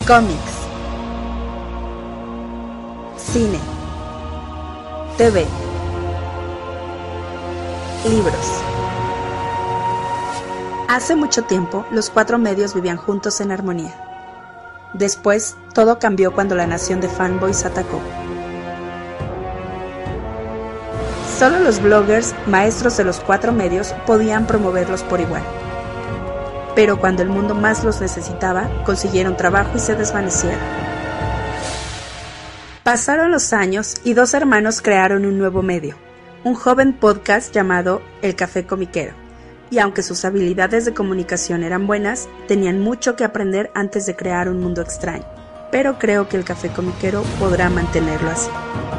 Cómics, cine, TV, libros. Hace mucho tiempo, los cuatro medios vivían juntos en armonía. Después, todo cambió cuando la nación de fanboys atacó. Solo los bloggers, maestros de los cuatro medios, podían promoverlos por igual. Pero cuando el mundo más los necesitaba, consiguieron trabajo y se desvanecieron. Pasaron los años y dos hermanos crearon un nuevo medio, un joven podcast llamado El Café Comiquero. Y aunque sus habilidades de comunicación eran buenas, tenían mucho que aprender antes de crear un mundo extraño. Pero creo que El Café Comiquero podrá mantenerlo así.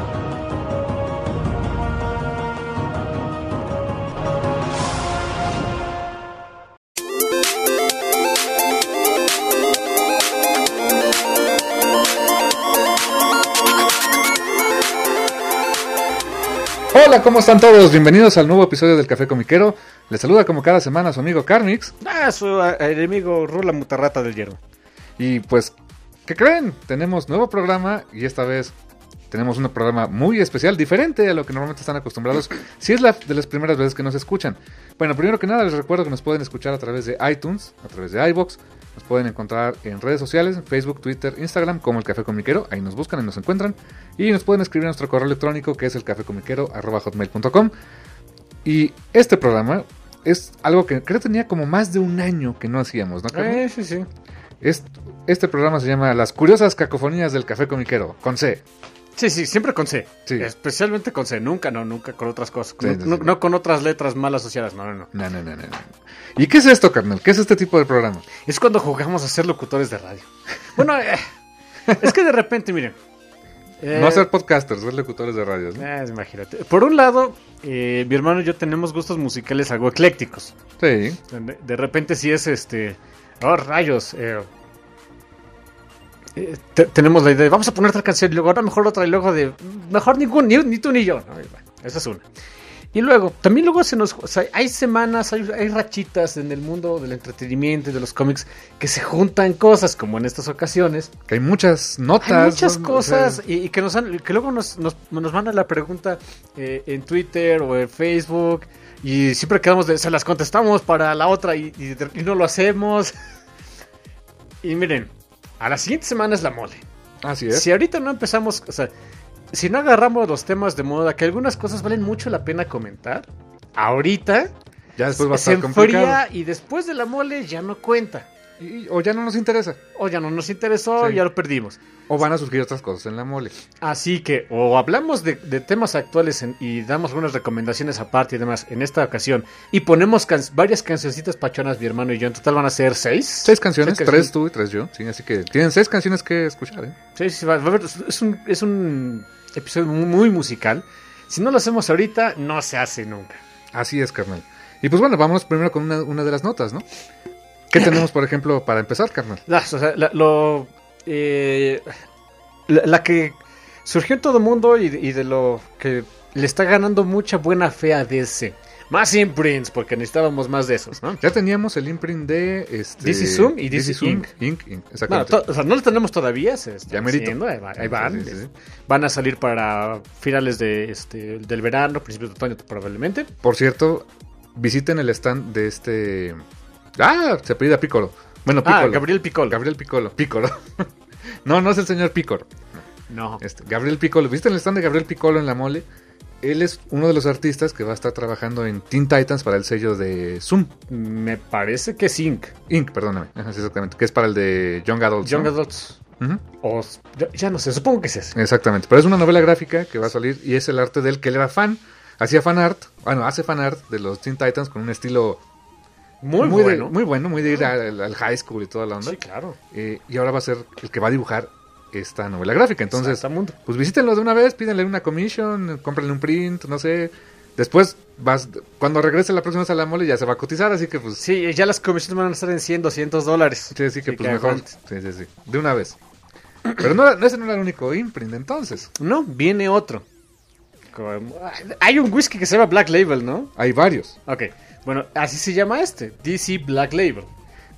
Hola, ¿cómo están todos? Bienvenidos al nuevo episodio del Café Comiquero. Les saluda como cada semana su amigo Carmix. Su enemigo Rula Mutarrata del Hierro. Y pues, ¿qué creen? Tenemos nuevo programa y esta vez tenemos un programa muy especial, diferente a lo que normalmente están acostumbrados, si es de las primeras veces que nos escuchan. Bueno, primero que nada les recuerdo que nos pueden escuchar a través de iTunes, a través de iVoox. Nos pueden encontrar en redes sociales, en Facebook, Twitter, Instagram, como El Café Comiquero. Ahí nos buscan y nos encuentran. Y nos pueden escribir a nuestro correo electrónico, que es elcafecomiquero@hotmail.com. Y este programa es algo que creo tenía como más de un año que no hacíamos, ¿no? Sí. Este programa se llama Las Curiosas Cacofonías del Café Comiquero, con C. Sí, siempre con C. Sí. Especialmente con C. Nunca con otras cosas. Sí, no con otras letras mal asociadas. No. ¿Y qué es esto, carnal? ¿Qué es este tipo de programa? Es cuando jugamos a ser locutores de radio. Bueno, es que de repente, miren. No ser podcasters, ser locutores de radio, ¿no? Imagínate. Por un lado, mi hermano y yo tenemos gustos musicales algo eclécticos. Sí. De repente sí es Oh, rayos. Tenemos la idea de vamos a poner otra canción y luego ahora mejor otra y luego mejor ni tú ni yo. No, esa es una. Y luego, también hay semanas, hay rachitas en el mundo del entretenimiento y de los cómics que se juntan cosas, como en estas ocasiones. Que hay muchas notas. Hay muchas cosas y que luego nos mandan la pregunta en Twitter o en Facebook y siempre quedamos se las contestamos para la otra y no lo hacemos. Y miren, a la siguiente semana es la mole. Así es. Si ahorita no empezamos, si no agarramos los temas de moda, que algunas cosas valen mucho la pena comentar, ahorita ya después va a se estar complicado. enfría y después de la mole ya no cuenta. O ya no nos interesa. O ya no nos interesó, sí. Ya lo perdimos. O van a surgir otras cosas en la mole. Así que o hablamos de temas actuales y damos algunas recomendaciones aparte y demás en esta ocasión. Y ponemos varias cancioncitas pachonas, mi hermano y yo. En total van a ser 6. 6 canciones, 3 tú y 3 yo. Sí, así que tienen 6 canciones que escuchar, ¿eh? Sí, va a haber, es un episodio muy musical. Si no lo hacemos ahorita, no se hace nunca. Así es, carnal. Y pues bueno, vamos primero con una de las notas, ¿no? ¿Qué tenemos, por ejemplo, para empezar, carnal? La que surgió en todo el mundo y de lo que le está ganando mucha buena fe a DC. Más imprints, porque necesitábamos más de esos, ¿no? Ya teníamos el imprint de DC Zoom y DC Zoom Inc. Exactamente. No lo tenemos todavía. Ya merito. Ahí van. Sí. Van a salir para finales del verano, principios de otoño probablemente. Por cierto, visiten el stand de se apellida Piccolo. Bueno, Piccolo. Gabriel Piccolo. Piccolo. No es el señor Piccolo. No. Gabriel Piccolo. ¿Viste el stand de Gabriel Piccolo en la mole? Él es uno de los artistas que va a estar trabajando en Teen Titans para el sello de Zoom. Me parece que es Inc. Perdóname. Ajá, sí, exactamente. Que es para el de Young Adults. Young Adults. O ya no sé, supongo que es ese. Exactamente. Pero es una novela gráfica que va a salir y es el arte del que él era fan. Hacía fan art. Hace fan art de los Teen Titans con un estilo muy bueno, muy de ir al high school y toda la onda. Sí, claro. Y ahora va a ser el que va a dibujar esta novela gráfica. Entonces, pues visítenlo de una vez, pídanle una commission, cómprenle un print, no sé. Después, cuando regrese la próxima vez a la mole, ya se va a cotizar, así que pues... Sí, ya las comisiones van a estar en $100, $200. Sí, así que pues mejor. Sí, de una vez. Pero ese no era el único imprint, entonces. No, viene otro. Hay un whisky que se llama Black Label, ¿no? Hay varios. Ok, bueno, así se llama DC Black Label.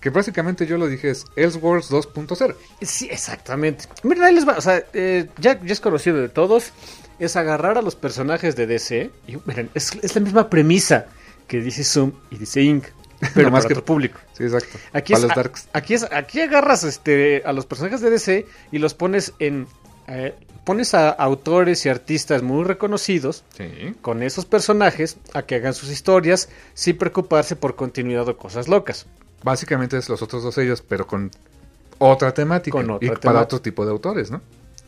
Que básicamente yo lo dije es Elseworlds 2.0. Sí, exactamente. Miren, ahí les va. O sea, ya es conocido de todos. Es agarrar a los personajes de DC. Y miren, es la misma premisa que dice Zoom y dice Inc. Pero más más que que público. Sí, exacto. Aquí, Para los darks. aquí agarras a los personajes de DC y los pones en... pones a autores y artistas muy reconocidos Sí. con esos personajes a que hagan sus historias sin preocuparse por continuidad o cosas locas. Básicamente es los otros dos sellos, pero con otra temática. Con otra y temática. para otro tipo de autores, ¿no?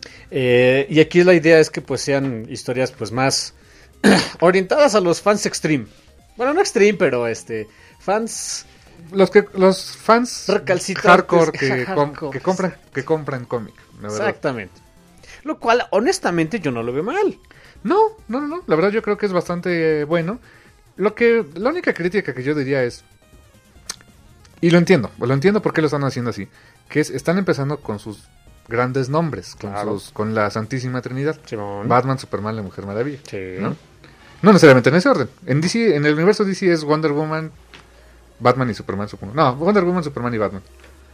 Y aquí la idea es que pues sean historias pues más orientadas a los fans extreme. Bueno, no extreme, pero fans Los fans recalcitrantes. hardcore Hardcore. que compran cómic, la verdad. Exactamente. Lo cual, honestamente, yo no lo veo mal. No. La verdad yo creo que es bastante bueno. La única crítica que yo diría es, y lo entiendo por qué lo están haciendo así, que están empezando con sus grandes nombres, Claro. con la Santísima Trinidad. Simón. Batman, Superman, la Mujer Maravilla. Sí. No necesariamente en ese orden. En DC, en el universo DC es Wonder Woman, Batman y Superman, supongo. No, Wonder Woman, Superman y Batman.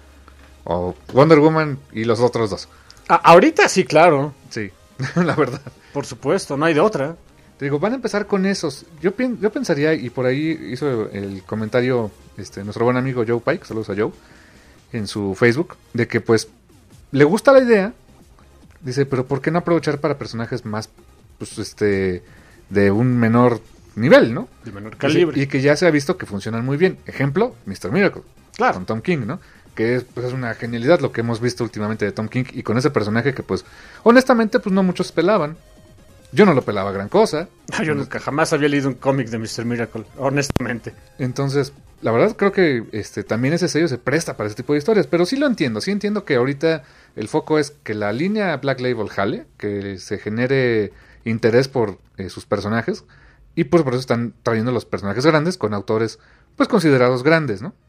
O Wonder Woman y los otros dos. Ahorita sí, claro. Sí, la verdad. Por supuesto, no hay de otra. Te digo, van a empezar con esos. Yo pensaría, y por ahí hizo el comentario nuestro buen amigo Joe Pike, saludos a Joe, en su Facebook, de que pues le gusta la idea. Dice, pero ¿por qué no aprovechar para personajes más, pues, de un menor nivel, ¿no? De menor calibre. Y que ya se ha visto que funcionan muy bien. Ejemplo, Mr. Miracle. Claro. Con Tom King, ¿no? Que es una genialidad lo que hemos visto últimamente de Tom King. Y con ese personaje que, pues, honestamente, pues no muchos pelaban. Yo no lo pelaba gran cosa. Yo nunca jamás había leído un cómic de Mr. Miracle, honestamente. Entonces, la verdad creo que también ese sello se presta para ese tipo de historias. Pero sí lo entiendo. Sí entiendo que ahorita el foco es que la línea Black Label jale. Que se genere interés por sus personajes. Y pues por eso están trayendo los personajes grandes con autores pues considerados grandes, ¿no?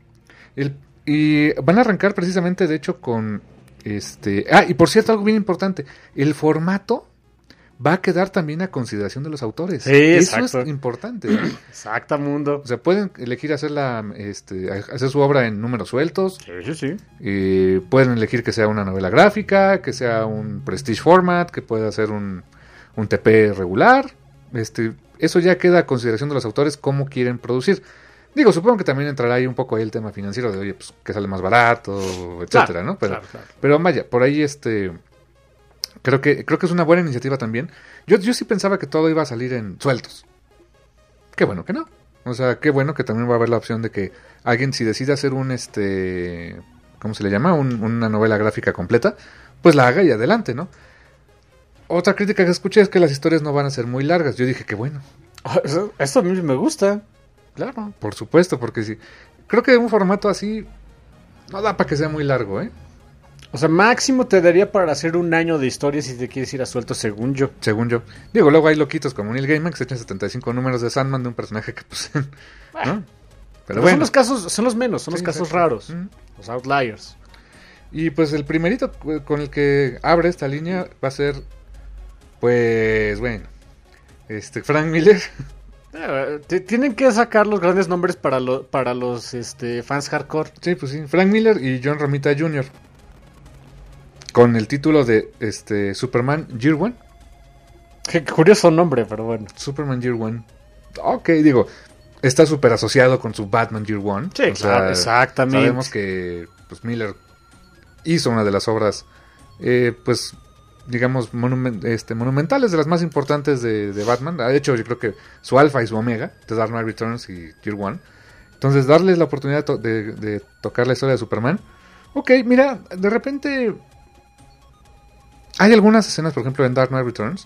Y van a arrancar precisamente, de hecho, con y por cierto, algo bien importante. El formato va a quedar también a consideración de los autores. Sí, eso exacto. es importante, ¿no? Exacto, mundo. O sea, pueden elegir hacer hacer su obra en números sueltos. Sí. Pueden elegir que sea una novela gráfica, que sea un prestige format, que pueda ser un TP regular. Eso ya queda a consideración de los autores cómo quieren producir. Digo, supongo que también entrará ahí un poco ahí el tema financiero de, oye, pues que sale más barato, etcétera, ¿no? Pero vaya, por ahí creo que es una buena iniciativa también. Yo sí pensaba que todo iba a salir en sueltos. Qué bueno que no. O sea, qué bueno que también va a haber la opción de que alguien, si decide hacer ¿cómo se le llama? Una novela gráfica completa, pues la haga y adelante, ¿no? Otra crítica que escuché es que las historias no van a ser muy largas. Yo dije que bueno. Eso a mí me gusta. Claro. Por supuesto, porque sí. Creo que un formato así no da para que sea muy largo, ¿eh? O sea, máximo te daría para hacer un año de historia si te quieres ir a suelto, según yo. Según yo. Digo, luego hay loquitos como Neil Gaiman que se echan 75 números de Sandman de un personaje que pues... ¿no? Pero bueno. Son los casos, son los menos, son los casos exacto. raros. Mm. Los outliers. Y pues el primerito con el que abre esta línea va a ser... Pues bueno, Frank Miller. Tienen que sacar los grandes nombres para los fans hardcore. Sí, pues sí, Frank Miller y John Romita Jr. Con el título de Superman Year One. Qué curioso nombre, pero bueno. Superman Year One. Ok, digo, está súper asociado con su Batman Year One. Sí, claro, exactamente. Sabemos que pues, Miller hizo una de las obras, pues, digamos, monumentales, de las más importantes de Batman. De hecho, yo creo que su alfa y su omega, The Dark Knight Returns y Year One. Entonces, darles la oportunidad de tocar la historia de Superman. Ok, mira, de repente hay algunas escenas, por ejemplo, en Dark Knight Returns,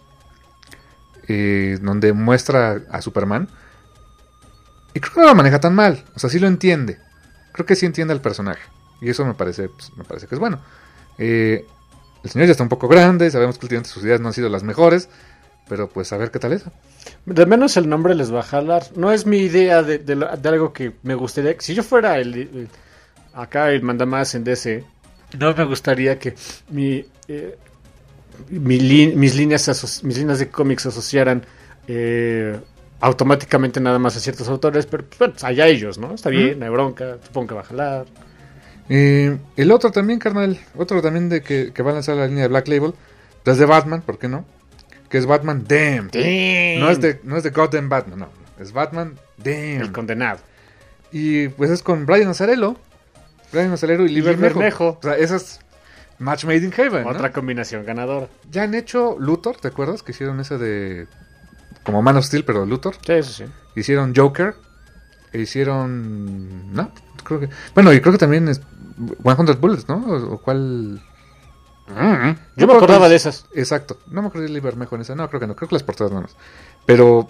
donde muestra a Superman. Y creo que no lo maneja tan mal. O sea, sí lo entiende. Creo que sí entiende al personaje. Y eso me parece que es bueno. El señor ya está un poco grande. Sabemos que últimamente sus ideas no han sido las mejores. Pero pues a ver qué tal es. De menos el nombre les va a jalar. No es mi idea de algo que me gustaría. Si yo fuera acá el mandamás en DC, no me gustaría que mis líneas de cómics asociaran automáticamente nada más a ciertos autores, pero pues, bueno, allá ellos, ¿no? Está bien, no hay bronca, supongo que va a jalar. El otro también, carnal, otro también de que va a lanzar la línea de Black Label, desde Batman, ¿por qué no? Que es Batman Damned. No es de Goddamn Batman, no, es Batman Damned. El condenado. Y pues es con Brian Azzarello y Lee Bermejo. O sea, esa es match made in heaven, Otra ¿no? combinación ganadora. Ya han hecho Luthor, ¿te acuerdas? Que hicieron ese de... como Man of Steel, pero Luthor. Sí, eso sí. Hicieron Joker. E hicieron... no, creo que... bueno, y creo que también es 100 Bullets, ¿no? ¿O cuál...? Yo me acordaba de esas. Exacto. No me acuerdo de Lee Bermejo en esa. No, creo que no. Creo que las portadas nada más. Pero,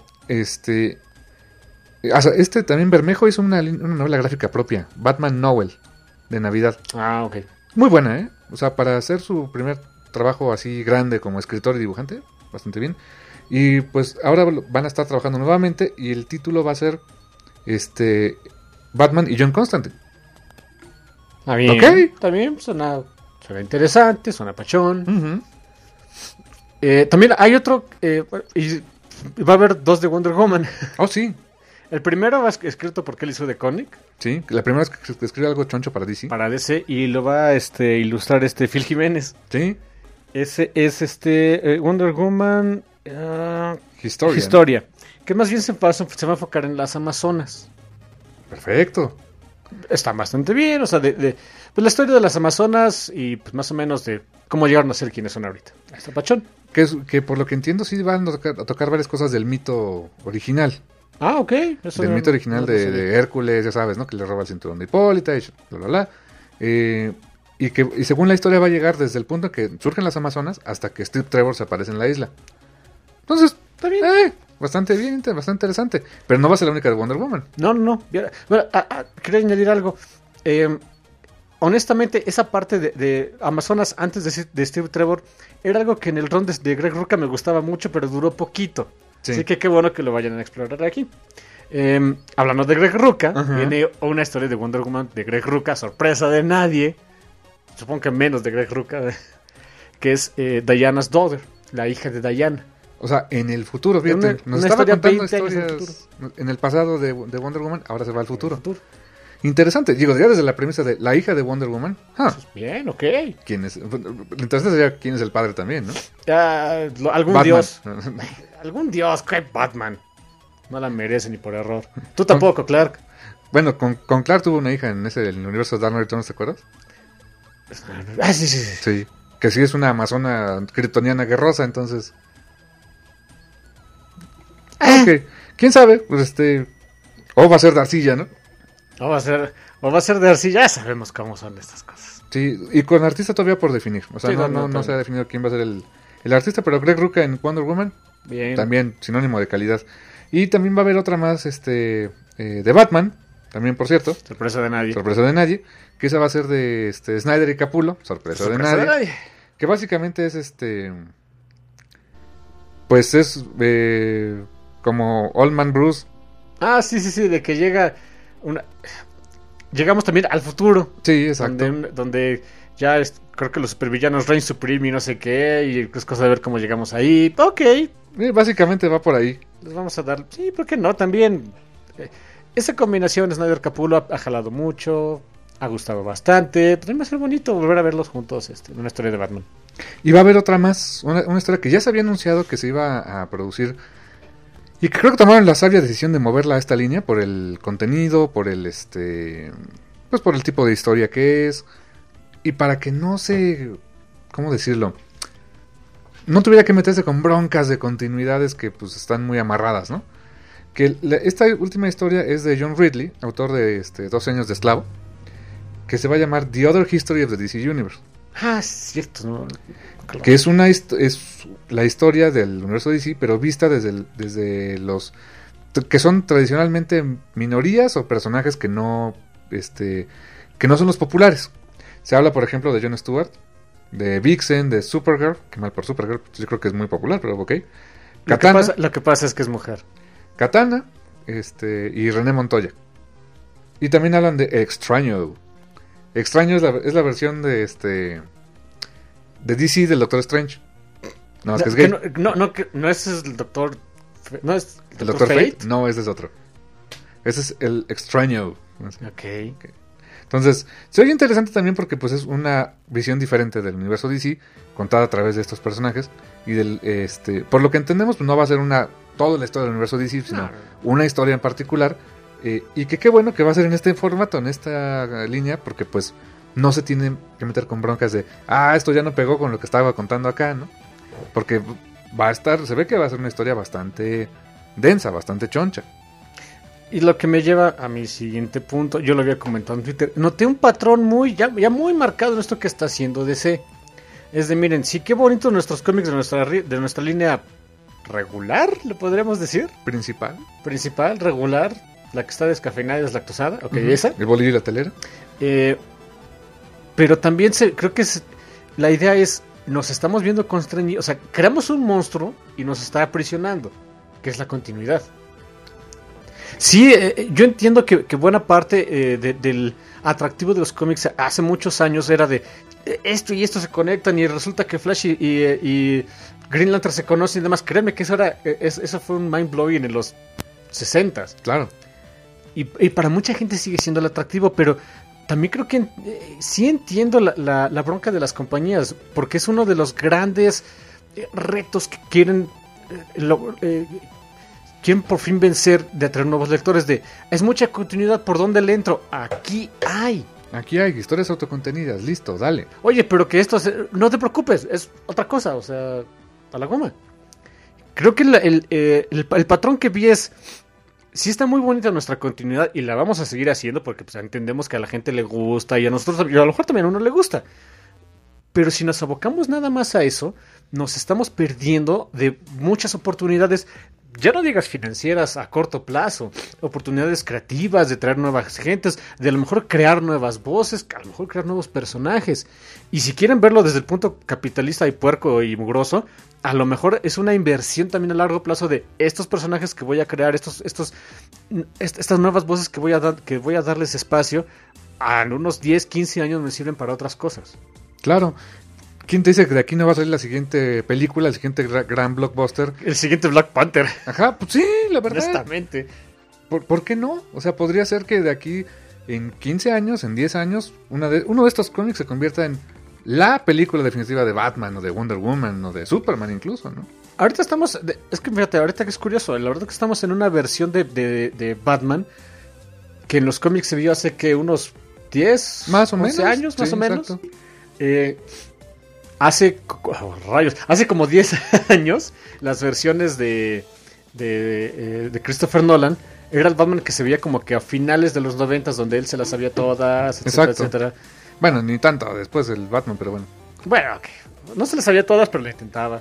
o sea, también Bermejo hizo una novela gráfica propia. Batman Novel. De Navidad. Ah, ok. Muy buena, ¿eh? O sea, para hacer su primer trabajo así grande como escritor y dibujante. Bastante bien. Y pues ahora van a estar trabajando nuevamente. Y el título va a ser... Batman y John Constantine. Ah, bien. Ok. Está bien, suena interesante, suena pachón. Uh-huh. También hay otro, y va a haber 2 de Wonder Woman. Oh, sí. El primero va escrito porque él hizo de cómic. Sí, la primera vez que escribe algo choncho para DC. Para DC, y lo va a ilustrar Phil Jiménez. Sí. Ese es Wonder Woman Historia. Que más bien se va a enfocar en las Amazonas. Perfecto. Está bastante bien, o sea, pues la historia de las Amazonas y pues más o menos de cómo llegaron a ser quienes son ahorita. Está pachón. Que por lo que entiendo sí van a tocar varias cosas del mito original. Ah, ok. Eso del mito original de Hércules, ya sabes, ¿no? Que le roba el cinturón de Hipólita y bla, bla, bla. Y según la historia va a llegar desde el punto en que surgen las Amazonas hasta que Steve Trevor se aparece en la isla. Entonces, está bien. Bastante bien, bastante interesante. Pero no va a ser la única de Wonder Woman. No. Bueno, quería añadir algo. Honestamente, esa parte de Amazonas antes de Steve Trevor era algo que en el run de Greg Rucka me gustaba mucho, pero duró poquito. Sí. Así que qué bueno que lo vayan a explorar aquí. Hablando de Greg Rucka, viene una historia de Wonder Woman de Greg Rucka, sorpresa de nadie. Supongo que menos de Greg Rucka, que es Diana's Daughter, la hija de Diana. O sea, en el futuro, fíjate. Nos estaba contando historias en el pasado de Wonder Woman, ahora se va al futuro. Interesante. Digo, ya desde la premisa de la hija de Wonder Woman. Bien, ok. ¿Quién es? Lo interesante sería quién es el padre también, ¿no? Algún Batman. dios. Algún dios, que Batman. No la merece ni por error. Tú tampoco, Clark. Bueno, con Clark tuvo una hija en el universo de Dark Knight Returns, ¿te acuerdas? Sí. Sí. Que sí es una amazona kryptoniana guerrosa, entonces... Ok. ¿Quién sabe? Pues o va a ser de arcilla, ¿no? O va a ser de arcilla. Ya sabemos cómo son estas cosas. Sí, y con artista todavía por definir. O sea, sí, no se ha definido quién va a ser el artista, pero Greg Rucka en Wonder Woman, bien. También sinónimo de calidad. Y también va a haber otra más de Batman, también por cierto. Sorpresa de nadie. Que esa va a ser de Snyder y Capullo. Sorpresa de nadie. Que básicamente es pues es como Old Man Bruce. Ah, sí, de que llegamos también al futuro. Sí, exacto. Donde ya creo que los supervillanos reign supreme y no sé qué, y es cosa de ver cómo llegamos ahí. Ok. Básicamente va por ahí. Les vamos a dar, sí, ¿por qué no? También esa combinación Snyder Capullo ha jalado mucho, ha gustado bastante. También va a ser bonito volver a verlos juntos en una historia de Batman. Y va a haber otra más, una historia que ya se había anunciado que se iba a producir y que creo que tomaron la sabia decisión de moverla a esta línea por el contenido, por el pues por el tipo de historia que es y para que no se, ¿cómo decirlo? No tuviera que meterse con broncas de continuidades que pues están muy amarradas, ¿no? Que esta última historia es de John Ridley, autor de 12 años de esclavo, que se va a llamar The Other History of the DC Universe. Ah, cierto, ¿no? Que es la historia del universo DC, pero vista desde los que son tradicionalmente minorías o personajes que no son los populares. Se habla, por ejemplo, de Jon Stewart, de Vixen, de Supergirl, que mal por Supergirl, yo creo que es muy popular, pero ok. Katana, lo que pasa es que es mujer. Katana, y René Montoya. Y también hablan de Extraño. Extraño es la versión de DC del Doctor Strange. No, es que es gay. No es el Doctor ¿No es ¿El Doctor Fate? No, ese es otro. Ese es el Extraño. Ok. Entonces, se oye interesante también porque pues es una visión diferente del universo DC contada a través de estos personajes y del por lo que entendemos pues no va a ser toda la historia del universo DC, sino una historia en particular y que qué bueno que va a ser en este formato, en esta línea, porque pues no se tienen que meter con broncas de esto ya no pegó con lo que estaba contando acá, ¿no? Porque se ve que va a ser una historia bastante densa, bastante choncha. Y lo que me lleva a mi siguiente punto, yo lo había comentado en Twitter, noté un patrón ya muy marcado en esto que está haciendo DC. Es de, miren, sí, qué bonitos nuestros cómics de nuestra línea regular, le podríamos decir. Principal, regular, la que está descafeinada y deslactosada, ok, esa. El bolillo y la telera. Pero también creo que la idea es, nos estamos viendo constreñidos, o sea, creamos un monstruo y nos está aprisionando, que es la continuidad. Sí, yo entiendo que buena parte del atractivo de los cómics hace muchos años era de esto y esto se conectan y resulta que Flash y Green Lantern se conocen y demás. Créanme que eso fue un mind blowing en los 60s. Claro. Y para mucha gente sigue siendo el atractivo, pero también creo que sí entiendo la bronca de las compañías, porque es uno de los grandes retos que quieren por fin vencer de atraer nuevos lectores. Es mucha continuidad, ¿por dónde le entro? Aquí hay historias autocontenidas, listo, dale. Oye, pero que esto no te preocupes, es otra cosa, o sea, a la goma. Creo que el patrón que vi es, sí está muy bonita nuestra continuidad y la vamos a seguir haciendo porque pues entendemos que a la gente le gusta y a nosotros, y a lo mejor también a uno le gusta. Pero si nos abocamos nada más a eso, nos estamos perdiendo de muchas oportunidades. Ya no digas financieras a corto plazo, oportunidades creativas de traer nuevas gentes, de a lo mejor crear nuevas voces, a lo mejor crear nuevos personajes. Y si quieren verlo desde el punto capitalista y puerco y mugroso, a lo mejor es una inversión también a largo plazo de estos personajes que voy a crear, estas nuevas voces que voy a darles espacio, a unos 10, 15 años me sirven para otras cosas. Claro. ¿Quién te dice que de aquí no va a salir la siguiente película, el siguiente gran blockbuster? El siguiente Black Panther. Ajá, pues sí, la verdad. Honestamente. ¿Por qué no? O sea, podría ser que de aquí en 15 años, en 10 años, uno de estos cómics se convierta en la película definitiva de Batman o de Wonder Woman o de Superman incluso, ¿no? Ahorita estamos... es que fíjate, ahorita que es curioso, la verdad que estamos en una versión de Batman que en los cómics se vio hace que unos 10, más o 11 menos, años, más sí, o menos. Exacto. Hace como 10 años, las versiones de Christopher Nolan era el Batman que se veía como que a finales de los 90s, donde él se las sabía todas, etcétera, etcétera. Bueno, ni tanto después del Batman, pero bueno. Bueno, okay. No se las sabía todas, pero lo intentaba.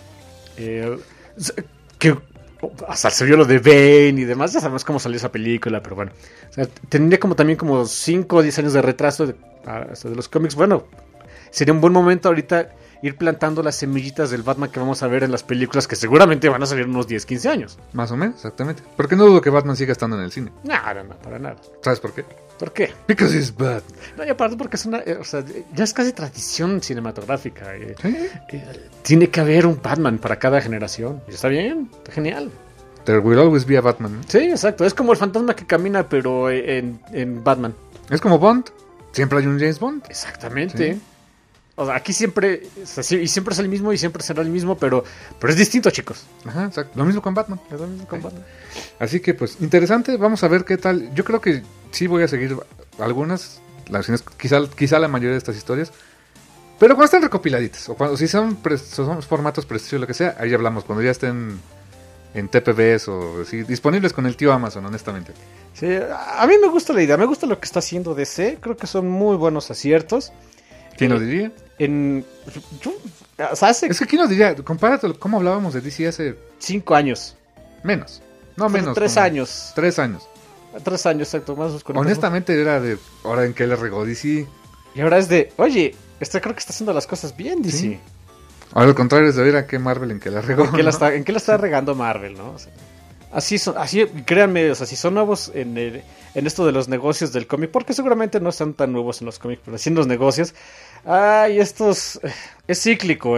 Que hasta se vio lo de Bane y demás, ya sabemos cómo salió esa película, pero bueno. O sea, tendría también como 5 o 10 años de retraso de los cómics. Bueno, sería un buen momento ahorita ir plantando las semillitas del Batman que vamos a ver en las películas, que seguramente van a salir en unos 10, 15 años. Más o menos, exactamente. Porque no dudo que Batman siga estando en el cine. No, para nada. ¿Sabes por qué? ¿Por qué? Because it's Batman. No, y aparte porque es ya es casi tradición cinematográfica. ¿Sí? Tiene que haber un Batman para cada generación. Y está bien, está genial. There will always be a Batman, ¿no? Sí, exacto. Es como el fantasma que camina, pero en Batman. Es como Bond. Siempre hay un James Bond. Exactamente. Sí. O sea, aquí siempre, y siempre es el mismo y siempre será el mismo, pero es distinto, chicos. Ajá, exacto. Lo mismo con Batman. Es lo mismo con Batman. Así que, pues, interesante. Vamos a ver qué tal. Yo creo que sí voy a seguir algunas, quizá la mayoría de estas historias. Pero cuando estén recopiladitas, o cuando si son formatos prestigio, lo que sea, ahí hablamos. Cuando ya estén en TPBs o sí, disponibles con el tío Amazon, honestamente. Sí, a mí me gusta la idea, me gusta lo que está haciendo DC. Creo que son muy buenos aciertos. ¿Quién lo diría? Es que ¿quién lo diría? Compárate cómo hablábamos de DC hace 5 años. Menos. No menos. 3 años. 3 años. 3 años, exacto. Más honestamente era de, ahora en qué le regó DC. Y ahora es de, oye, creo que está haciendo las cosas bien, DC. ¿Sí? Ahora al contrario es de ver a qué Marvel en qué la regó. ¿En qué la está regando Marvel, no? O sea, así, créanme, o sea, si son nuevos en esto de los negocios del cómic, porque seguramente no están tan nuevos en los cómics, pero así en los negocios, es cíclico, ¿eh?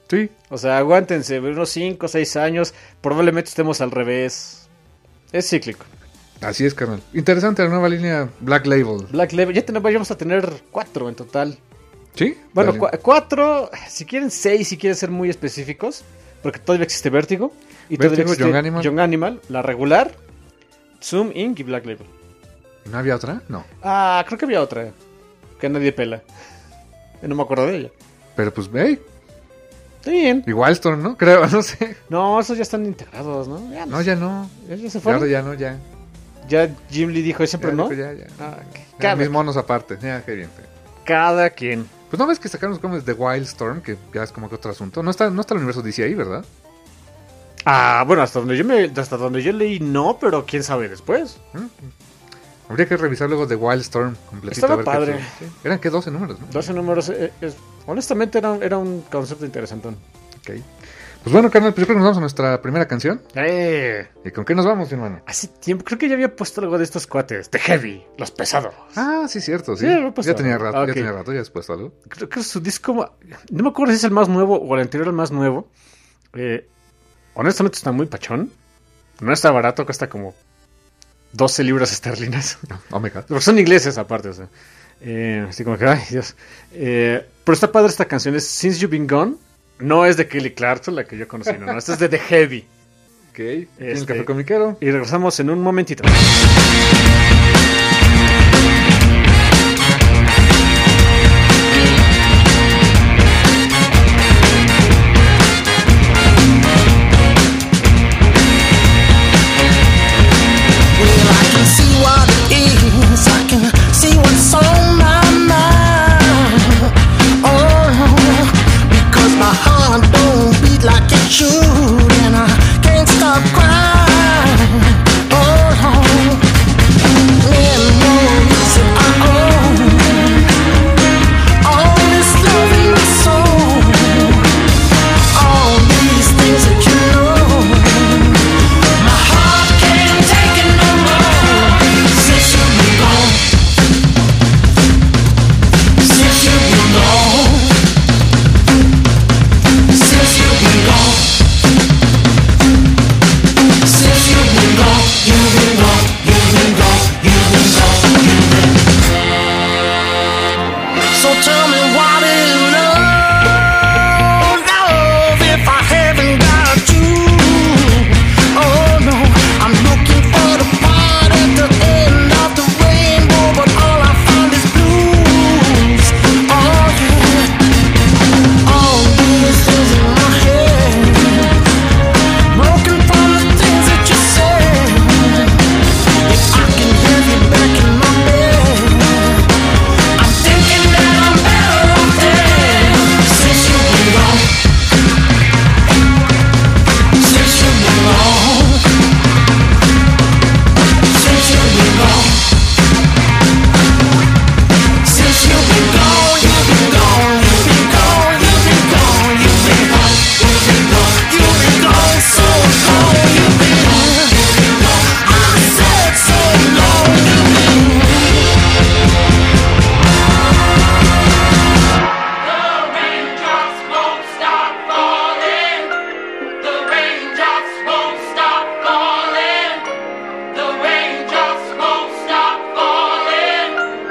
Sí. O sea, aguántense, unos 5 o 6 años, probablemente estemos al revés. Es cíclico. Así es, carnal. Interesante la nueva línea Black Label. Black Label, vamos a tener 4 en total. ¿Sí? Bueno, Dale. 4, si quieren 6, si quieren ser muy específicos, porque todavía existe Vértigo. Y todavía Vértigo, existe Young Animal, la regular, Zoom, Inc. y Black Label. ¿No había otra? No. Ah, creo que había otra, que nadie pela. No me acuerdo de ella. Pero pues, hey, Está bien. y Wildstorm, ¿no? Creo, no sé. No, esos ya están integrados, ¿no? Ya No, ya no. ¿Ya se Ya, fueron? ya no, ya. Ya Jim Lee dijo siempre Ya, no. dijo, ya. Ah, Ya, mis monos aparte. Ya, qué bien. cada quien. Pues no ves que sacaron los cómics de Wildstorm, que ya es como que otro asunto. No está el universo DC ahí, ¿verdad? Ah, bueno, hasta donde yo leí no, pero quién sabe después. Habría que revisar luego de Wildstorm completito. Estaba a ver qué padre. fue. Sí. Eran que 12 números, ¿no? 12 números, honestamente era un concepto interesante. Ok. Pues bueno, carnal, pues yo creo que nos vamos a nuestra primera canción. ¿Y con qué nos vamos, hermano? Hace tiempo, creo que ya había puesto algo de estos cuates, de Heavy, los pesados. Ah, sí, cierto, sí. Sí, lo he puesto. Ya tenía rato, Ok. ya has puesto algo. Creo que su disco, no me acuerdo si es el más nuevo o el anterior al más nuevo. Honestamente está muy pachón. No está barato, cuesta como 12 libras esterlinas. Oh my God. Porque son ingleses aparte, o sea. Así como que, ay, Dios. Pero está padre esta canción, es Since You've Been Gone. No es de Kelly Clarkson, la que yo conocí, no. Esta es de The Heavy. Ok. ¿Tiene el café comiquero? Y regresamos en un momentito. Well, I can see what it is. I can see what's on my mind. Oh, because my heart don't beat like it should, and I can't stop crying. Oh, memories that I own. All this love in my soul. All these things that you know. My heart can't take it no more. Since you've been gone. Since you've been gone. Since you've been gone. Since you've been gone. You've been gone. You've been gone. You've been gone. You've been gone. So tell me what is love? Love if I haven't got you. Oh no, I'm looking for the part at the end of the rainbow, but all I find is blues. Oh yeah, all these things in my head, broken from the things that you said. If I can hear you back in my bed, I'm thinking that I'm better off dead. Since you've been gone. Since you've been gone. Since you've been gone. Since you've been gone, you've been gone, you've been gone, you've been gone, you've been gone, you've been gone, you've been gone, so long, you've been gone, you've been gone. I said so long, you've been The raindrops won't stop falling. The raindrops won't stop falling. The raindrops won't stop falling.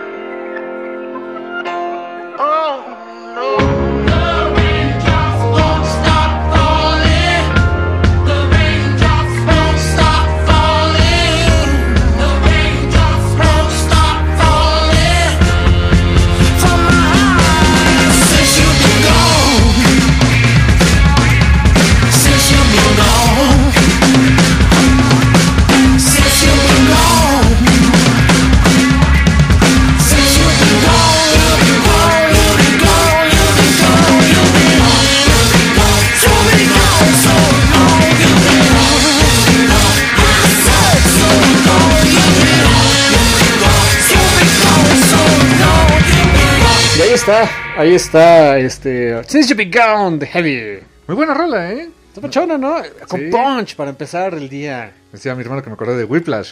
oh no. The raindrops won't stop falling. The raindrops won't stop falling. The raindrops won't stop falling. From my eyes, since you've been gone. Since you've been gone. Since you've been gone. Since you've been gone, you've been gone, you've been gone, you've been gone, you've been gone, you've been gone, you've been gone, so long, you've been gone, you've been gone. I said so long, you've been gone, you've been gone, you've been gone, so long, you've been gone. Y ahí está, Since You've Been Gone, The Heavy. Muy buena rola, ¿eh? Está pachona, ¿no? Con Sí. punch para empezar el día. Decía mi hermano que me acordé de Whiplash.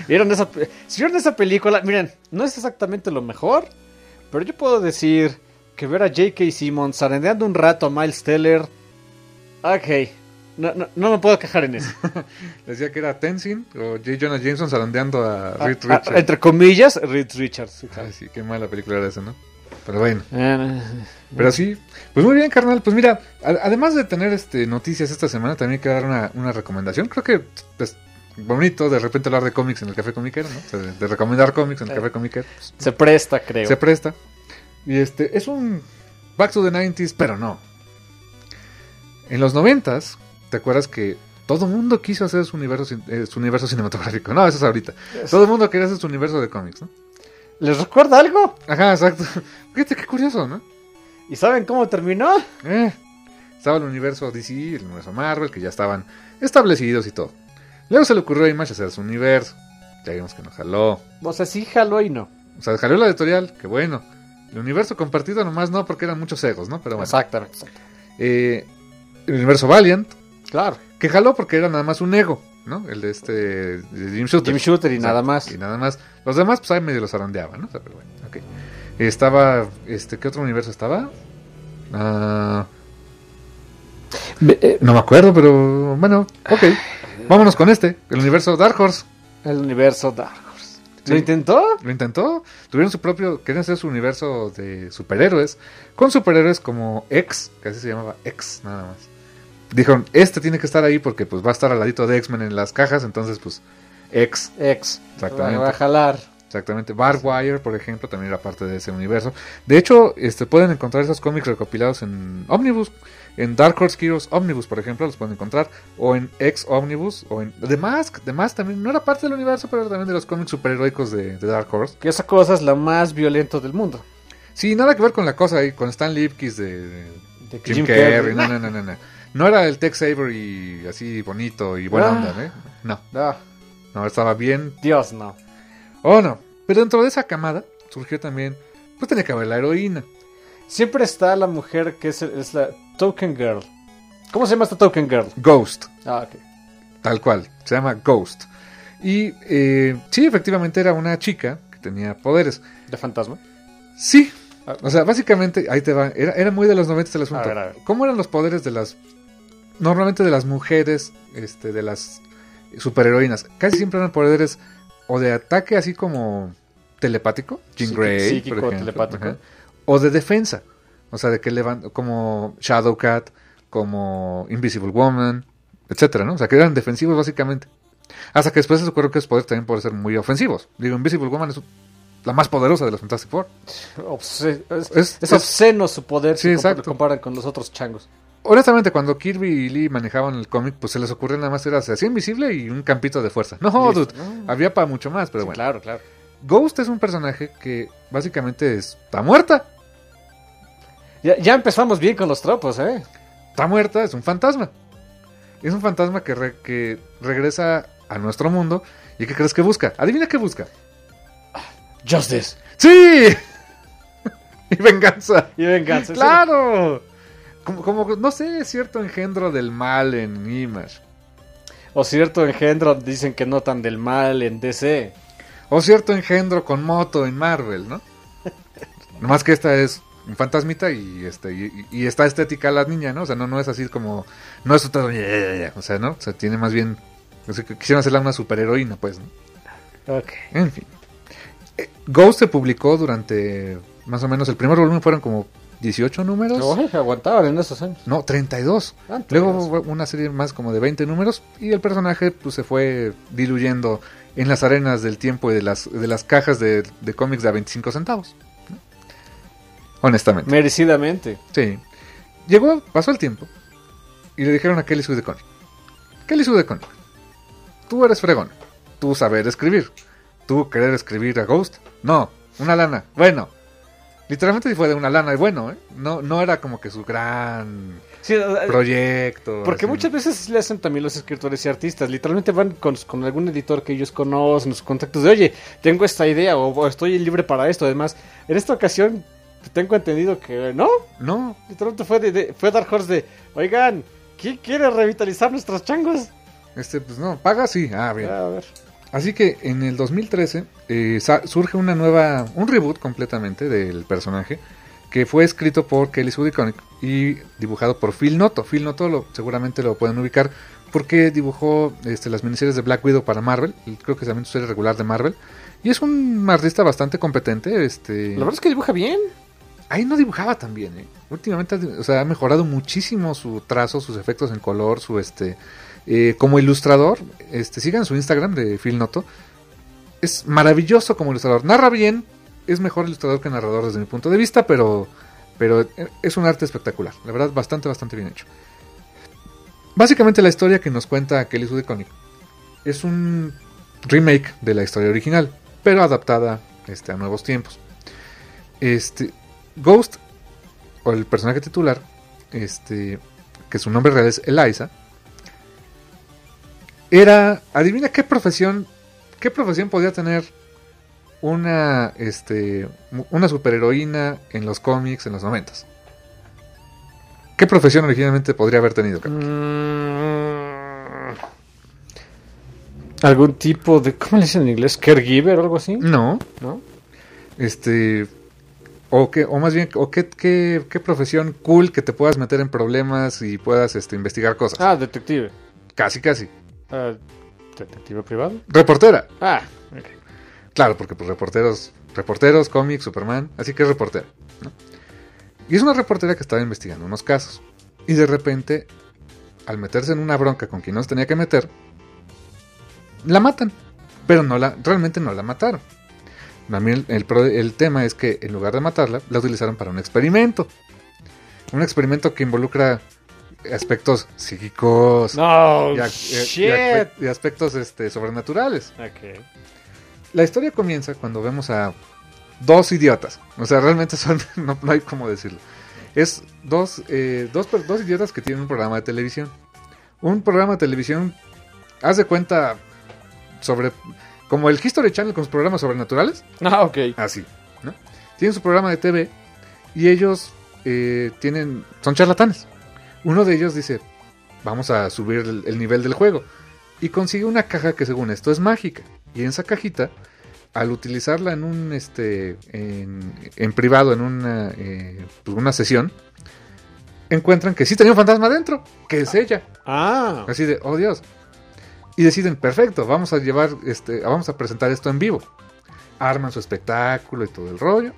Si vieron esa película, miren, no es exactamente lo mejor, pero yo puedo decir que ver a J.K. Simmons zarandeando un rato a Miles Teller. Ok. No me puedo quejar en eso. Decía que era Tenzin o J. Jonah Jameson zarandeando a Reed Richards. Entre comillas, Reed Richards. Sí, claro. Ay, sí, qué mala película era esa, ¿no? Pero bueno. Eh, Pero sí, pues muy bien, carnal. Pues mira, además de tener noticias esta semana, también hay que dar una recomendación. Creo que es bonito de repente hablar de cómics en el Café Comiquero, ¿no? O sea, de recomendar cómics en el Café Comiquero. Pues, Se presta, creo. se presta. Y es un Back to the 90s, pero no. En los 90s, ¿te acuerdas que todo el mundo quiso hacer su universo cinematográfico? No, eso es ahorita. Todo el mundo quería hacer su universo de cómics, ¿no? ¿Les recuerda algo? Ajá, exacto. Fíjate qué curioso, ¿no? ¿Y saben cómo terminó? Estaba el universo DC, el universo Marvel, que ya estaban establecidos y todo. Luego se le ocurrió a Image hacer su universo. Ya vimos que no jaló. O sea, sí jaló y no. O sea, jaló la editorial, que bueno. El universo compartido nomás no, porque eran muchos egos, ¿no? Pero bueno. Exactamente. El universo Valiant, Claro. que jaló porque era nada más un ego, ¿no? El de Jim Shooter. Jim Shooter y Exacto, nada más. Y nada más. Los demás, pues ahí medio los zarandeaban, ¿no? O sea, pero bueno, ok. Estaba, ¿qué otro universo estaba? No me acuerdo, pero bueno, ok. Vámonos con el universo Dark Horse. El universo Dark Horse. Sí. ¿Lo intentó? Lo intentó, tuvieron su propio, querían hacer su universo de superhéroes, con superhéroes como X, que así se llamaba X, nada más. Dijeron, tiene que estar ahí porque pues va a estar al ladito de X-Men en las cajas, entonces pues X. Exactamente. Va a jalar. Exactamente. Barbwire, por ejemplo, también era parte de ese universo. De hecho, pueden encontrar esos cómics recopilados en Omnibus. En Dark Horse Heroes Omnibus, por ejemplo, los pueden encontrar. O en X Omnibus. O en The Mask. The Mask también no era parte del universo, pero era también de los cómics superheroicos de Dark Horse. Que esa cosa es la más violenta del mundo. Sí, nada que ver con la cosa ahí, con Stan Lipkis de De Jim Carrey. No. No era el Tex Avery así bonito y buena onda, ¿eh? No, No, estaba bien. Dios, no. Oh, no. Pero dentro de esa camada surgió también, pues tenía que haber la heroína. Siempre está la mujer que es la Token Girl. ¿Cómo se llama esta Token Girl? Ghost, Ok. tal cual, se llama Ghost. Y sí, efectivamente era una chica que tenía poderes. ¿De fantasma? Sí, o sea, básicamente, ahí te va, era muy de los 90 el asunto. A ver. ¿Cómo eran los poderes normalmente de las mujeres, de las superheroínas? Casi siempre eran poderes o de ataque así como telepático, Jean Grey, psíquico, por ejemplo, telepático. ajá, o de defensa, o sea, de que como Shadowcat, como Invisible Woman, etcétera, ¿no? O sea, que eran defensivos básicamente. Hasta que después se ocurrió que los poderes también pueden ser muy ofensivos. Digo, Invisible Woman es la más poderosa de los Fantastic Four. Es obsceno su poder Sí, si exacto. comparan con los otros changos. Honestamente, cuando Kirby y Lee manejaban el cómic, pues se les ocurrió nada más era se hacía invisible y un campito de fuerza. No, Listo, dude, ¿no? había para mucho más, pero Sí, bueno. claro. Ghost es un personaje que básicamente está muerta. Ya empezamos bien con los tropos, ¿eh? Está muerta, es un fantasma. Es un fantasma que regresa a nuestro mundo. ¿Y qué crees que busca? Adivina qué busca. Justice. ¡Sí! Y venganza. Y venganza. ¡Claro! Como, no sé, cierto engendro del mal en Image. O cierto engendro dicen que no tan del mal en DC. O cierto engendro con moto en Marvel, ¿no? Nomás que esta es un fantasmita y está estética la niña, ¿no? O sea, no es así como... No es todo... O sea, ¿no? O sea, tiene más bien... O sea, que quisieron hacerla una superheroína, pues, ¿no? Ok. En fin. Ghost se publicó durante... Más o menos, el primer volumen fueron como 18 números. Oye, aguantaban en esos años. No, 32. Antes. Luego hubo una serie más como de 20 números y el personaje pues se fue diluyendo en las arenas del tiempo y de las cajas de cómics de a 25 centavos. ¿No? Honestamente. Merecidamente. Sí. Pasó el tiempo y le dijeron a Kelly Sue DeConnick. Kelly Sue DeConnick, tú eres fregón. Tú saber escribir. Tú querer escribir a Ghost. No, una lana. Bueno. Literalmente sí fue de una lana y bueno, ¿eh? No era como que su gran Sí, proyecto. porque así. muchas veces le hacen también los escritores y artistas. Literalmente van con algún editor que ellos conocen, sus contactos de, oye, tengo esta idea o estoy libre para esto. Además, en esta ocasión tengo entendido que no. No, Literalmente fue Dark Horse de, oigan, ¿quién quiere revitalizar nuestros changos? pues no, paga sí. Ah, bien. A ver. Así que en el 2013 surge un reboot completamente del personaje que fue escrito por Kelly Sue DeConnick y dibujado por Phil Noto. Phil Noto seguramente lo pueden ubicar porque dibujó las miniseries de Black Widow para Marvel, creo que también es serie regular de Marvel, y es un artista bastante competente. La verdad es que dibuja bien. Ahí no dibujaba tan bien, últimamente, o sea, ha mejorado muchísimo su trazo, sus efectos en color, su como ilustrador. Sigan su Instagram de Phil Noto, es maravilloso como ilustrador, narra bien, es mejor ilustrador que narrador desde mi punto de vista, pero es un arte espectacular, la verdad, bastante bien hecho. Básicamente la historia que nos cuenta Kelly Sue DeConnick es un remake de la historia original, pero adaptada a nuevos tiempos. Ghost, o el personaje titular, que su nombre real es Eliza, adivina qué profesión podía tener una superheroína en los cómics en los 90s. ¿Qué profesión originalmente podría haber tenido? ¿Algún tipo de, cómo le dicen en inglés? ¿Caregiver o algo así? No. ¿No? ¿Qué profesión cool que te puedas meter en problemas y puedas investigar cosas? Ah, detective. Casi. ¿Detective privado? Reportera. Ah, ok. Claro, porque pues reporteros, cómics, Superman, así que es reportera, ¿no? Y es una reportera que estaba investigando unos casos. Y de repente, al meterse en una bronca con quien no se tenía que meter, la matan. Pero realmente no la mataron. También el tema es que en lugar de matarla, la utilizaron para un experimento. Un experimento que involucra aspectos psíquicos No, y aspectos sobrenaturales. Ok. La historia comienza cuando vemos a dos idiotas. O sea, realmente no hay cómo decirlo. Es dos idiotas que tienen un programa de televisión. Un programa de televisión, haz de cuenta, como el History Channel con sus programas sobrenaturales. Ah, ok. Así, ¿no? Tienen su programa de TV y ellos son charlatanes. Uno de ellos dice, vamos a subir el nivel del juego. Y consigue una caja que según esto es mágica. Y en esa cajita, al utilizarla en privado, en una sesión, encuentran que sí tenía un fantasma dentro, que es ella. Ah. Así de, oh Dios. Y deciden, perfecto, vamos a presentar esto en vivo. Arman su espectáculo y todo el rollo.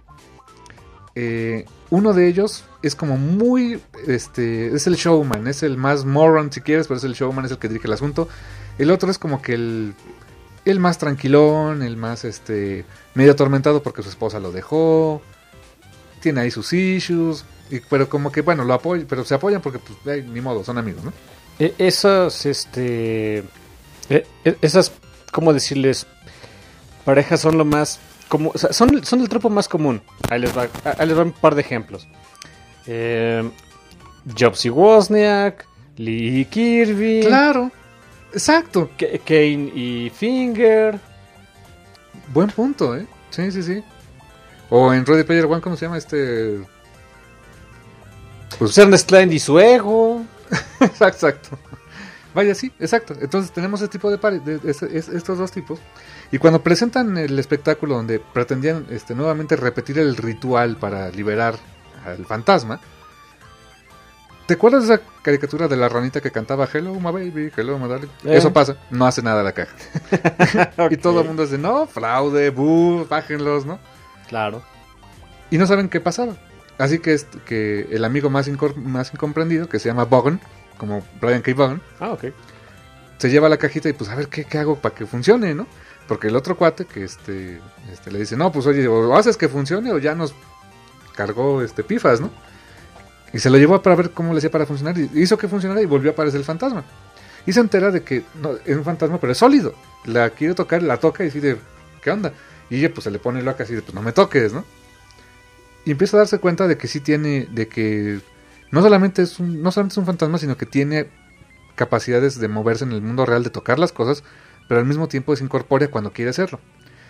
Uno de ellos es como muy, es el showman, es el más moron si quieres, pero es el showman, es el que dirige el asunto. El otro es como que el más tranquilón, el más medio atormentado porque su esposa lo dejó. Tiene ahí sus issues, pero como que bueno, lo apoyan, pero se apoyan porque pues ni modo, son amigos, ¿no? Esas, ¿cómo decirles? Parejas son lo más como, o sea, son el tropo más común. Ahí les va un par de ejemplos. Jobs y Wozniak, Lee y Kirby. Claro, exacto. Kane y Finger. Buen punto, ¿eh? Sí. O en Ready Player One, ¿cómo se llama Pues Ernest Klein y su ego. Exacto. Vaya, sí, exacto. Entonces tenemos este tipo estos dos tipos. Y cuando presentan el espectáculo donde pretendían nuevamente repetir el ritual para liberar al fantasma, ¿te acuerdas de esa caricatura de la ranita que cantaba Hello my baby, hello my darling? Eso pasa, no hace nada la caja. Okay. Y todo el mundo dice, no, fraude, bájenlos, ¿no? Claro. Y no saben qué pasaba. Así que el amigo más incomprendido, que se llama Bogan, como Brian K. Bogan, se lleva la cajita y pues a ver qué hago para que funcione, ¿no? Porque el otro cuate que le dice, no, pues oye, o haces que funcione o ya nos cargó pifas, ¿no? Y se lo llevó para ver cómo le hacía para funcionar y hizo que funcionara y volvió a aparecer el fantasma. Y se entera de que no, es un fantasma, pero es sólido. La quiere tocar, la toca y dice, ¿qué onda? Y ella pues se le pone loca así de, pues no me toques, ¿no? Y empieza a darse cuenta de que sí tiene, de que no solamente es un fantasma, sino que tiene capacidades de moverse en el mundo real, de tocar las cosas, pero al mismo tiempo es incorpórea cuando quiere hacerlo.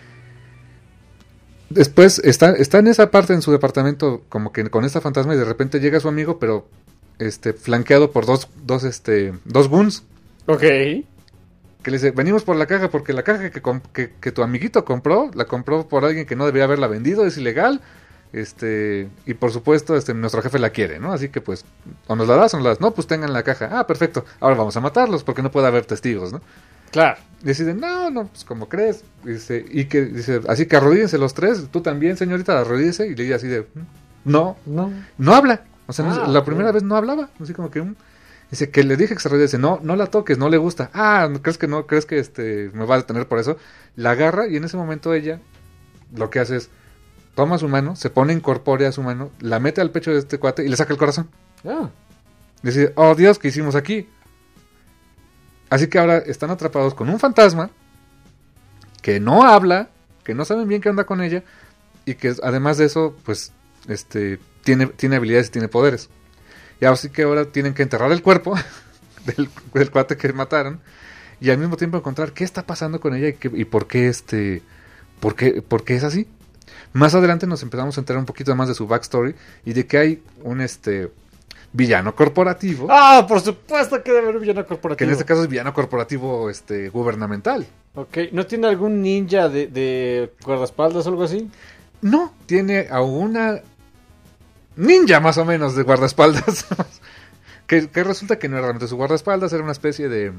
Después está en esa parte en su departamento como que con esta fantasma y de repente llega su amigo, pero flanqueado por dos goons. Ok. Que le dice, venimos por la caja porque la caja que tu amiguito compró, la compró por alguien que no debería haberla vendido, es ilegal. Y por supuesto, nuestro jefe la quiere, ¿no? Así que pues, o nos la das o nos la das. No, pues tengan la caja. Ah, perfecto. Ahora vamos a matarlos porque no puede haber testigos, ¿no? Claro. Deciden, no, pues como crees. Dice, así que arrodíllense los tres. Tú también, señorita, arrodíllese. Y le dice así de, no habla. O sea, la primera vez no hablaba. Así como que, dice que le dije que se arrodille. Dice, no la toques, no le gusta. Ah, ¿crees que no? ¿Crees que me va a detener por eso? La agarra y en ese momento ella lo que hace es toma su mano, se pone incorpórea su mano, la mete al pecho de este cuate y le saca el corazón. Dice, oh Dios, ¿qué hicimos aquí? Así que ahora están atrapados con un fantasma que no habla, que no saben bien qué onda con ella y que además de eso, pues, tiene habilidades y tiene poderes. Y así que ahora tienen que enterrar el cuerpo del cuate que mataron y al mismo tiempo encontrar qué está pasando con ella y por qué por qué es así. Más adelante nos empezamos a enterar un poquito más de su backstory y de que hay un villano corporativo. Ah, por supuesto que debe haber un villano corporativo. Que en este caso es villano corporativo gubernamental. Ok, ¿no tiene algún ninja de guardaespaldas o algo así? No, tiene a una ninja más o menos de guardaespaldas. que resulta que no era realmente su guardaespaldas, era una especie de...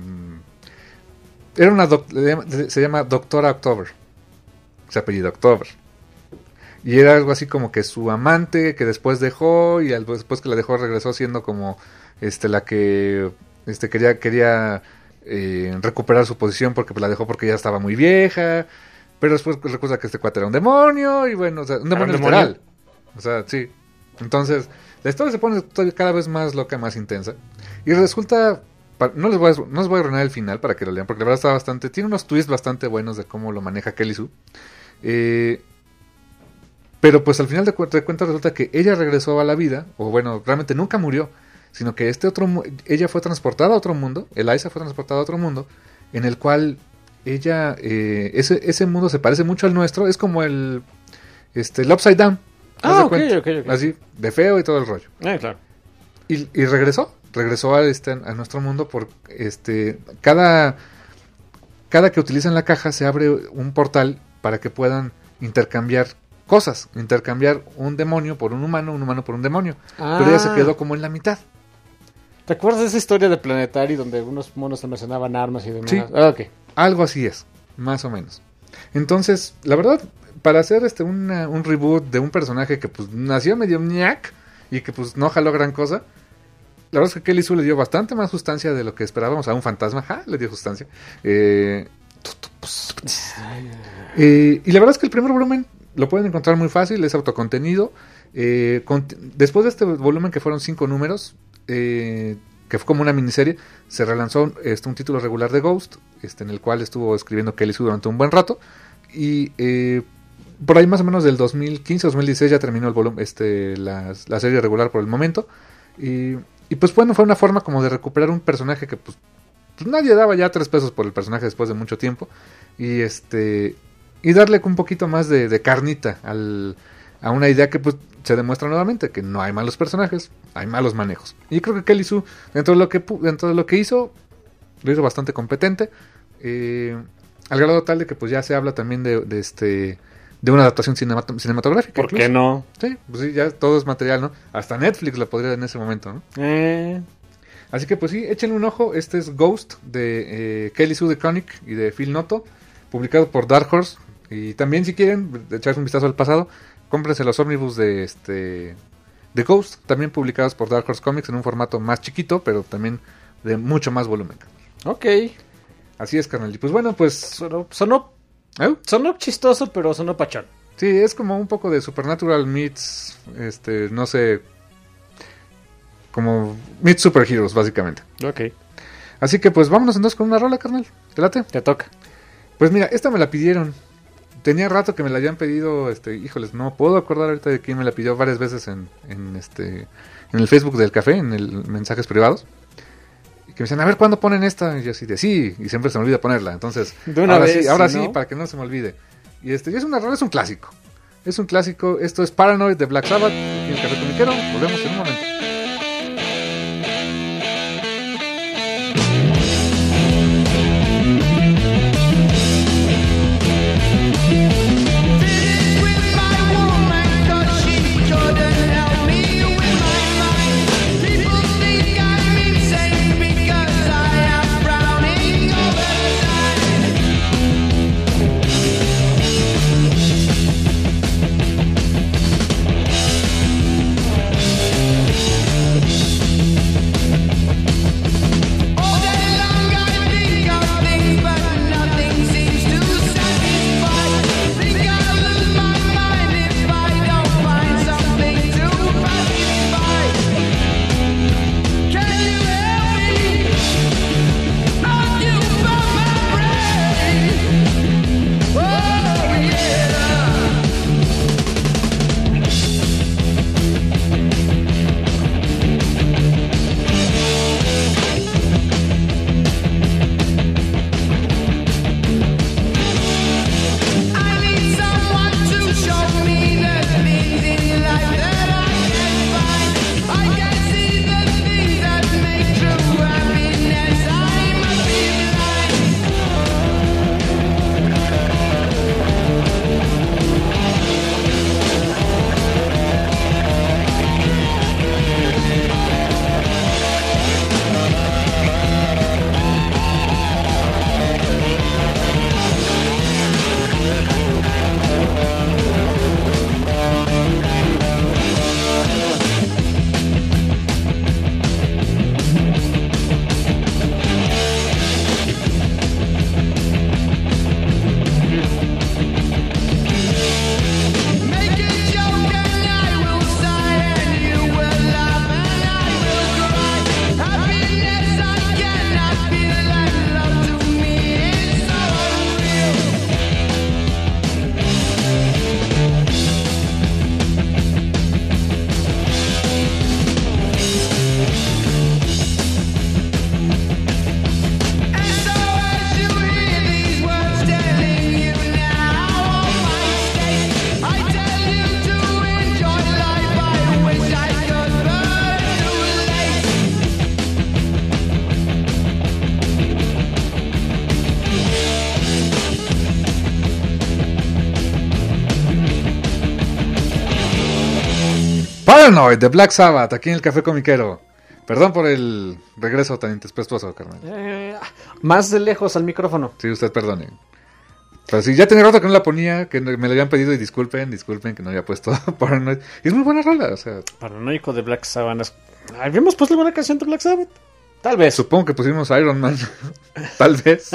se llama Doctora October. Se apellida October. Y era algo así como que su amante que después dejó y después que la dejó regresó siendo como la que quería recuperar su posición porque la dejó porque ya estaba muy vieja, pero después recuerda que este cuate era un demonio y bueno, o sea, un demonio literal. O sea, sí. Entonces, la historia se pone cada vez más loca, más intensa y resulta no les voy a arruinar el final para que lo lean porque la verdad tiene unos twists bastante buenos de cómo lo maneja Kelly Sue. Pero pues al final de cuentas resulta que ella regresó a la vida, o bueno, realmente nunca murió, sino que ella fue transportada a otro mundo, Eliza fue transportada a otro mundo, en el cual ella, ese mundo se parece mucho al nuestro, es como el Upside Down. Ok. Así, de feo y todo el rollo. Claro. Y regresó a nuestro mundo por cada que utilizan la caja se abre un portal para que puedan intercambiar un demonio por un humano por un demonio. Pero ella se quedó como en la mitad. ¿Te acuerdas de esa historia de Planetary donde algunos monos almacenaban armas y demás? Sí, ok. Algo así es, más o menos. Entonces, la verdad, para hacer un reboot de un personaje que pues nació medio ñac y que pues no jaló gran cosa, la verdad es que Kelly Sue le dio bastante más sustancia de lo que esperábamos a un fantasma. Le dio sustancia. Y la verdad es que el primer volumen lo pueden encontrar muy fácil, es autocontenido. Después de este volumen, que fueron 5 números, que fue como una miniserie, se relanzó un título regular de Ghost, en el cual estuvo escribiendo Kelly Sue durante un buen rato. Y por ahí más o menos del 2015-2016 ya terminó el volumen, la serie regular por el momento. Y pues bueno, fue una forma como de recuperar un personaje que pues nadie daba ya 3 pesos por el personaje después de mucho tiempo. Y darle un poquito más de carnita a una idea que pues se demuestra nuevamente que no hay malos personajes, hay malos manejos. Y creo que Kelly Sue, dentro de lo que hizo, lo hizo bastante competente, al grado tal de que pues ya se habla también de una adaptación cinematográfica. ¿Por qué no? Sí, pues sí, ya todo es material, ¿no? Hasta Netflix la podría en ese momento, ¿no? Así que pues sí, échenle un ojo. Este es Ghost de Kelly Sue DeConnick y de Phil Noto, publicado por Dark Horse. Y también si quieren echarse un vistazo al pasado, cómprense los ómnibus de Ghost, también publicados por Dark Horse Comics en un formato más chiquito, pero también de mucho más volumen. Ok. Así es, carnal. Y pues bueno, pues... Sonó chistoso, pero sonó pachón. Sí, es como un poco de Supernatural meets, no sé, como meets Superheroes, básicamente. Ok. Así que pues vámonos entonces con una rola, carnal. ¿Te late? Te toca. Pues mira, esta me la pidieron. Tenía rato que me la habían pedido, híjoles, no puedo acordar ahorita de quién me la pidió varias veces en el Facebook del café, en el mensajes privados. Y que me decían, a ver, ¿cuándo ponen esta? Y yo así de sí, y siempre se me olvida ponerla. Entonces, de una vez, ahora ¿no? sí, para que no se me olvide. Y es una rola, es un clásico. Es un clásico, esto es Paranoid de Black Sabbath, aquí en el Café Comiquero. Volvemos en un momento. With my woman, 'cause she Paranoid de Black Sabbath, aquí en el Café Comiquero. Perdón por el regreso tan intempestuoso, carnal. Más de lejos al micrófono. Sí, usted perdone. Pero sí, ya tenía rato que no la ponía, que me la habían pedido y disculpen que no había puesto Paranoid. Y es muy buena rola, o sea, Paranoico de Black Sabbath. ¿Habíamos puesto alguna canción de Black Sabbath? Tal vez. supongo que pusimos Iron Man. Tal vez.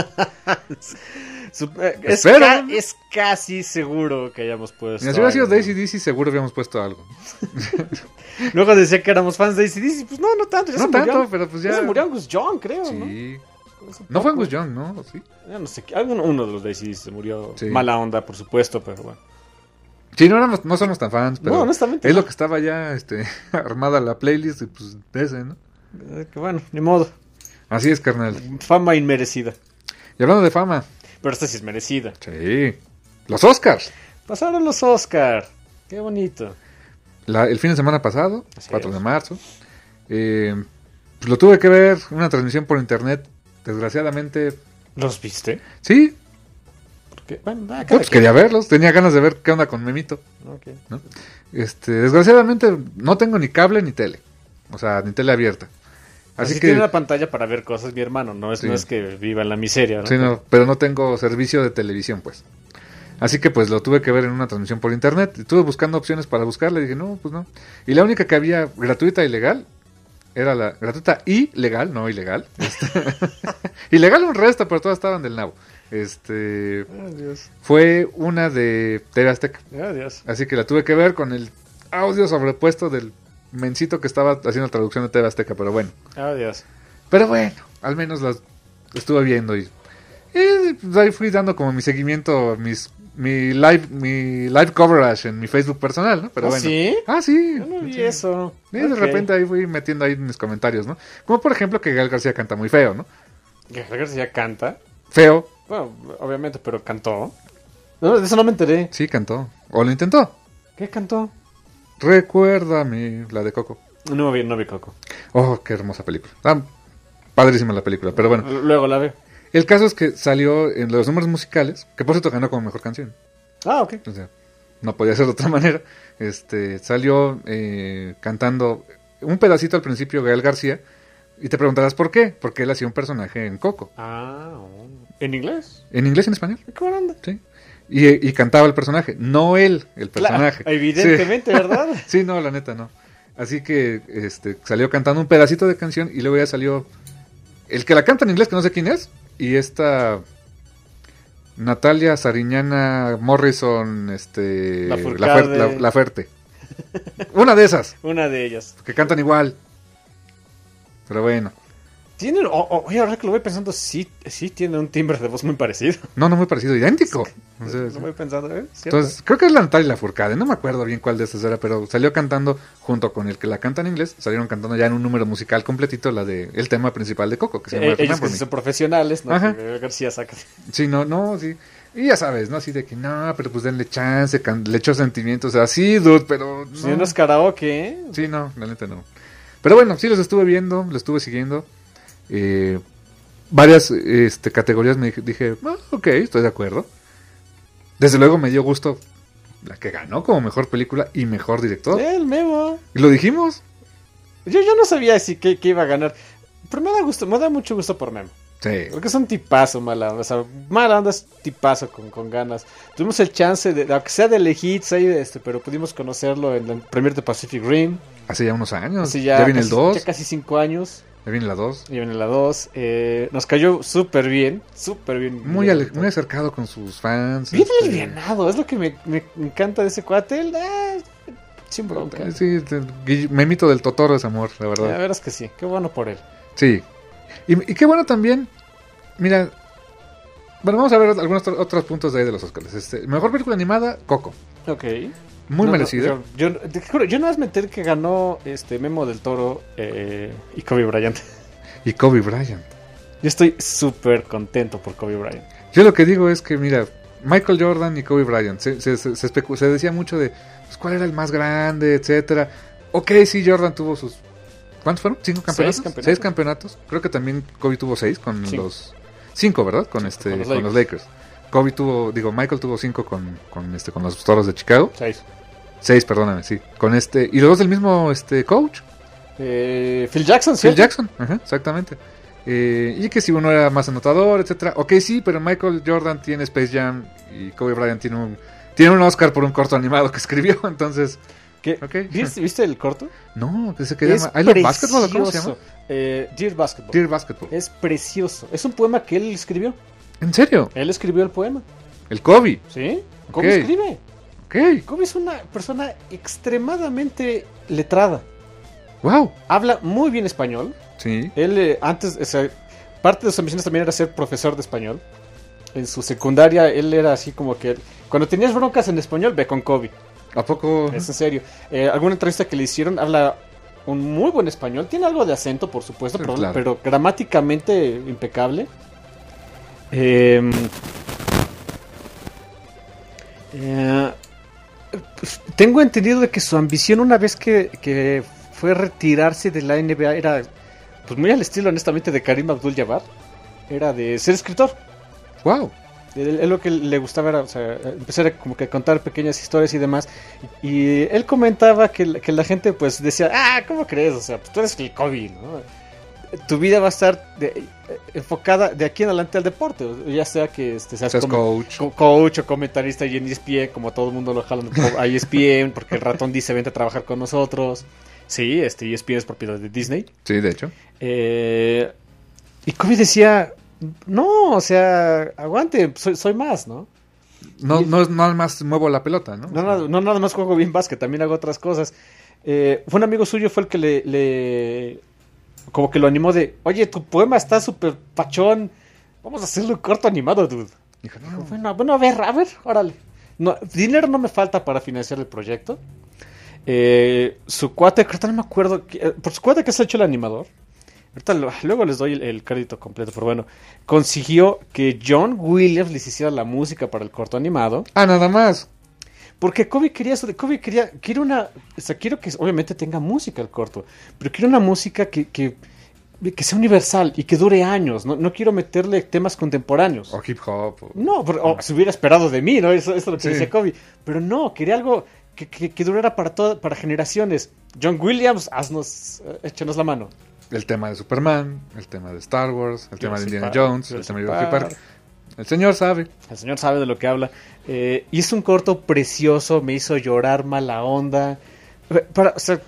Es, Espero. es casi seguro que hayamos puesto. Si hubiera sido algo. Daisy DC, seguro habíamos puesto algo. Luego decía que éramos fans de AC/DC. Pues no tanto. Ya No se tanto, murió. pero pues Ya ya. se murió Angus Young, creo, ¿no? Sí. Hace No fue poco. Angus Young, ¿no? Sí. Ya no sé. Uno de los de AC/DC se murió. Sí. Mala onda, por supuesto, pero bueno. Sí, no somos tan fans, pero No, honestamente es no. lo que estaba ya armada la playlist y pues de ese, ¿no? Que bueno, ni modo. Así es, carnal. Fama inmerecida. Y hablando de fama, Pero esta sí es merecida. sí. Los Oscars. Pasaron los Oscar. Qué bonito. El fin de semana pasado, Así 4 es. de marzo. Pues lo tuve que ver, una transmisión por internet. Desgraciadamente, ¿Los viste? sí, Porque, bueno, pues quería verlos. Tenía ganas de ver qué onda con Memito. Ok. ¿No? Desgraciadamente no tengo ni cable ni tele. O sea, ni tele abierta. Así Así tiene que una pantalla para ver cosas, mi hermano. No es, Sí. no es que viva en la miseria, ¿no? sí, no, pero no tengo servicio de televisión, pues. Así que pues lo tuve que ver en una transmisión por internet. Estuve buscando opciones para buscarla y dije, no, pues no. Y la única que había gratuita y legal era la gratuita y legal, no ilegal. Ilegal un resto, pero todas estaban del nabo. Adiós. Fue una de TV Azteca. Adiós. Así que la tuve que ver con el audio sobrepuesto del mencito que estaba haciendo traducción de TV Azteca, pero bueno. Adiós. Pero bueno, al menos las estuve viendo y pues ahí fui dando como mi seguimiento, mi live coverage en mi Facebook personal, ¿no? Pero ¿Ah, bueno. sí? Ah, sí. Yo no vi Sí. eso. Sí, de Ok. repente ahí fui metiendo ahí mis comentarios, ¿no? Como por ejemplo que Gael García canta muy feo, ¿no? Gael García canta. Feo, Bueno, obviamente, pero cantó. No, de eso no me enteré. sí cantó. O lo intentó. ¿Qué cantó? Recuérdame, la de Coco. No vi Coco. Oh, qué hermosa película. Ah, padrísima la película, pero bueno. Luego la veo. El caso es que salió en los números musicales, que por cierto ganó como mejor canción. Ah, ok. O sea, no podía ser de otra manera. Salió cantando un pedacito al principio Gael García. Y te preguntarás por qué. Porque él hacía un personaje en Coco. Ah, ¿en inglés? ¿En inglés y en español? ¿Qué buena onda? Sí. Y cantaba el personaje, no él, el personaje. Claro, evidentemente, ¿verdad? Sí, no, la neta no. Así que salió cantando un pedacito de canción y luego ya salió el que la canta en inglés, que no sé quién es, y esta Natalia Sariñana Morrison, Lafourcade. la Ferte. Una de esas, Una de ellas. que cantan igual. Pero bueno, Tienen, oye, ahora que lo voy pensando, sí tiene un timbre de voz muy parecido. no muy parecido, idéntico. O sea, Lo voy pensando, ¿eh? ¿Cierto? entonces, creo que es la Natalia Lafourcade, no me acuerdo bien cuál de esas era, pero salió cantando junto con el que la canta en inglés, salieron cantando ya en un número musical completito el tema principal de Coco, que se llama Ellos Remember que Me. son profesionales, ¿no? Ajá. Que Gael García saca. Sí, no, sí. Y ya sabes, ¿no? Así de que no, pero pues denle chance, le echó sentimientos, o sea, sí, dude, pero Si no es karaoke, ¿eh? Sí, no, la neta no. Pero bueno, sí los estuve viendo, los estuve siguiendo. Varias categorías me dije, ok, estoy de acuerdo. Desde luego me dio gusto la que ganó como mejor película y mejor director. El Memo. Y lo dijimos. Yo no sabía si que iba a ganar. Pero me da mucho gusto por Memo. Sí. Porque es un tipazo, mala onda. O sea, mala onda es tipazo con ganas. Tuvimos el chance, aunque sea de lejitos ahí, pero pudimos conocerlo en el premier de Pacific Rim. Hace ya unos años. Así ya viene el casi- 2. Ya casi 5 años. Ya viene la 2. Y viene la 2. Nos cayó súper bien. Muy acercado con sus fans. Bien alivianado. Es lo que me encanta de ese cuate. Él, sin bronca. Sí, Memito del Totoro es amor, la La verdad. verdad es que sí. Qué bueno por él. Sí. Y qué bueno también. Mira. Bueno, vamos a ver algunos otros puntos de ahí de los Oscars. Mejor película animada, Coco. Ok. Muy No, merecida. Te juro, yo no vas a meter que ganó Memo del Toro y Kobe Bryant. Y Kobe Bryant. Yo estoy súper contento por Kobe Bryant. Yo lo que digo es que, mira, Michael Jordan y Kobe Bryant, se decía mucho de pues, cuál era el más grande, etcétera. Ok, sí, Jordan tuvo sus... ¿Cuántos fueron? ¿5 campeonatos? 6 campeonatos. 6 campeonatos. Creo que también Kobe tuvo 6 con Cinco. los... 5, ¿verdad? Con con los Lakers. Michael tuvo 5 con los Toros de Chicago. 6. 6, perdóname, sí. Con y los dos del mismo coach, Phil Jackson, Phil ¿cierto? Jackson, ajá, exactamente. Y que si uno era más anotador, etcétera. Ok, sí, pero Michael Jordan tiene Space Jam y Kobe Bryant tiene un Oscar por un corto animado que escribió, entonces... ¿Qué? Ok. ¿Viste el corto? No, que se llama I Love Basketball, ¿o ¿cómo se llama? Dear Basketball. Dear Basketball. Es precioso. Es un poema que él escribió. ¿En serio? Él escribió el poema. El Kobe. ¿Sí? ¿Cómo Ok. escribe? Ok. Kobe es una persona extremadamente letrada. Wow. Habla muy bien español. Sí. Él antes, o sea, parte de sus ambiciones también era ser profesor de español. En su secundaria él era así como que... Cuando tenías broncas en español, ve con Kobe. ¿A poco? Es en serio. Alguna entrevista que le hicieron habla un muy buen español. Tiene algo de acento, por supuesto, Sí, pero, claro. pero gramáticamente impecable. Tengo entendido de que su ambición una vez que fue retirarse de la NBA era pues muy al estilo honestamente de Karim Abdul-Jabbar. Era de ser escritor. Wow. Él lo que le gustaba era, o sea, empezar a como que a contar pequeñas historias y demás. Y él comentaba que la gente pues decía, ¿cómo crees? O sea, pues tú eres el Kobe, ¿no? Tu vida va a estar enfocada de aquí en adelante al deporte. Ya sea que seas Seas coach. coach o comentarista y en ESPN, como todo el mundo lo jalan a ESPN, porque el ratón dice, vente a trabajar con nosotros. Sí, ESPN es propiedad de Disney. Sí, de hecho. Y Kobe decía... No, o sea, aguante, soy más, ¿no? No es nada más muevo la pelota, ¿no? No, nada más juego bien básquet, también hago otras cosas. Fue un amigo suyo, fue el que le como que lo animó de, oye, tu poema está súper pachón, vamos a hacerle un corto animado, dude. Dijo, Bueno, a ver, órale. No, dinero no me falta para financiar el proyecto. Su cuate, creo que no me acuerdo, por su cuate que se ha hecho el animador. Ahorita luego les doy el crédito completo, pero bueno, consiguió que John Williams les hiciera la música para el corto animado. nada más. Porque Kobe quería eso, quiero una, o sea, quiero que obviamente tenga música el corto, pero quiero una música que sea universal y que dure años, no quiero meterle temas contemporáneos. O hip hop. No, o se hubiera esperado de mí, ¿no? Eso es lo que Sí. decía Kobe. Pero no, quería algo que durara para generaciones. John Williams, échanos la mano. El tema de Superman, el tema de Star Wars, el tema de Jurassic Indiana Park, Jones, el Jurassic tema de Jurassic Park. Park. El señor sabe. El señor sabe de lo que habla. Hizo un corto precioso, me hizo llorar mala onda. O sea,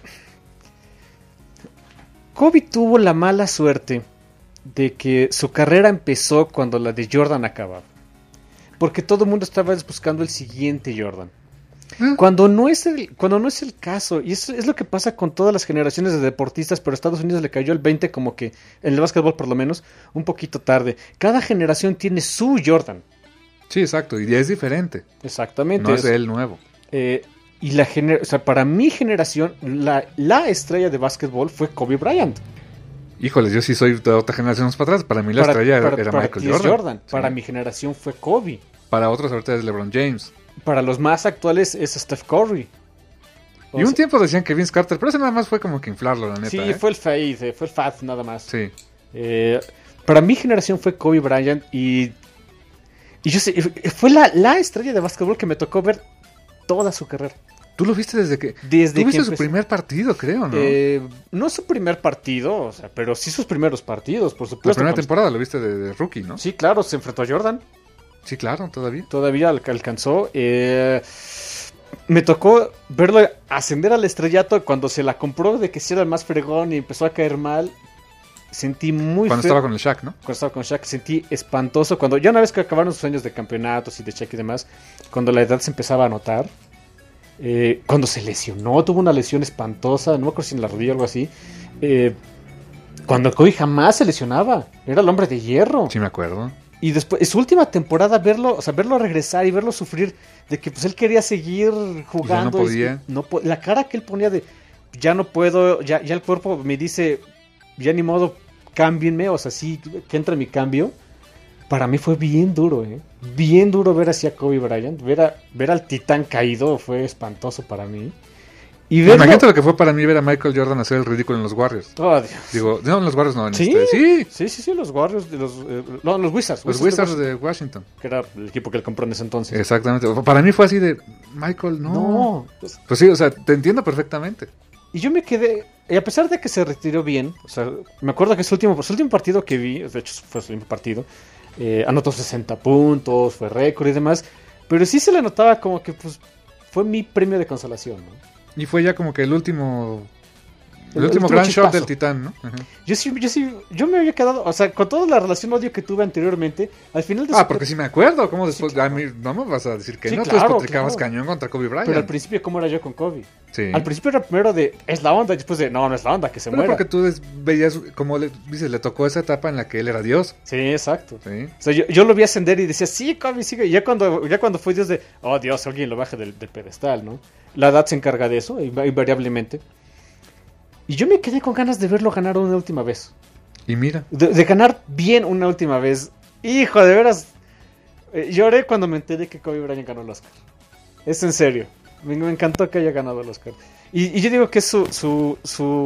Kobe tuvo la mala suerte de que su carrera empezó cuando la de Jordan acababa. Porque todo el mundo estaba buscando el siguiente Jordan. Cuando no es el caso, y eso es lo que pasa con todas las generaciones de deportistas, pero a Estados Unidos le cayó el 20 como que, en el básquetbol por lo menos, un poquito tarde. Cada generación tiene su Jordan. Sí, exacto. Y es diferente. Exactamente. No es el nuevo. Y o sea, para mi generación, la estrella de básquetbol fue Kobe Bryant. Híjoles, yo sí soy de otra generación más para atrás. Para mí la estrella era Michael ti es Jordan. Sí. Para mi generación fue Kobe. Para otros ahorita es LeBron James. Para los más actuales es Steph Curry. Y un tiempo decían que Vince Carter, pero eso nada más fue como que inflarlo, la neta. Sí, fue el fad nada más. Sí. Para mi generación fue Kobe Bryant y yo sé, fue la estrella de básquetbol que me tocó ver toda su carrera. Tú lo viste desde que... Desde Tú viste que su empezó. primer partido, creo, ¿no? No su primer partido, o sea, pero sí sus primeros partidos, por La supuesto. primera Cuando- temporada lo viste de rookie, ¿no? Sí, claro, se enfrentó a Jordan. Sí, claro, todavía. Todavía alcanzó. Me tocó verlo ascender al estrellato cuando se la compró de que sí era el más fregón y empezó a caer mal. Sentí muy Cuando feo. estaba con el Shaq, ¿no? Cuando estaba con Shaq, sentí espantoso. Cuando ya una vez que acabaron sus años de campeonatos y de Shaq y demás, cuando la edad se empezaba a notar, cuando se lesionó, tuvo una lesión espantosa, no me acuerdo si en la rodilla o algo así. Cuando Kobe jamás se lesionaba, era el hombre de hierro. Sí, me acuerdo. Y después, en su última temporada, verlo regresar y verlo sufrir, de que pues él quería seguir jugando. Y ya no podía. La cara que él ponía de, ya no puedo, ya el cuerpo me dice, ya ni modo, cámbienme, o sea, sí, que entra mi cambio. Para mí fue bien duro, bien duro ver así a Kobe Bryant, ver al titán caído fue espantoso para mí. Y verlo... Imagínate lo que fue para mí ver a Michael Jordan hacer el ridículo en los Warriors. Oh, Dios. Digo, no, en los Warriors no, en ¿Sí? sí, Los Warriors, los Wizards. los Wizards de Washington. Que era el equipo que él compró en ese entonces. Exactamente. Para mí fue así de, Michael, no. No. Pues sí, o sea, te entiendo perfectamente. Y yo me quedé, y a pesar de que se retiró bien, o sea, me acuerdo que su último partido que vi, de hecho fue su último partido, anotó 60 puntos, fue récord y demás, pero sí se le notaba como que pues fue mi premio de consolación, ¿no? Y fue ya como que el último El último gran shot chispazo. del Titán, ¿no? Ajá. Yo me había quedado, o sea, con toda la relación odio que tuve anteriormente, al final de Porque sí me acuerdo, ¿cómo después? claro. A mí no me vas a decir que Sí, no, tú claro, despotricabas claro. cañón contra Kobe Bryant. Pero al principio, ¿cómo era yo con Kobe? Sí. Al principio era primero de, es la onda, y después de, no es la onda, que se Pero muera. porque tú veías, como dices, le tocó esa etapa en la que él era Dios. Sí, exacto. Sí. O sea, yo lo vi ascender y decía, sí, Kobe, sigue. Y ya cuando fue Dios de, oh Dios, alguien lo baje del pedestal, ¿no? La edad se encarga de eso, invariablemente. Y yo me quedé con ganas de verlo ganar una última vez. Y mira, De ganar bien una última vez. Hijo, de veras. Lloré cuando me enteré que Kobe Bryant ganó el Oscar. Es en serio. Me encantó que haya ganado el Oscar. Y yo digo que su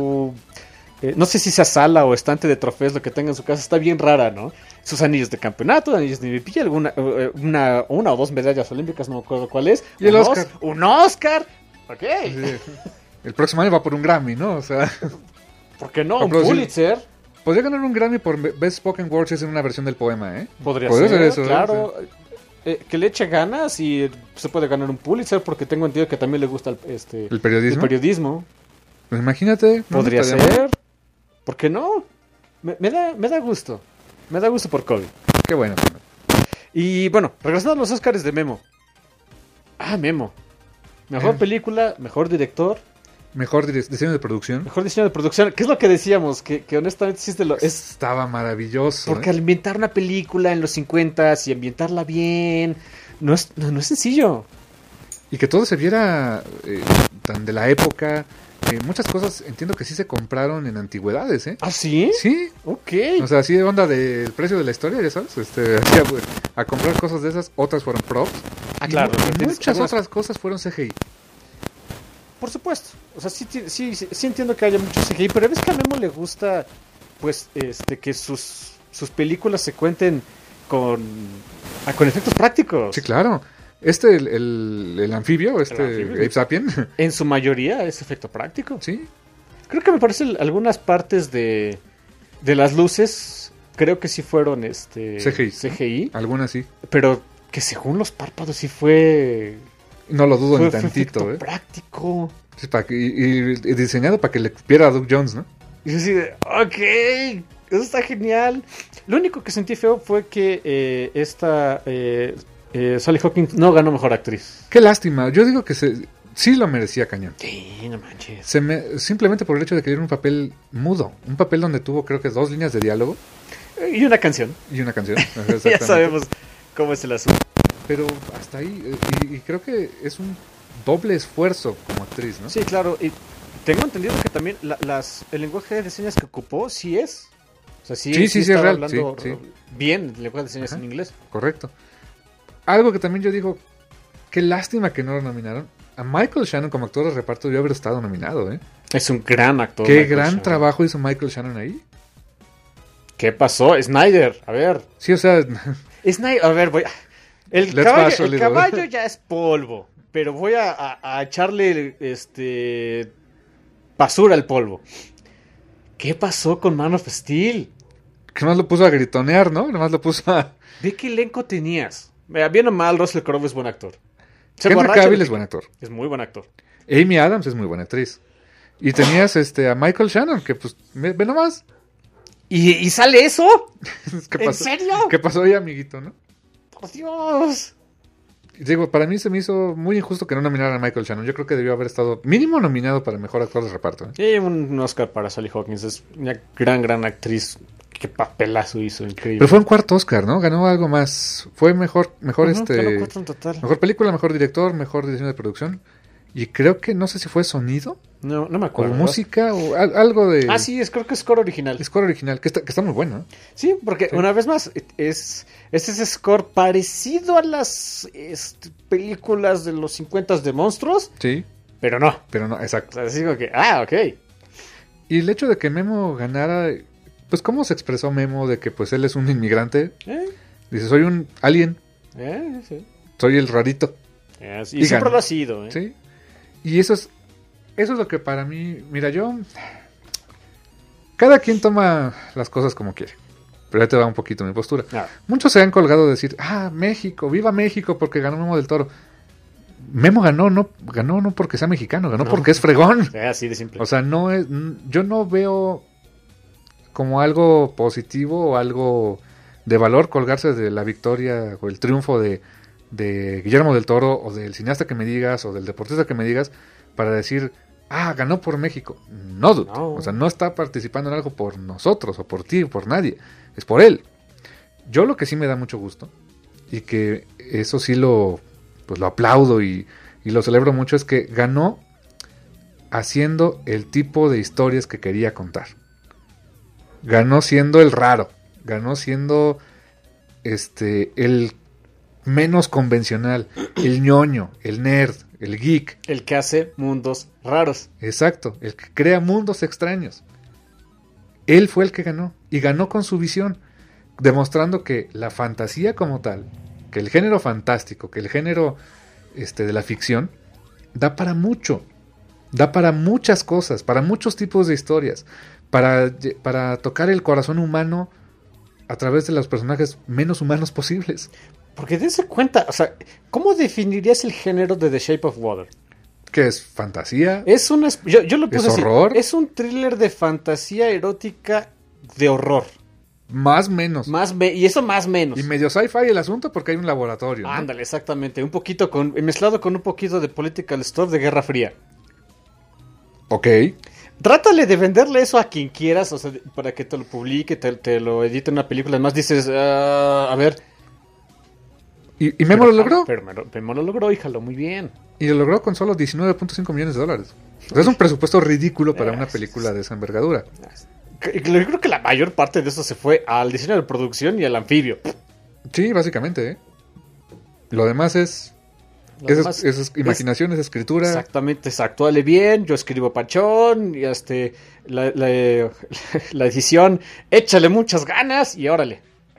no sé si sea sala o estante de trofeos, lo que tenga en su casa, está bien rara, ¿no? Sus anillos de campeonato, anillos de MVP, una o dos medallas olímpicas, no me acuerdo cuál es. Y el Oscar. ¡Un Oscar! Ok. sí, el próximo año va por un Grammy, ¿no? O sea, ¿Por qué no? Va a Un producir- Pulitzer. podría ganar un Grammy por Best Spoken Words en una versión del poema, ¿eh? Podría Podría ser, ser eso, ¿eh? claro. Que le eche ganas y se puede ganar un Pulitzer porque tengo entendido que también le gusta El periodismo. el periodismo. Pues imagínate. ¿no? Podría Estaría ser. mal. ¿Por qué no? Me da gusto. Me da gusto por Kobe. Qué bueno. Y bueno, regresando a los Oscars de Memo. Memo. Mejor película, mejor director, Mejor diseño de producción. mejor diseño de producción. ¿Qué es lo que decíamos? Que honestamente sí es de lo... Es Estaba maravilloso. porque ¿eh? al ambientar una película en los 50s y ambientarla bien, no es sencillo. Y que todo se viera tan de la época. Muchas cosas entiendo que sí se compraron en antigüedades, ¿eh? ¿Ah, sí? Sí. Ok. O sea, sí, onda del precio de la historia, ya sabes. Así a comprar cosas de esas, otras fueron props. Claro. Y muchas otras cosas fueron CGI. Por supuesto. O sea, sí entiendo que haya mucho CGI, pero ves que a Memo le gusta, pues, que sus películas se cuenten con efectos prácticos. Sí, claro. El anfibio, anfibio. Ape Sapien. En su mayoría es efecto práctico. Sí. Creo que me parecen algunas partes de las luces, creo que sí fueron CGI, Algunas sí. pero que según los párpados sí fue No lo dudo ni fue tantito, efecto ¿eh? práctico. Sí, y diseñado para que le cupiera a Doug Jones, ¿no? Y yo así de, ok, eso está genial. Lo único que sentí feo fue que Sally Hawkins no ganó mejor actriz. Qué lástima. Yo digo que sí lo merecía cañón. Sí, no manches. Simplemente por el hecho de que era un papel mudo. Un papel donde tuvo creo que 2 líneas de diálogo Y una canción. y una canción. Ajá, Ya exactamente. sabemos cómo es el asunto. Pero hasta ahí. Y creo que es un doble esfuerzo como actriz, ¿no? Sí, claro. Y tengo entendido que también el lenguaje de señas que ocupó sí es. O sea, sí Sí, es estaba real, hablando sí. bien el lenguaje de señas Ajá. en inglés. Correcto. Algo que también yo digo, qué lástima que no lo nominaron. A Michael Shannon como actor de reparto debió haber estado nominado, ¿eh? Es un gran actor. Qué Michael gran Shannon. trabajo hizo Michael Shannon ahí. ¿Qué pasó? Snyder, a ver. Sí, o sea, Snyder, a ver, El Let's caballo, bash a el little. caballo ya es polvo, pero voy a echarle basura al polvo. ¿Qué pasó con Man of Steel? que más lo puso a gritonear, ¿no? Nomás lo puso a... ¿De qué elenco tenías? Mira, bien o mal, Russell Crowe es buen actor. Se Henry borracha Cavill de- es buen actor. Es muy buen actor. Amy Adams es muy buena actriz. Y tenías a Michael Shannon, que pues, ve nomás. ¿Y sale eso? ¿Qué ¿En pasó? serio? ¿Qué pasó ahí, amiguito, no? ¡Por Dios! Y digo, para mí se me hizo muy injusto que no nominaran a Michael Shannon. Yo creo que debió haber estado mínimo nominado para mejor actor de reparto. ¿eh? Y un Oscar para Sally Hawkins. Es una gran actriz. Qué papelazo hizo, increíble. Pero fue un cuarto Oscar, ¿no? Ganó algo más. Fue mejor Ganó 4 en total. mejor película, mejor director, mejor diseño de producción. Y creo que no sé si fue sonido No me o acuerdo. música o algo de Creo que es score original. score original, que está muy bueno. ¿eh? Sí, porque Sí. una vez más, es ese score parecido a las películas de los 50 de monstruos, Sí. Pero no. pero no, O exacto. sea, así como que, ok. Y el hecho de que Memo ganara, pues cómo se expresó Memo de que pues él es un inmigrante, dice, soy un alien, Sí. soy el rarito, Y Y siempre ganó. lo ha sido, ¿sí? Y eso es lo que para mí, mira, yo, cada quien toma las cosas como quiere, pero ya te va un poquito mi postura. Ah, Muchos se han colgado de decir, México, viva México porque ganó Memo del Toro. Memo ganó no porque sea mexicano, ganó No. porque es fregón. así de simple. O sea, yo no veo como algo positivo o algo de valor colgarse de la victoria o el triunfo de Guillermo del Toro o del cineasta que me digas o del deportista que me digas para decir, ganó por México. No, dude. No. O sea, no está participando en algo por nosotros o por ti o por nadie. Es por él. Yo lo que sí me da mucho gusto y que eso sí lo aplaudo y lo celebro mucho es que ganó haciendo el tipo de historias que quería contar. Ganó siendo el raro, ganó siendo el menos convencional, el ñoño, el nerd, el geek. El que hace mundos raros. Exacto, el que crea mundos extraños. Él fue el que ganó y ganó con su visión, demostrando que la fantasía como tal, que el género fantástico, que el género de la ficción da para mucho. Da para muchas cosas, para muchos tipos de historias, para tocar el corazón humano a través de los personajes menos humanos posibles. Porque dense cuenta, o sea, ¿cómo definirías el género de The Shape of Water? Que es fantasía, Es una... Yo lo puse ¿Es así. horror? Es un thriller de fantasía erótica de horror. más menos. Y eso más menos. Y medio sci-fi el asunto porque hay un laboratorio, ¿no? Ándale, exactamente. Un poquito mezclado con un poquito de political stuff de Guerra Fría. Ok. Trátale de venderle eso a quien quieras, o sea, para que te lo publique, te lo edite en una película. Además dices, a ver... Y Memo lo logró. Pero Memo lo logró, híjalo, muy bien. Y lo logró con solo $19.5 millones. O sea, es un presupuesto ridículo para una película de esa envergadura. Yo creo que la mayor parte de eso se fue al diseño de producción y al anfibio. Sí, básicamente, ¿eh? Lo demás es... Lo Esa demás es imaginación, es escritura. Exactamente, se actuale bien, yo escribo pachón, y la edición, échale muchas ganas y órale.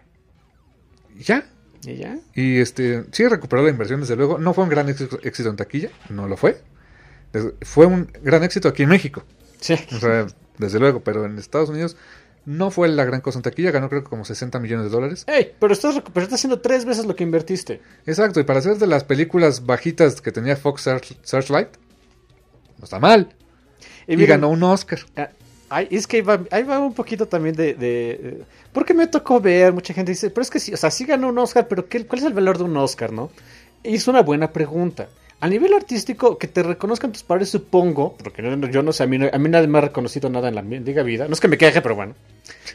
Ya. ¿Y ya? Y sí recuperó la inversión, desde luego. No fue un gran éxito en taquilla, no lo fue. Fue un gran éxito aquí en México. Sí. O sea, desde luego, pero en Estados Unidos no fue la gran cosa en taquilla, ganó creo que como $60 millones. Ey, pero estás haciendo 3 veces lo que invertiste. Exacto, y para hacer de las películas bajitas que tenía Fox Searchlight, no está mal. Y miren, ganó un Oscar. Es que ahí va un poquito también porque me tocó ver, mucha gente dice, pero es que sí, o sea, sí ganó un Oscar, pero ¿cuál es el valor de un Oscar, no? Y es una buena pregunta. A nivel artístico, que te reconozcan tus padres, supongo, porque yo no sé, a mí nadie me ha reconocido nada en la mendiga vida, no es que me queje, pero bueno.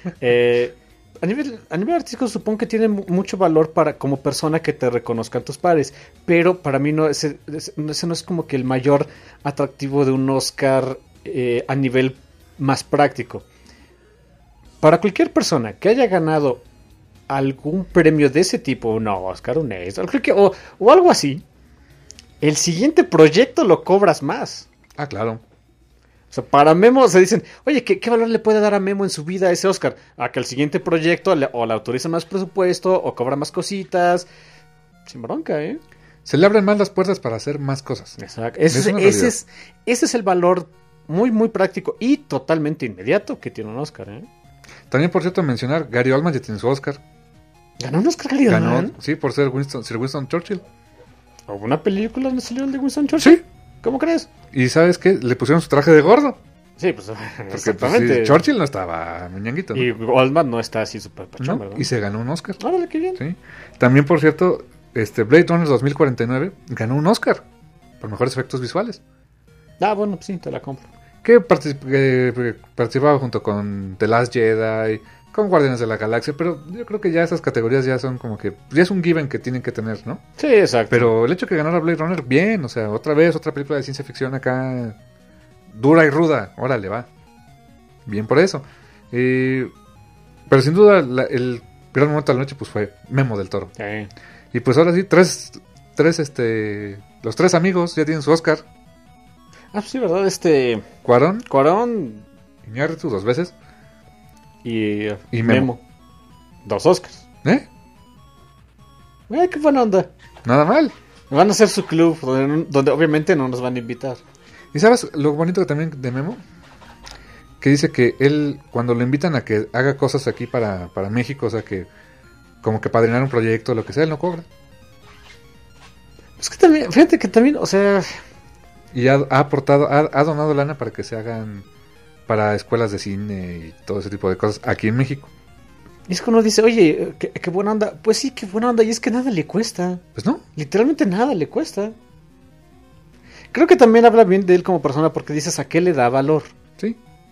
A nivel artístico supongo que tiene mucho valor como persona que te reconozcan tus padres, pero para mí ese no es como que el mayor atractivo de un Oscar a nivel más práctico. Para cualquier persona que haya ganado algún premio de ese tipo, un Oscar, un Ace, o algo así, el siguiente proyecto lo cobras más. Claro. O sea, para Memo se dicen, oye, ¿qué valor le puede dar a Memo en su vida a ese Oscar? A que el siguiente proyecto o le autoriza más presupuesto o cobra más cositas. Sin bronca, ¿eh? Se le abren más las puertas para hacer más cosas. Exacto. Es una realidad. Ese es el valor muy, muy práctico y totalmente inmediato que tiene un Oscar, ¿eh? También, por cierto, mencionar, Gary Oldman ya tiene su Oscar. ¿Ganó un Oscar Gary Oldman? Sí, por ser Sir Winston Churchill. ¿Hubo una película donde salió el de Winston Churchill? Sí. ¿Cómo crees? ¿Y sabes qué? Le pusieron su traje de gordo. Sí, pues Porque exactamente. pues, Churchill no estaba muñanguito, ¿no? Y Oldman no está así súper pachón, ¿No? ¿verdad? Y se ganó un Oscar. Órale, qué bien. ¿Sí? También, por cierto, Blade Runner 2049 ganó un Oscar por mejores efectos visuales. Bueno, pues sí, te la compro. Que participaba junto con The Last Jedi, con Guardianes de la Galaxia, pero yo creo que ya esas categorías ya son como que... Ya es un given que tienen que tener, ¿no? Sí, exacto. Pero el hecho de que ganara Blade Runner, bien, o sea, otra película de ciencia ficción acá, dura y ruda, órale, va. Bien por eso. Pero sin duda, el gran momento de la noche pues fue Memo del Toro. Sí. Y pues ahora sí, los tres amigos ya tienen su Oscar. Ah, sí, ¿verdad? Cuarón, Cuarón Iñárritu 2 veces. y Y Memo. 2 Oscars. ¿Eh? Qué buena onda. Nada mal. Van a hacer su club donde obviamente no nos van a invitar. ¿Y sabes lo bonito que también de Memo? Que dice que él, cuando lo invitan a que haga cosas aquí para México, o sea que como que padrinar un proyecto o lo que sea, él no cobra. Es que también, fíjate que también, o sea, Y ha aportado, ha donado lana para que se hagan para escuelas de cine y todo ese tipo de cosas aquí en México. es que uno dice, oye, qué buena onda. Pues sí, qué buena onda. Y es que nada le cuesta. Pues no. Literalmente nada le cuesta. Creo que también habla bien de él como persona porque dices a qué le da valor. Sí.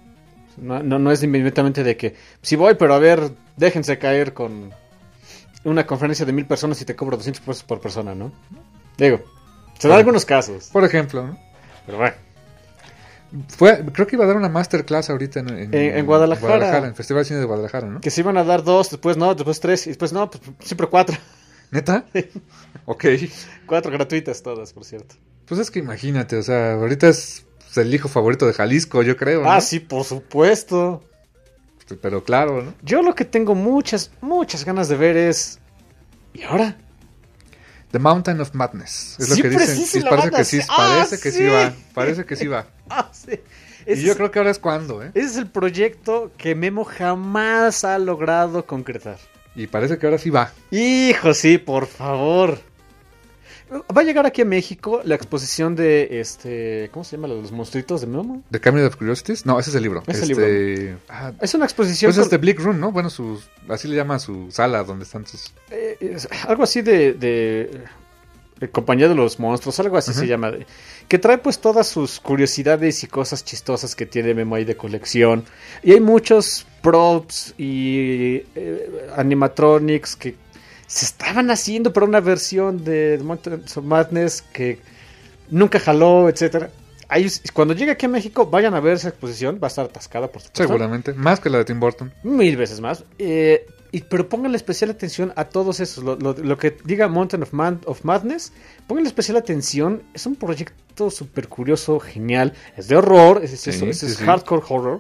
No es inmediatamente de que, sí voy, pero a ver, déjense caer con una conferencia de 1000 personas y te cobro 200 pesos por persona, ¿no? Digo, se dan algunos casos, Por ejemplo, ¿no? pero bueno. Creo que iba a dar una masterclass ahorita En Guadalajara. En el Festival de Cine de Guadalajara, ¿no? Que se iban a dar 2, después no, después 3, y después no, pues siempre 4. ¿Neta? Ok. 4 gratuitas todas, por cierto. Pues es que imagínate, o sea, ahorita es el hijo favorito de Jalisco, yo creo, ¿no? Ah, sí, por supuesto. Pero claro, ¿no? Yo lo que tengo muchas ganas de ver es... ¿Y ahora? The Mountain of Madness. Es lo Sí, que dicen. preciso Y la parece banda, que sí, sí. parece Ah, que sí sí. va. Parece que sí va. Ah, sí. Y yo creo que ahora es cuando, ¿eh? Ese es el proyecto que Memo jamás ha logrado concretar. Y parece que ahora sí va. Hijo, sí, por favor. Va a llegar aquí a México la exposición de ¿cómo se llama? Los monstruitos de Memo. The Cabinet of Curiosities. No, ese es el libro. Es el libro. Ah, Es una exposición pues es con- The Bleak Room, ¿no? Bueno, así le llama su sala donde están sus... algo así de compañía de los monstruos, algo así Ujú. se llama. Que trae pues todas sus curiosidades y cosas chistosas que tiene Memo ahí de colección. Y hay muchos props y animatronics que se estaban haciendo para una versión de Mountains of Madness que nunca jaló, etcétera. Cuando llegue aquí a México, vayan a ver esa exposición. Va a estar atascada, por supuesto. Seguramente. Más que la de Tim Burton. 1000 veces más. Pero pónganle especial atención a todos esos. Lo que diga Mountain of Madness, pónganle especial atención. Es un proyecto súper curioso, genial. Es de horror, es Sí, sí. hardcore horror.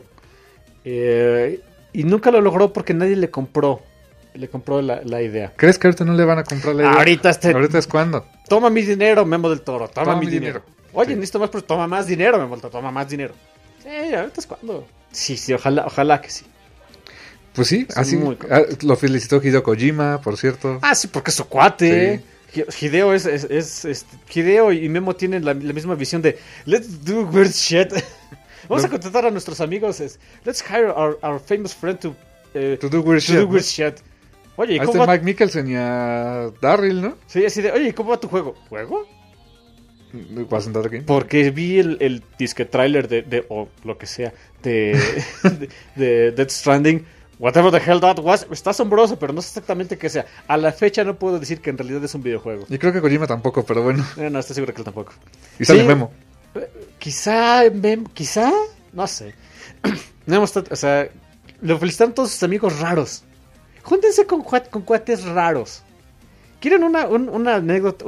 Y nunca lo logró porque nadie le compró la idea. ¿Crees que ahorita no le van a comprar la idea? Ahorita ¿Ahorita es cuando? Toma mi dinero, Memo del Toro. Toma Toma mi mi dinero. dinero. Oye, Sí. necesito más, pero toma más dinero, Memo del Toro. Toma más dinero. Ahorita es cuando. Sí, ojalá que sí. Pues sí, Es así muy- lo felicitó Hideo Kojima, por cierto. Ah, sí, porque es su cuate. Hideo Hideo y Memo tienen la misma visión de let's do weird shit. Vamos a contratar a nuestros amigos. Let's hire our famous friend to do weird to shit, do ¿no? weird shit. Oye, Ahí ¿cómo está va? Mike Mikkelsen y a Darryl, ¿no? Sí, así de, oye, ¿cómo va tu juego? ¿Juego? ¿Vas a sentar aquí? Porque vi el disque trailer o lo que sea de Death Stranding. Whatever the hell that was. Está asombroso, pero no sé exactamente qué sea. A la fecha no puedo decir que en realidad es un videojuego. Y creo que Kojima tampoco, pero bueno. No, estoy seguro que él tampoco. Y sale Sí. Memo. Quizá, no sé. No hemos o sea, lo felicitan todos sus amigos raros. Júntense con cuates raros. ¿Quieren una anécdota,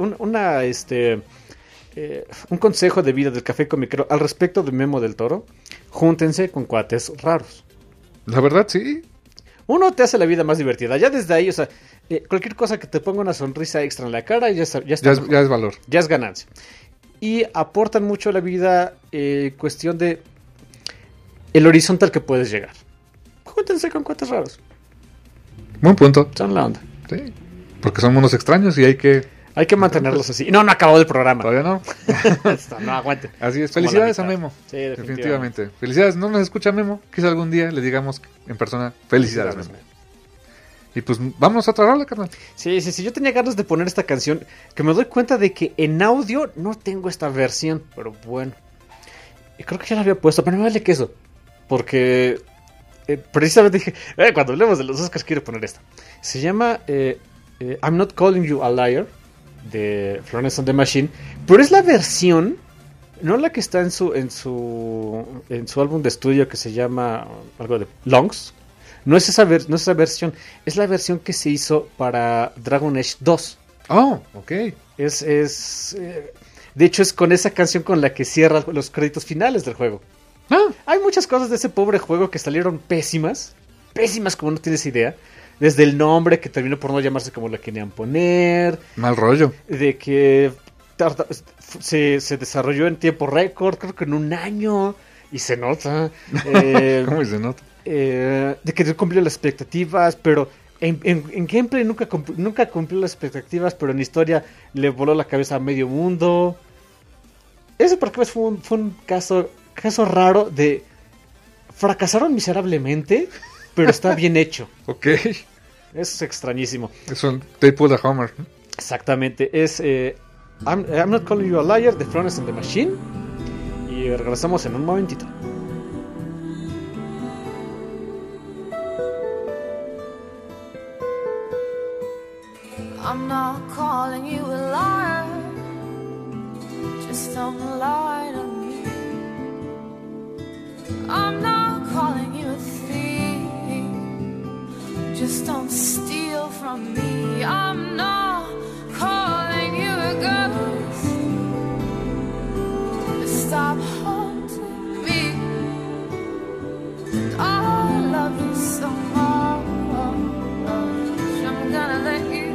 un consejo de vida del café comiquero al respecto de Memo del Toro? Júntense con cuates raros. La verdad, sí. Uno te hace la vida más divertida. Ya desde ahí, o sea, cualquier cosa que te ponga una sonrisa extra en la cara ya está Ya es valor. ya es ganancia. Y aportan mucho a la vida cuestión de el horizonte al que puedes llegar. Júntense con cuates raros. Buen punto. Son la onda. Sí. Porque son mundos extraños y hay que... Hay que mantenerlos así. No acabó el programa. Todavía no. No, aguante. Así es. Como la Felicidades a mitad. Memo. Sí, definitivamente. Definitivamente. Felicidades. No nos escucha Memo. Quizá algún día le digamos en persona felicidades, Memo. Y pues vámonos a otra rola, carnal. Sí. Yo tenía ganas de poner esta canción. Que me doy cuenta de que en audio no tengo esta versión. Pero bueno. Y creo que ya la había puesto. Pero no vale que eso. Porque precisamente dije, cuando hablemos de los Oscars quiero poner esta. Se llama I'm Not Calling You a Liar, de Florence and the Machine, pero es la versión, no la que está en su álbum de estudio que se llama algo de Longs. No es esa versión, es la versión que se hizo para Dragon Age 2. Oh, ok. De hecho, es con esa canción con la que cierra los créditos finales del juego. Hay muchas cosas de ese pobre juego que salieron pésimas. Pésimas como no tienes idea. Desde el nombre, que terminó por no llamarse como lo querían poner. Mal rollo. De que se desarrolló en tiempo récord, creo que en un año. Y se nota. ¿Cómo se nota? De que no cumplió las expectativas, pero en gameplay nunca cumplió las expectativas, pero en historia le voló la cabeza a medio mundo. Eso porque fue un caso raro de fracasaron miserablemente, pero está bien hecho. Ok. Eso es extrañísimo. Es un They Pulled a Homer. Exactamente. Es I'm Not Calling You a Liar de Florence and the Machine. Y regresamos en un momentito. I'm not calling you a liar, just don't lie to me. I'm not calling you a thief, just don't steal from me. I'm not calling you a ghost, stop haunting me. I love you so much, I'm gonna let you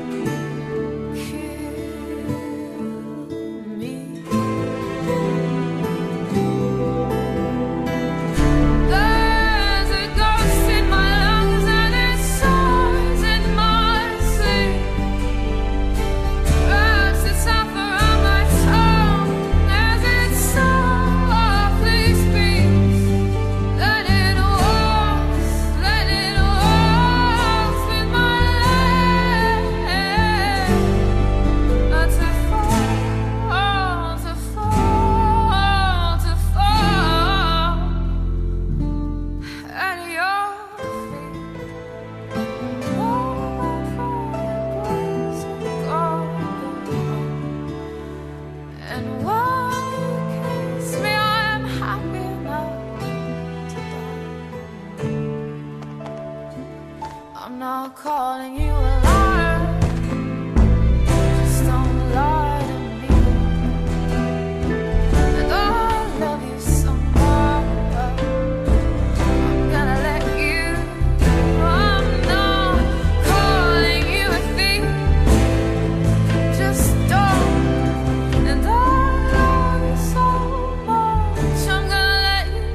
calling you a liar, just don't lie to me. And I love you so much, I'm gonna let you. I'm not calling you a thief, just don't. And I love you so much, I'm gonna let you.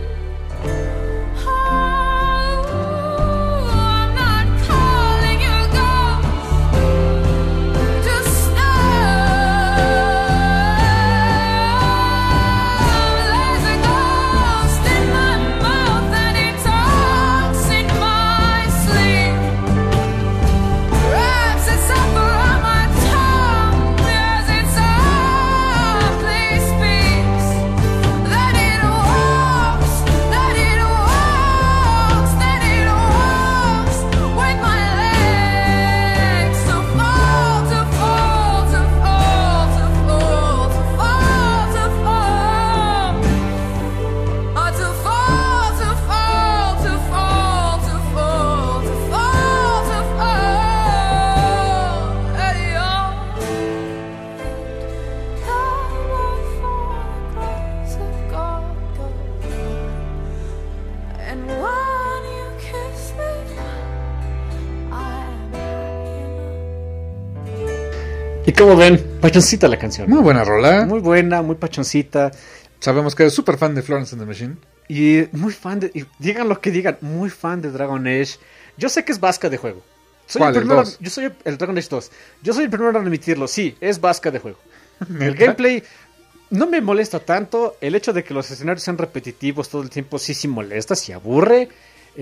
Y como ven, pachoncita la canción. Muy buena rola. Muy buena, muy pachoncita. Sabemos que eres súper fan de Florence and the Machine. Y muy fan de... Y digan lo que digan, muy fan de Dragon Age. Yo sé que es vasca de juego. ¿Cuál, el 2? Yo soy el Dragon Age 2. Yo soy el primero en admitirlo. Sí, es vasca de juego. El gameplay no me molesta tanto. El hecho de que los escenarios sean repetitivos todo el tiempo sí molesta, sí aburre.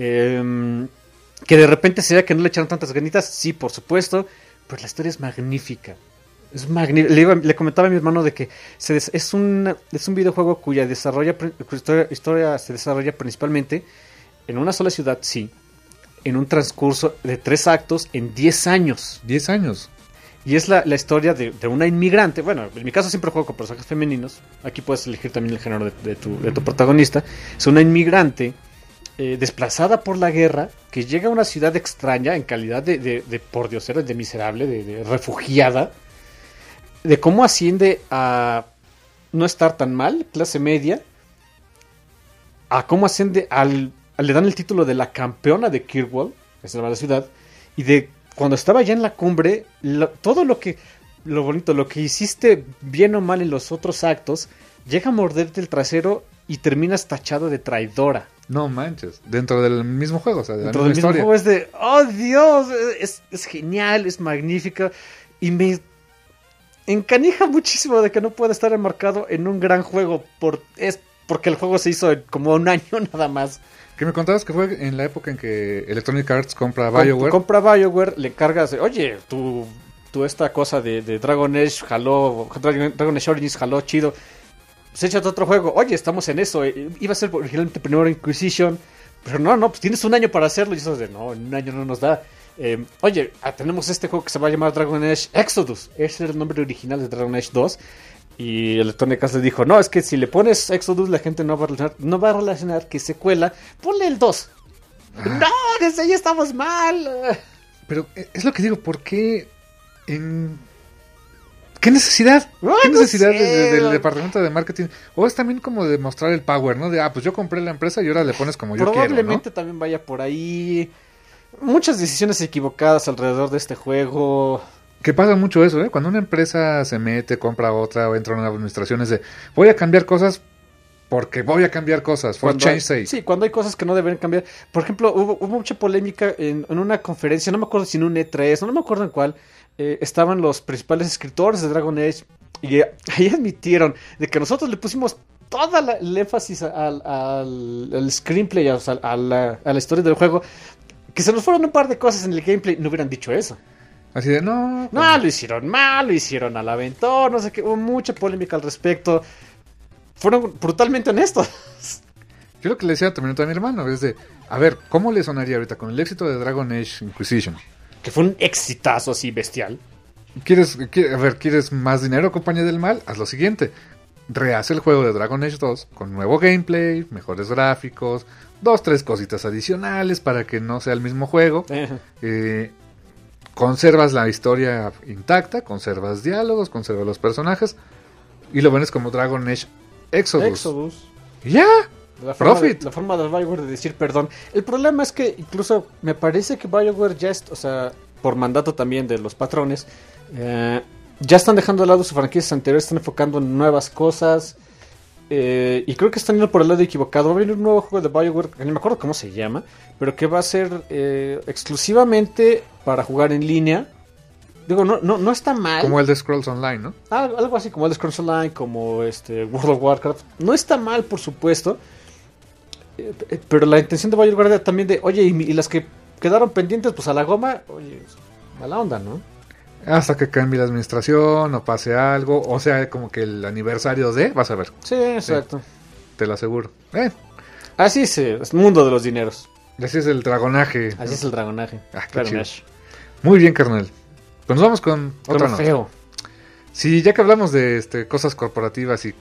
Que de repente se vea que no le echaron tantas ganitas, sí, por supuesto. Pero la historia es magnífica. Es magnífico. Le comentaba a mi hermano de que es un videojuego cuya historia se desarrolla principalmente en una sola ciudad, sí. En un transcurso de 3 actos en 10 años. 10 años. Y es la historia de una inmigrante. Bueno, en mi caso siempre juego con personajes femeninos. Aquí puedes elegir también el género de tu protagonista. Es una inmigrante desplazada por la guerra que llega a una ciudad extraña en calidad de pordiosera, de miserable, de refugiada. de cómo asciende a no estar tan mal, clase media, a cómo asciende le dan el título de la campeona de Kirkwall, que se llama la ciudad, y de cuando estaba ya en la cumbre, todo lo bonito, lo que hiciste bien o mal en los otros actos, llega a morderte el trasero y terminas tachado de traidora. No manches. Dentro del mismo juego, o sea, de la Dentro misma del mismo historia. juego es de, oh Dios, es genial, es magnífica, y me encanija muchísimo de que no pueda estar enmarcado en un gran juego, porque el juego se hizo en como un año nada más. Que me contabas que fue en la época en que Electronic Arts compra BioWare. Compra BioWare, le encargas, oye, tú esta cosa de Dragon Age jaló, Dragon Age Origins jaló chido, pues échate otro juego, oye, estamos en eso, iba a ser originalmente primero Inquisition, pero no, pues tienes un año para hacerlo, y eso de, no, en un año no nos da. Oye, tenemos este juego que se va a llamar Dragon Age Exodus, ese era el nombre original de Dragon Age 2, y Electronic Arts le dijo, no, es que si le pones Exodus la gente no va a relacionar que es secuela, ponle el 2. No, desde ahí estamos mal. Pero es lo que digo, ¿por qué? ¿Qué necesidad? No, ¿Qué no necesidad sé. del departamento de marketing? O es también como demostrar el power, ¿no? De, pues yo compré la empresa y ahora le pones como yo quiero, ¿no? Probablemente también vaya por ahí. Muchas decisiones equivocadas alrededor de este juego. Que pasa mucho eso, ¿eh? Cuando una empresa se mete, compra otra o entra en una administración es de, voy a cambiar cosas porque voy a cambiar cosas, for Cuando change sake. sí, cuando hay cosas que no deben cambiar. Por ejemplo, hubo mucha polémica en una conferencia, no me acuerdo si en un E3, no me acuerdo en cuál, estaban los principales escritores de Dragon Age y ahí admitieron de que nosotros le pusimos toda el énfasis al screenplay, o sea, a la historia del juego, que se nos fueron un par de cosas en el gameplay, no hubieran dicho eso. Así de, no. No, lo hicieron mal, lo hicieron al aventón, no sé qué, hubo mucha polémica al respecto. Fueron brutalmente honestos. Yo lo que le decía también a mi hermano es de, a ver, ¿cómo le sonaría ahorita con el éxito de Dragon Age Inquisition? Que fue un exitazo así bestial. ¿Quieres más dinero, compañía del mal? Haz lo siguiente. Rehace el juego de Dragon Age 2 con nuevo gameplay, mejores gráficos, 2-3 cositas adicionales para que no sea el mismo juego. Conservas la historia intacta, conservas diálogos, conservas los personajes y lo vendes como Dragon Age Exodus. Y ya. La forma Profit. la forma de BioWare de decir perdón. El problema es que incluso me parece que BioWare ya o sea, por mandato también de los patrones, ya están dejando de lado sus franquicias anteriores, están enfocando en nuevas cosas. Y creo que están yendo por el lado equivocado. Va a venir un nuevo juego de BioWare, que no me acuerdo cómo se llama, pero que va a ser exclusivamente para jugar en línea. Digo, no está mal. Como el de Scrolls Online, ¿no? Algo así como el Scrolls Online, como World of Warcraft. No está mal, por supuesto. Pero la intención de BioWare era también de, oye, y las que quedaron pendientes, pues a la goma, oye, mala onda, ¿no? Hasta que cambie la administración o pase algo, o sea, como que el aniversario de, vas a ver, Sí, exacto. te lo aseguro. Así es el mundo de los dineros. Así es el dragonaje. Así es el dragonaje. Qué chido. Dragonaje. Muy bien, carnal. Pues nos vamos con otra nota. Trofeo. Sí, ya que hablamos de cosas corporativas y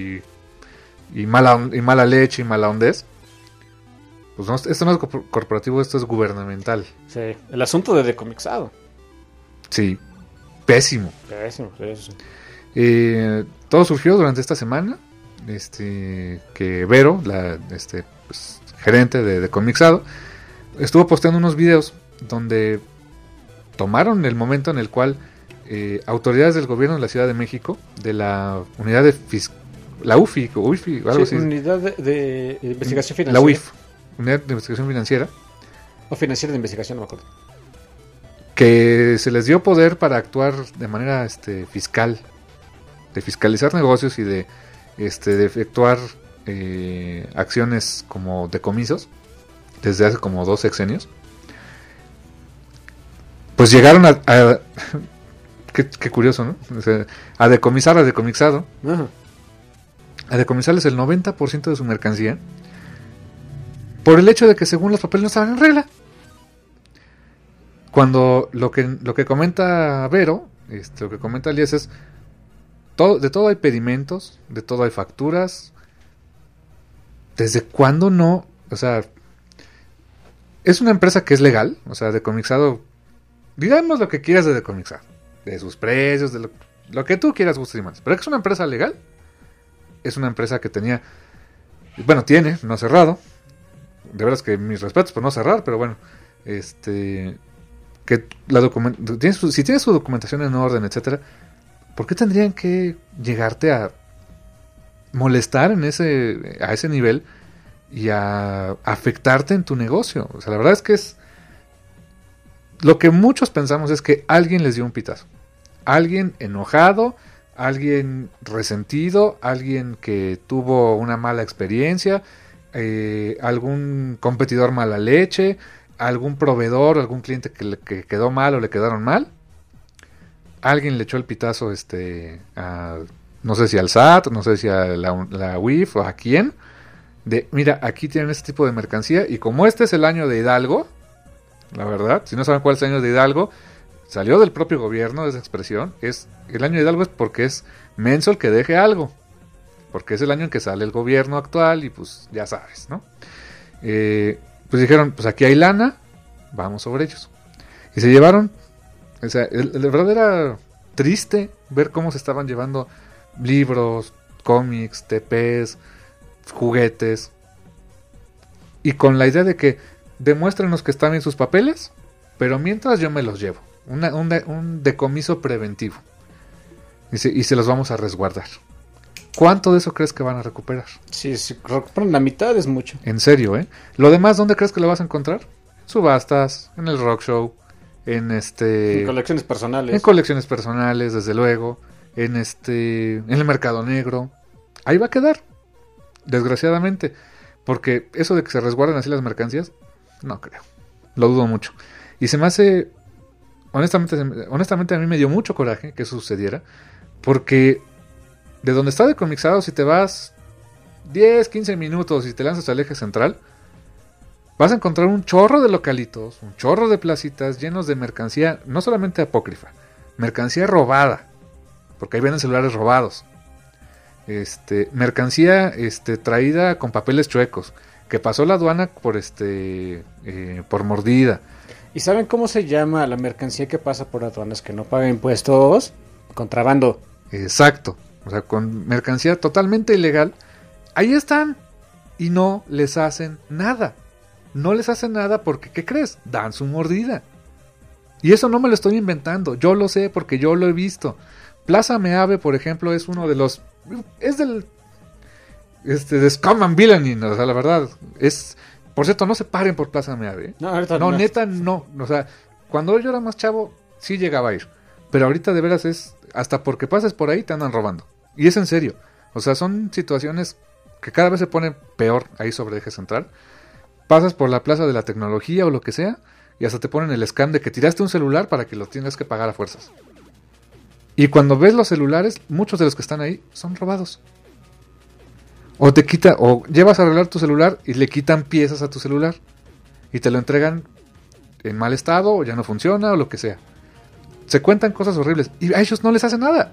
mala leche y mala hondez, pues no, esto no es corporativo, esto es gubernamental. Sí, el asunto de decomixado. Sí, pésimo. Pésimo, sí. Todo surgió durante esta semana, que Vero, la pues, gerente de Comixado, estuvo posteando unos videos donde tomaron el momento en el cual autoridades del gobierno de la Ciudad de México, de la unidad de la UFI, o algo así, Unidad de investigación financiera. la UIF, Unidad de Investigación Financiera, O financiera de investigación, no me acuerdo. que se les dio poder para actuar de manera fiscal, de fiscalizar negocios y de efectuar acciones como decomisos desde hace como 2 sexenios. Pues llegaron a qué curioso, ¿no? O sea, a decomixado, Ajá. a decomisarles el 90% de su mercancía por el hecho de que según los papeles no estaban en regla. Cuando lo que comenta Vero, lo que comenta Elías es de todo hay pedimentos, de todo hay facturas. ¿Desde cuándo no? O sea, es una empresa que es legal, o sea, Decomixado, digamos lo que quieras de Decomixado, de sus precios, de lo que tú quieras, gustos y mandes. Pero es una empresa legal. Es una empresa que tenía, bueno, tiene, no ha cerrado. De veras que mis respetos por no cerrar, pero bueno, que si tiene su documentación en orden, etcétera, ¿por qué tendrían que llegarte a molestar a ese nivel y a afectarte en tu negocio? O sea, la verdad es que es lo que muchos pensamos es que alguien les dio un pitazo, alguien enojado, alguien resentido, alguien que tuvo una mala experiencia, algún competidor mala leche, algún proveedor, algún cliente que quedó mal o le quedaron mal. Alguien le echó el pitazo no sé si al SAT, no sé si a la UIF o a quién, de mira, aquí tienen este tipo de mercancía y como este es el año de Hidalgo, la verdad, si no saben cuál es el año de Hidalgo, salió del propio gobierno esa expresión, el año de Hidalgo es porque es menso el que deje algo, porque es el año en que sale el gobierno actual y pues ya sabes, ¿no? Pues dijeron, pues aquí hay lana, vamos sobre ellos. Y se llevaron, o sea, de verdad era triste ver cómo se estaban llevando libros, cómics, TPs, juguetes, y con la idea de que demuéstrenos que están bien sus papeles, pero mientras yo me los llevo. Un decomiso preventivo. Y se los vamos a resguardar. ¿Cuánto de eso crees que van a recuperar? Sí, recuperan la mitad es mucho. En serio, ¿eh? Lo demás, ¿dónde crees que lo vas a encontrar? Subastas, en el rock show, en colecciones personales. En colecciones personales, desde luego, en el mercado negro. Ahí va a quedar, desgraciadamente, porque eso de que se resguarden así las mercancías, no creo. Lo dudo mucho. Y se me hace, honestamente a mí me dio mucho coraje que eso sucediera, porque de donde está Decomixado, si te vas 10, 15 minutos y te lanzas al eje central, vas a encontrar un chorro de localitos, un chorro de placitas llenos de mercancía, no solamente apócrifa, mercancía robada, porque ahí venden celulares robados, mercancía traída con papeles chuecos, que pasó la aduana por mordida. ¿Y saben cómo se llama la mercancía que pasa por aduanas que no paga impuestos? Contrabando. Exacto, o sea, con mercancía totalmente ilegal, ahí están y no les hacen nada. No les hacen nada porque, ¿qué crees? Dan su mordida. Y eso no me lo estoy inventando, yo lo sé porque yo lo he visto. Plaza Meave, por ejemplo, es uno de los... Es del... de Scum and Villainy, o sea, la verdad, es... Por cierto, no se paren por Plaza Meave, ¿eh? No, ahorita no, no. neta, no. O sea, cuando yo era más chavo, sí llegaba a ir. Pero ahorita de veras es... Hasta porque pases por ahí te andan robando. Y es en serio. O sea, son situaciones que cada vez se ponen peor ahí sobre Eje Central. Pasas por la Plaza de la Tecnología o lo que sea, y hasta te ponen el scam de que tiraste un celular para que lo tengas que pagar a fuerzas. Y cuando ves los celulares, muchos de los que están ahí son robados. O llevas a arreglar tu celular y le quitan piezas a tu celular. Y te lo entregan en mal estado, o ya no funciona, o lo que sea. Se cuentan cosas horribles, y a ellos no les hace nada.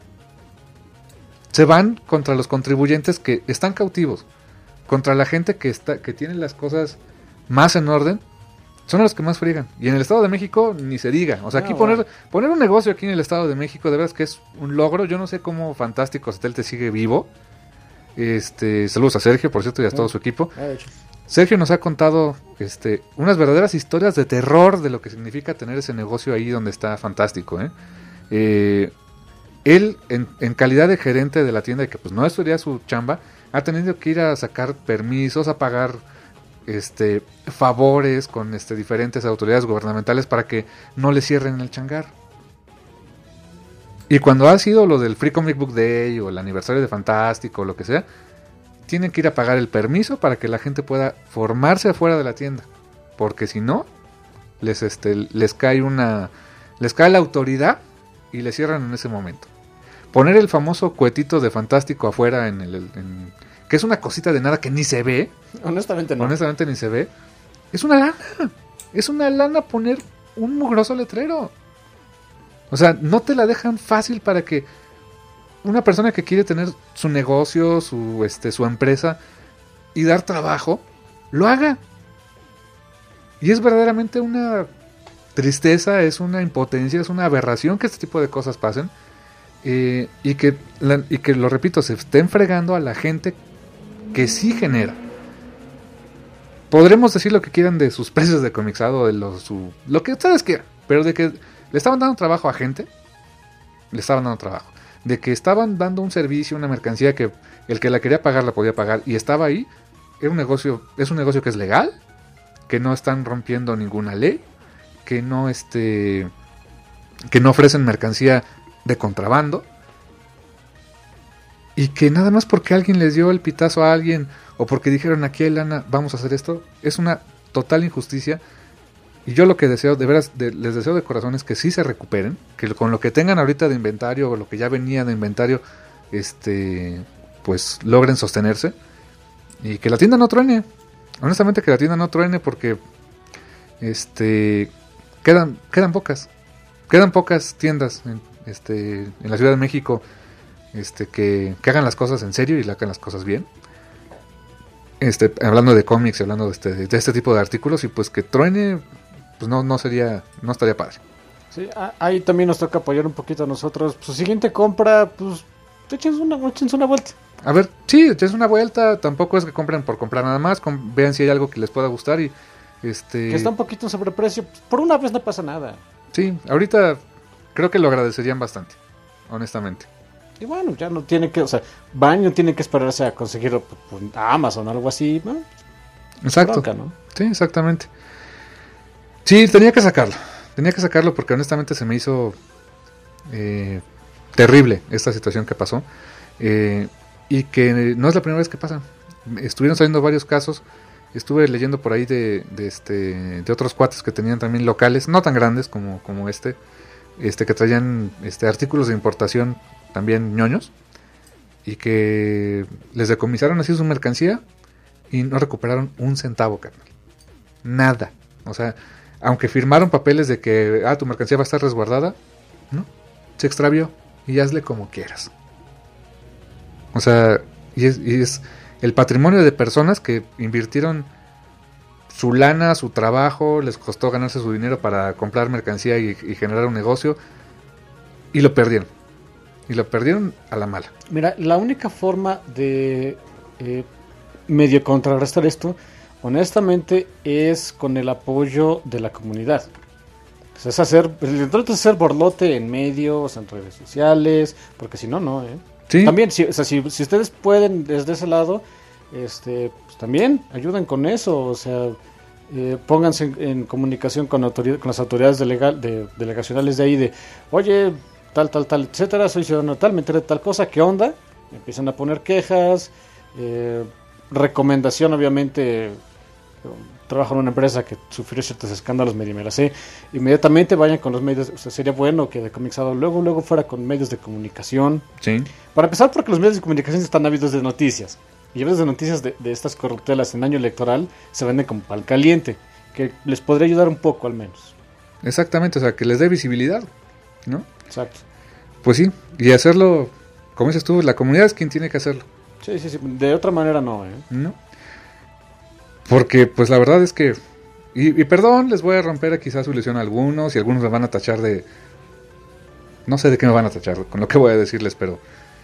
Se van contra los contribuyentes que están cautivos. Contra la gente que tiene las cosas más en orden, son los que más friegan. Y en el Estado de México ni se diga. O sea, aquí poner un negocio aquí en el Estado de México, de verdad es que es un logro. Yo no sé cómo Fantástico Satélite sigue vivo. Saludos a Sergio, por cierto, y a todo su equipo. Sergio nos ha contado unas verdaderas historias de terror de lo que significa tener ese negocio ahí donde está Fantástico. Él, en calidad de gerente de la tienda, que pues no sería su chamba, ha tenido que ir a sacar permisos, a pagar favores con diferentes autoridades gubernamentales para que no le cierren el changar. Y cuando ha sido lo del Free Comic Book Day o el aniversario de Fantástico o lo que sea, tienen que ir a pagar el permiso para que la gente pueda formarse afuera de la tienda, porque si no les cae la autoridad y les cierran en ese momento. Poner el famoso cohetito de Fantástico afuera que es una cosita de nada que ni se ve. Honestamente no. Honestamente ni se ve. Es una lana. Es una lana poner un mugroso letrero. O sea, no te la dejan fácil para que una persona que quiere tener su negocio, su empresa y dar trabajo, lo haga. Y es verdaderamente una tristeza, es una impotencia, es una aberración que este tipo de cosas pasen. y que lo repito, se estén fregando a la gente que sí genera. Podremos decir lo que quieran de sus precios de comixado, de lo que ustedes quieran, pero de que le estaban dando trabajo a gente, le estaban dando trabajo. De que estaban dando un servicio, una mercancía que el que la quería pagar la podía pagar y estaba ahí, era un negocio, es un negocio que es legal, que no están rompiendo ninguna ley, que no ofrecen mercancía de contrabando, y que nada más porque alguien les dio el pitazo a alguien o porque dijeron aquí hay lana, vamos a hacer esto, es una total injusticia. Y yo lo que deseo, de veras, les deseo de corazón es que sí se recuperen, que con lo que tengan ahorita de inventario o lo que ya venía de inventario, pues logren sostenerse y que la tienda no truene. Honestamente, que la tienda no truene porque quedan pocas tiendas en la Ciudad de México que hagan las cosas en serio y le hagan las cosas bien. Hablando de cómics, hablando de este tipo de artículos, y pues que truene, pues no estaría padre. Sí, ahí también nos toca apoyar un poquito a nosotros. Su siguiente compra, pues échense una vuelta. A ver, sí, échense una vuelta. Tampoco es que compren por comprar nada más. Vean si hay algo que les pueda gustar y que está un poquito sobreprecio. Pues, por una vez no pasa nada. Sí, ahorita creo que lo agradecerían bastante, honestamente. Y bueno, ya no tiene que, Baño tiene que esperarse a conseguirlo por Amazon o algo así, ¿no? Exacto. Bronca, ¿no? Sí, exactamente. Sí, tenía que sacarlo porque honestamente se me hizo terrible esta situación que pasó, y que no es la primera vez que pasa. Estuvieron saliendo varios casos. Estuve leyendo por ahí de otros cuates que tenían también locales, no tan grandes como que traían artículos de importación también ñoños, y que les decomisaron así su mercancía y no recuperaron un centavo, carnal. Nada. O sea, aunque firmaron papeles de que tu mercancía va a estar resguardada, no, se extravió y hazle como quieras. O sea, y es el patrimonio de personas que invirtieron su lana, su trabajo, les costó ganarse su dinero para comprar mercancía y generar un negocio, y lo perdieron. Y lo perdieron a la mala. Mira, la única forma de medio contrarrestar esto, honestamente, es con el apoyo de la comunidad. O sea, el trato es hacer borlote en medios, en redes sociales, porque si no, no, ¿eh? ¿Sí? También, si ustedes pueden desde ese lado, pues también ayuden con eso, o sea, pónganse en comunicación con las autoridades delegacionales de ahí, de, oye, tal, etcétera, soy ciudadano tal, me enteré de tal cosa, ¿qué onda? Empiezan a poner quejas, recomendación, obviamente, trabajo en una empresa que sufrió ciertos escándalos, me la sé, inmediatamente vayan con los medios. O sea, sería bueno que de Comixado luego fuera con medios de comunicación. Sí. Para empezar, porque los medios de comunicación están ávidos de noticias, y a veces de noticias de estas corruptelas en año electoral se venden como pal caliente, que les podría ayudar un poco al menos. Exactamente, o sea, que les dé visibilidad, ¿no? Exacto. Pues sí, y hacerlo, como dices tú, la comunidad es quien tiene que hacerlo. Sí, de otra manera no, ¿eh? ¿No? Porque pues la verdad es que, y perdón, les voy a romper quizás su ilusión a algunos, y algunos me van a tachar de, no sé de qué me van a tachar con lo que voy a decirles, pero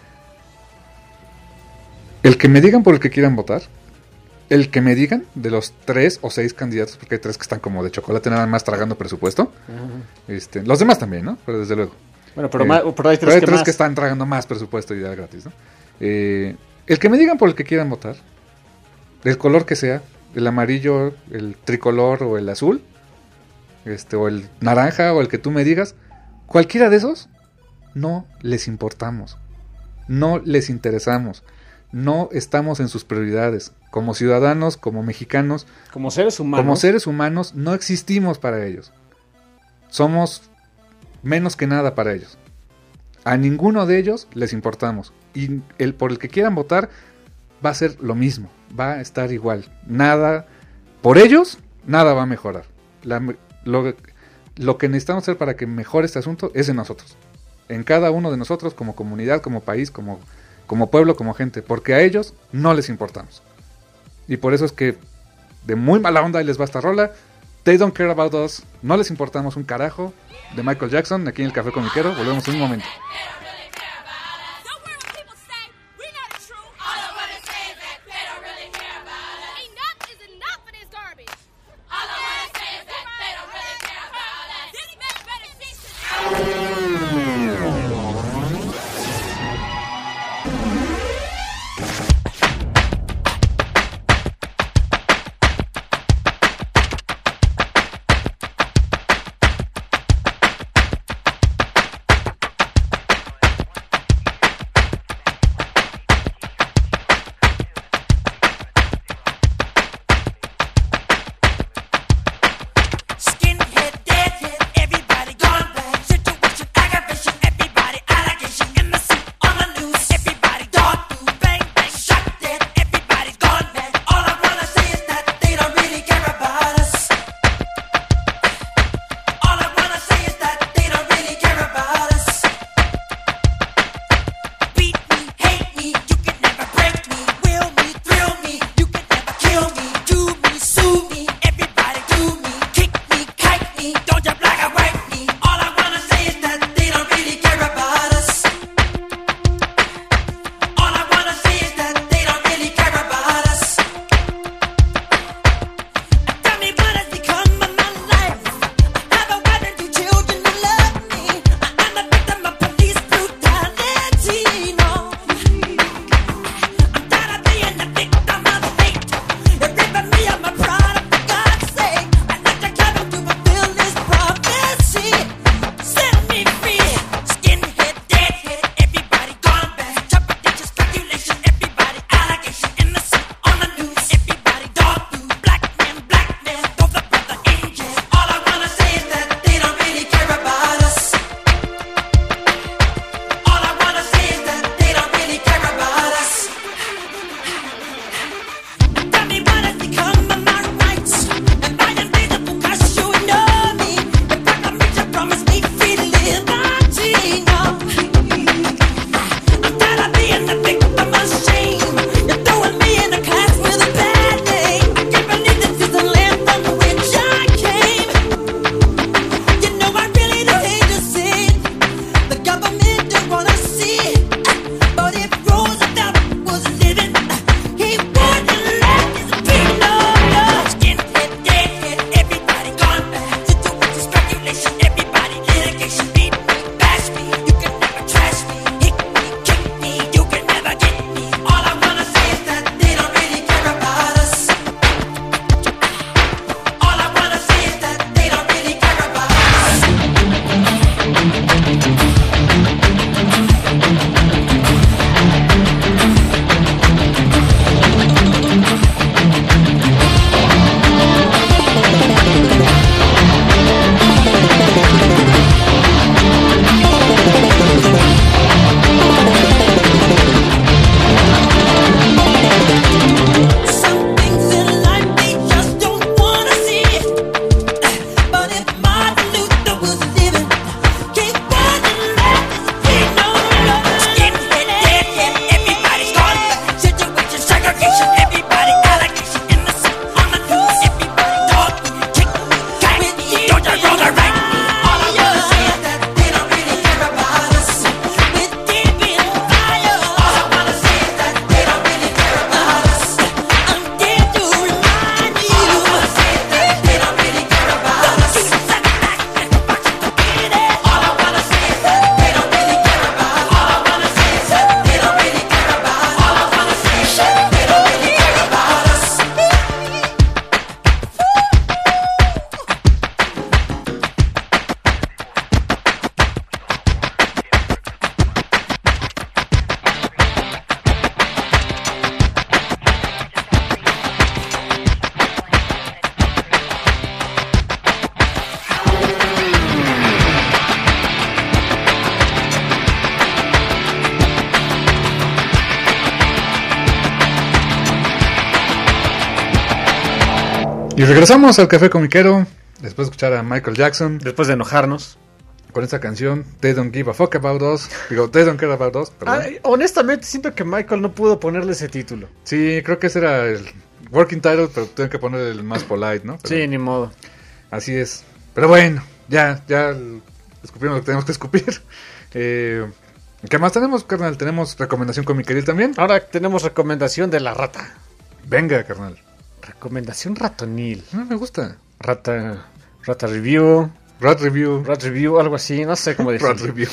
el que me digan por el que quieran votar, el que me digan de los 3 o 6 candidatos, porque hay 3 que están como de chocolate nada más tragando presupuesto, los demás también, ¿no? Pero desde luego. Bueno, pero hay 3 hay que 3 más. que están tragando más presupuesto y ya gratis, ¿no? El que me digan por el que quieran votar, del color que sea, el amarillo, el tricolor o el azul, o el naranja o el que tú me digas, cualquiera de esos, no les importamos, no les interesamos, no estamos en sus prioridades, como ciudadanos, como mexicanos, como seres humanos, no existimos para ellos, somos menos que nada para ellos, a ninguno de ellos les importamos, y el por el que quieran votar va a ser lo mismo, va a estar igual, nada, por ellos, nada va a mejorar. Lo que necesitamos hacer para que mejore este asunto es en nosotros, en cada uno de nosotros, como comunidad, como país, como pueblo, como gente, porque a ellos no les importamos. Y por eso es que de muy mala onda, y les va esta rola, They Don't Care About Us, no les importamos un carajo, de Michael Jackson, aquí en el Café Comiquero. Volvemos en un momento. Don't you black and white me. All I wanna say is that they don't really care about us. All I wanna say is that they don't really care about us. Tell me what has become of my life. I have a wife and 2 children who love me. I'm a victim of police brutality. No, I'm tired of being the victim of fate. You're ripping me of my product, for God's sake. I let you come to fulfill this prophecy. Set me free. Skinhead, deadhead, everybody gone bad. Trepidation, speculation, everybody allegation, innocent on the news. Everybody dog food, black man, throw the brother in jail. All I wanna say is that they don't really care about us. All I wanna say is that they don't really care about us. Tell me what has become of my rights. Am I invisible 'cause you know me? The proclamation promised me free liberty. No, I'm tired of being the victim of shame. You're throwing me in a class with a bad name. I can't believe this is the land from which I came. You know I really don't hate to see it. The government don't wanna see it. But if Roosevelt was living, he wouldn't let his people know. Skinhead, deadhead, everybody gone bad. Situation, speculation, everybody litigation. Beat me, bash me, you can never trash me. Hit me, kick me, you can never get me. All I wanna say is that they don't really care about us. All I wanna say is that they don't really care about us. Some things in life they just don't wanna see. But if Martin Luther was living, he wouldn't let his people know. Skinhead, deadhead, everybody's gone bad. Situation, segregation, everybody allegation, innocent on the news. Everybody dog me, kick me, cat me, don't you roll the right me. All I wanna say is that they don't really care about us. We're deep in fire. All I wanna say is that they don't really care about us. I'm here to remind you. All I wanna say is that they don't really care about us. All I wanna say is that they don't really care about. All I wanna say is that they don't really care about. All I wanna say is that they don't really care about us. Y regresamos al Café Comiquero, después de escuchar a Michael Jackson Después de enojarnos. con esta canción, They Don't Give a Fuck About Us. Digo, They Don't Care About Us, perdón. Ay, honestamente siento que Michael no pudo ponerle ese título. Sí, creo que ese era el working title, pero tengo que poner el más polite, ¿no? Pero Sí, ni modo. así es. Pero bueno, ya escupimos lo que tenemos que escupir. ¿Qué más tenemos, carnal? Tenemos recomendación comiqueril también. Ahora tenemos recomendación de la rata. Venga, carnal. Recomendación ratonil. No me gusta. Rata review. Rat Review. Rat review, algo así. No sé cómo decirlo. Rat Review.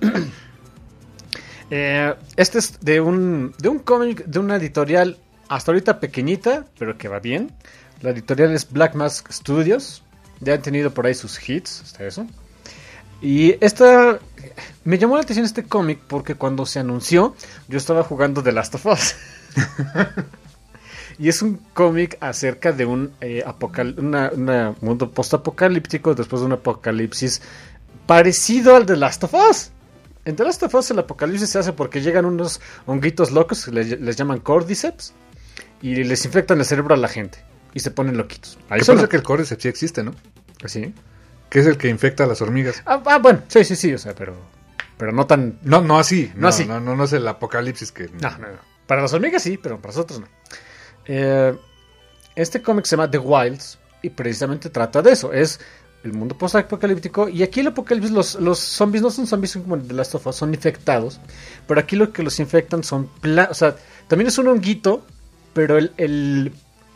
Este es de un cómic de una editorial hasta ahorita pequeñita, pero que va bien. La editorial es Black Mask Studios. Ya han tenido por ahí sus hits, hasta eso. Y me llamó la atención este cómic porque cuando se anunció, yo estaba jugando The Last of Us. Y es un cómic acerca de un mundo post-apocalíptico después de un apocalipsis parecido al de Last of Us. En The Last of Us el apocalipsis se hace porque llegan unos honguitos locos que les llaman Cordyceps y les infectan el cerebro a la gente y se ponen loquitos. Ahí Yo son pensé que el Cordyceps sí existe, ¿no? ¿Sí? Que es el que infecta a las hormigas. Bueno, sí, o sea, pero no tan... No así. No así. No es el apocalipsis que... No. Para las hormigas sí, pero para nosotros no. Este cómic se llama The Wilds y precisamente trata de eso. Es el mundo post-apocalíptico. Y aquí el apocalipsis, los zombies no son zombies como en The Last of Us, son infectados. Pero aquí lo que los infectan son o sea, también es un honguito, pero el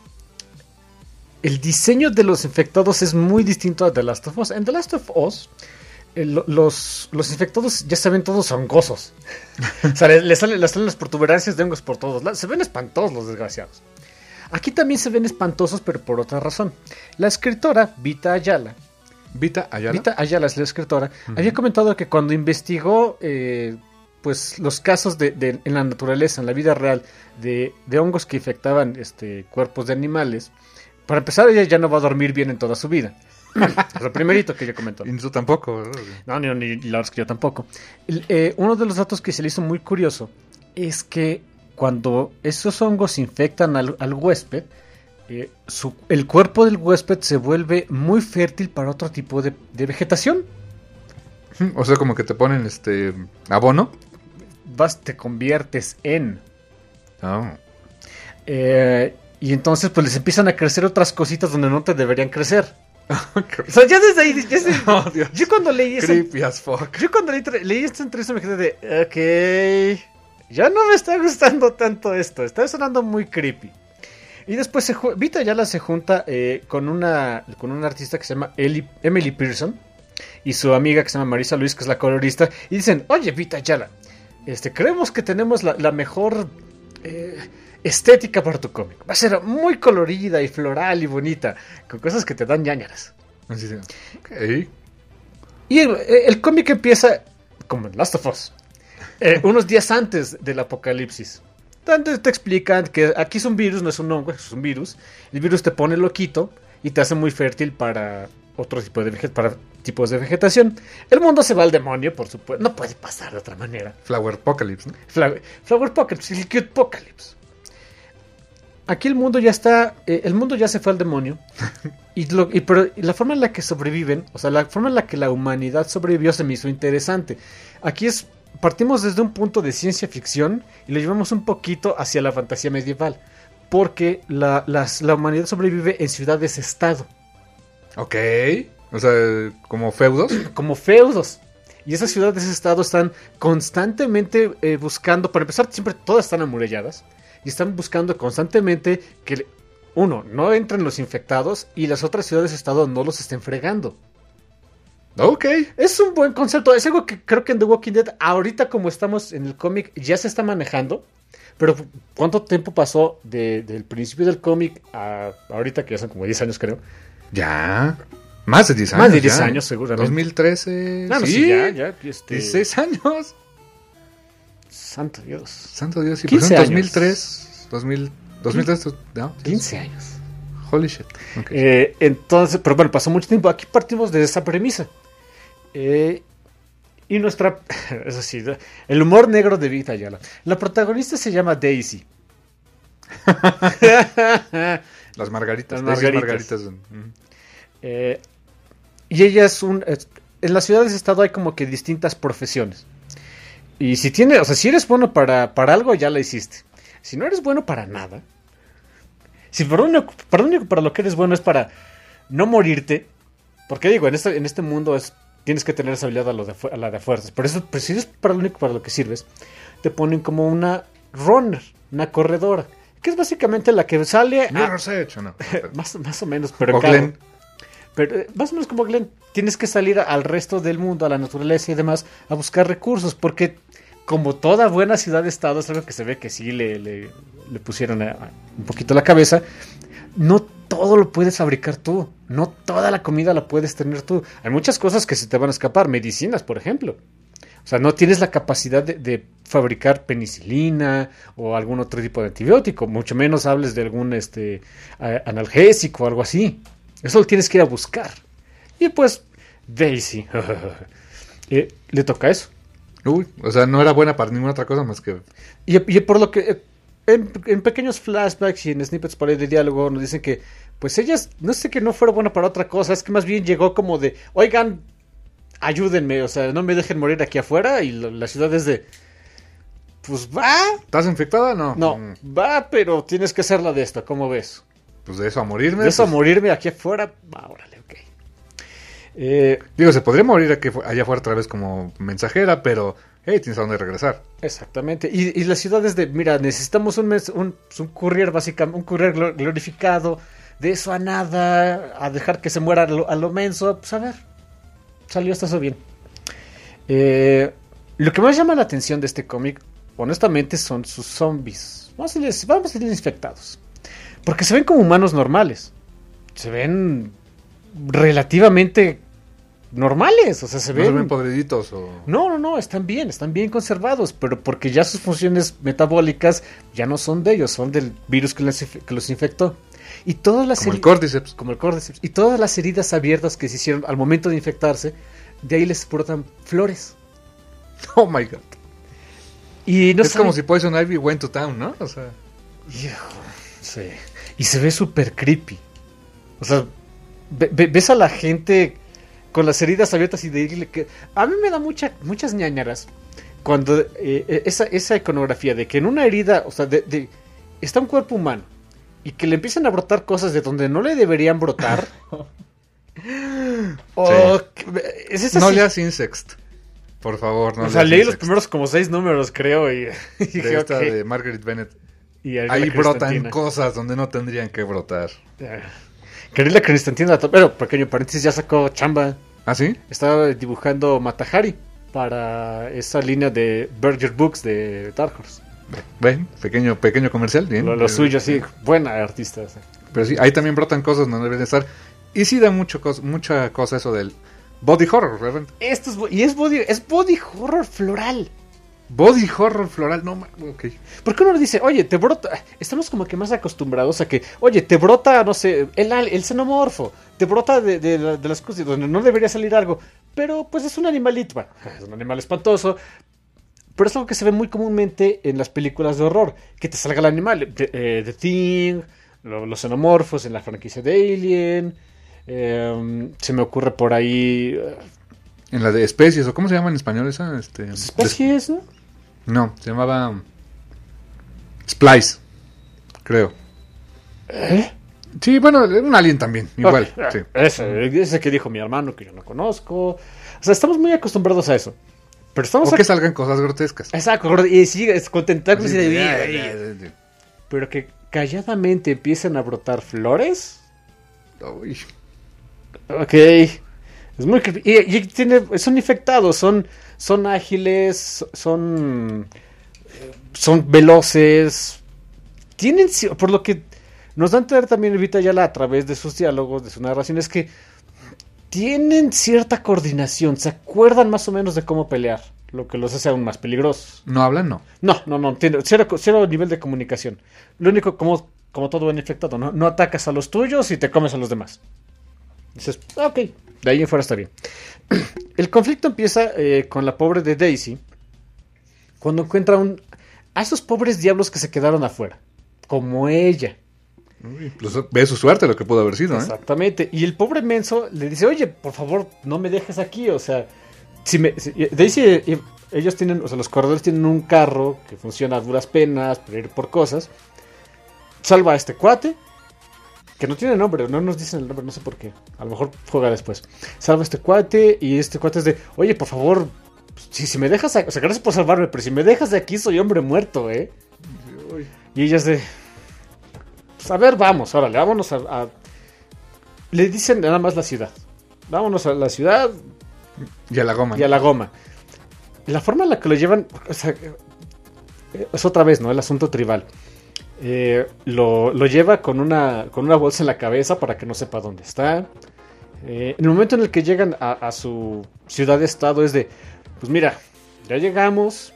diseño de los infectados es muy distinto a The Last of Us. En The Last of Us, los infectados ya se ven todos hongosos. O sea, les salen las protuberancias de hongos por todos lados. Se ven espantosos los desgraciados. Aquí también se ven espantosos, pero por otra razón. La escritora Vita Ayala es la escritora. Había comentado que cuando investigó pues los casos en la naturaleza, en la vida real, de hongos que infectaban cuerpos de animales, para empezar, ella ya no va a dormir bien en toda su vida. Es lo primerito que ella comentó. Y tú tampoco. No, ni la verdad es que yo tampoco. Uno de los datos que se le hizo muy curioso es que cuando esos hongos infectan al huésped, el cuerpo del huésped se vuelve muy fértil para otro tipo de vegetación. O sea, como que te ponen abono. Te conviertes en... Oh. Y entonces pues les empiezan a crecer otras cositas donde no te deberían crecer. O sea, ya desde ahí... Oh, Dios. Yo cuando leí eso... Creepy as fuck. Yo cuando leí esta entrevista me quedé de... Ok... Ya no me está gustando tanto esto. Está sonando muy creepy. Y después Vita Ayala se junta con una artista que se llama Emily Pearson y su amiga que se llama Marisa Luis, que es la colorista. Y dicen, oye, Vita Ayala, creemos que tenemos la mejor estética para tu cómic. Va a ser muy colorida y floral y bonita, con cosas que te dan ñañaras. Así de, ok. Y el cómic empieza como en Last of Us. Unos días antes del apocalipsis. Entonces te explican que aquí es un virus, no es un hongo, es un virus. El virus te pone loquito y te hace muy fértil para otro tipo para tipos de vegetación. El mundo se va al demonio, por supuesto. No puede pasar de otra manera. Flower Apocalypse, ¿no? Flower Apocalypse, el Cute Apocalypse. Aquí el mundo ya se fue al demonio. Pero la forma en la que sobreviven, o sea, la forma en la que la humanidad sobrevivió se me hizo interesante. Aquí partimos desde un punto de ciencia ficción y lo llevamos un poquito hacia la fantasía medieval, porque la humanidad sobrevive en ciudades-estado. Ok, o sea, como feudos. Como feudos. Y esas ciudades-estado están constantemente buscando, para empezar, siempre todas están amuralladas, y están buscando constantemente que, no entren los infectados y las otras ciudades-estado no los estén fregando. Ok. Es un buen concepto. Es algo que creo que en The Walking Dead, ahorita como estamos en el cómic, ya se está manejando. Pero ¿cuánto tiempo pasó del principio del cómic a ahorita, que ya son como 10 años, creo? Ya. Más de 10 años. Más de 10 ya. años, seguramente. 2013. No, sí. sí, ya. 16 años. Santo Dios. Santo Dios. Sí, 15 pues en años. 2003, no, 15 años. Holy shit. Okay. Entonces, pero bueno, pasó mucho tiempo. Aquí partimos de esa premisa. Y eso sí, el humor negro de Vita Ayala. La protagonista se llama Daisy. Las margaritas. Las Daisy margaritas. Margaritas. Y ella en las ciudades-estado hay como que distintas profesiones. Y si eres bueno para algo, ya la hiciste. Si no eres bueno para nada, si para lo que eres bueno es para no morirte, porque digo, en este mundo tienes que tener esa habilidad a la de fuerzas. Pero si es para lo único para lo que sirves, te ponen como una runner, una corredora, que es básicamente la que sale Mirror's Edge, ¿o no? más o menos, pero O Glenn. Pero más o menos como Glenn, tienes que salir al resto del mundo, a la naturaleza y demás, a buscar recursos, porque como toda buena ciudad-estado, es algo que se ve que sí le pusieron un poquito la cabeza. No todo lo puedes fabricar tú, no toda la comida la puedes tener tú. Hay muchas cosas que se te van a escapar, medicinas, por ejemplo. O sea, no tienes la capacidad de fabricar penicilina o algún otro tipo de antibiótico, mucho menos hables de algún analgésico o algo así. Eso lo tienes que ir a buscar. Y pues, Daisy le toca eso. Uy, o sea, no era buena para ninguna otra cosa más que... Y por lo que en pequeños flashbacks y en snippets por ahí de diálogo nos dicen que pues ella no sé que no fuera buena para otra cosa, es que más bien llegó como de, oigan, ayúdenme, o sea, no me dejen morir aquí afuera. Y la ciudad es de, pues va. ¿Estás infectada? No. No, va, pero tienes que hacerla de esta, ¿cómo ves? Pues de eso a morirme. De eso a pues, morirme aquí afuera, va, órale, ok. Digo, se podría morir allá afuera otra vez como mensajera, pero hey, tienes a dónde regresar. Exactamente. Y las ciudades de, mira, necesitamos un courier básicamente, un courier glorificado, de eso a nada, a dejar que se muera a lo menso. Pues a ver, salió hasta eso bien. Lo que más llama la atención de este cómic, honestamente, son sus zombies. Vamos a decirles infectados. Porque se ven como humanos normales. Se ven relativamente normales, o sea, ¿No se ven podriditos o...? No, están bien conservados, pero porque ya sus funciones metabólicas ya no son de ellos, son del virus que los infectó. Y todas las Como el Cordyceps. como el Cordyceps. Y todas las heridas abiertas que se hicieron al momento de infectarse, de ahí les brotan flores. Oh my god. Y no Es saben- como si Poison Ivy went to town, ¿no? O sea... Hijo, sí. Y se ve súper creepy. O sea, ves a la gente con las heridas abiertas y de irle que... A mí me da muchas ñañaras cuando esa iconografía de que en una herida, o sea, está un cuerpo humano y que le empiezan a brotar cosas de donde no le deberían brotar. Es esa No sí- leas Insext. Por favor, no O sea, leas leí los Insext. primeros como 6 números, creo, y De dije, esta ok. de Margaret Bennett. Y ahí Ahí la brotan Constantina. cosas donde no tendrían que brotar. Quería la Constantina, pero pequeño paréntesis, ya sacó chamba. ¿Ah, sí? Estaba dibujando Matahari para esa línea de Berger Books de Dark Horse. Ven, pequeño comercial, bien. Lo suyo, sí, buena artista. Sí. Pero sí, ahí también brotan cosas donde no deben estar. Y sí da mucha cosa eso del body horror, ¿verdad? Esto es body horror floral. Body horror floral, no, ok. ¿Por qué uno le dice, oye, te brota? Estamos como que más acostumbrados a que, oye, te brota, no sé, el xenomorfo, te brota de las cosas donde no debería salir algo, pero pues es un animalito, bueno, es un animal espantoso, pero es algo que se ve muy comúnmente en las películas de horror, que te salga el animal, The Thing, los xenomorfos en la franquicia de Alien, se me ocurre por ahí En la de especies, o ¿cómo se llama en español esa? especies, ¿no? No, se llamaba Splice, creo. Sí, bueno, un alien también, igual. Ok, Sí. ese que dijo mi hermano que yo no conozco. O sea, estamos muy acostumbrados a eso. Pero estamos O que salgan cosas grotescas. Exacto, y sí, es con tentáculos y de Ay, pero que calladamente empiecen a brotar flores. uy. Ok. Es muy creepy. Y son infectados, son ágiles, son veloces. Por lo que nos dan a entender también Evita Ayala a través de sus diálogos, de sus narraciones, que tienen cierta coordinación, se acuerdan más o menos de cómo pelear, lo que los hace aún más peligrosos. ¿No hablan? No. No, tiene cero nivel de comunicación. Lo único, como todo buen infectado, no atacas a los tuyos y te comes a los demás. Dices, ok, de ahí en fuera está bien. El conflicto empieza con la pobre de Daisy, cuando encuentra a esos pobres diablos que se quedaron afuera, como ella. Uy, pues ve su suerte lo que pudo haber sido, ¿eh? Exactamente. Y el pobre menso le dice, oye, por favor, no me dejes aquí. O sea, Daisy, ellos tienen, o sea, los corredores tienen un carro que funciona a duras penas para ir por cosas. Salva a este cuate, que no tiene nombre, no nos dicen el nombre, no sé por qué. A lo mejor juega después. Salva a este cuate y este cuate es de, oye, por favor, si me dejas, o sea, gracias por salvarme, pero si me dejas de aquí soy hombre muerto, ¿eh? Y ella es de... Pues a ver, vamos, órale, vámonos a... Le dicen nada más la ciudad. Vámonos a la ciudad Y a la goma. y a la goma. La forma en la que lo llevan... O sea, es otra vez, ¿no? El asunto tribal. Lo lleva con una bolsa en la cabeza para que no sepa dónde está. En el momento en el que llegan a su ciudad-estado es de... Pues mira, ya llegamos.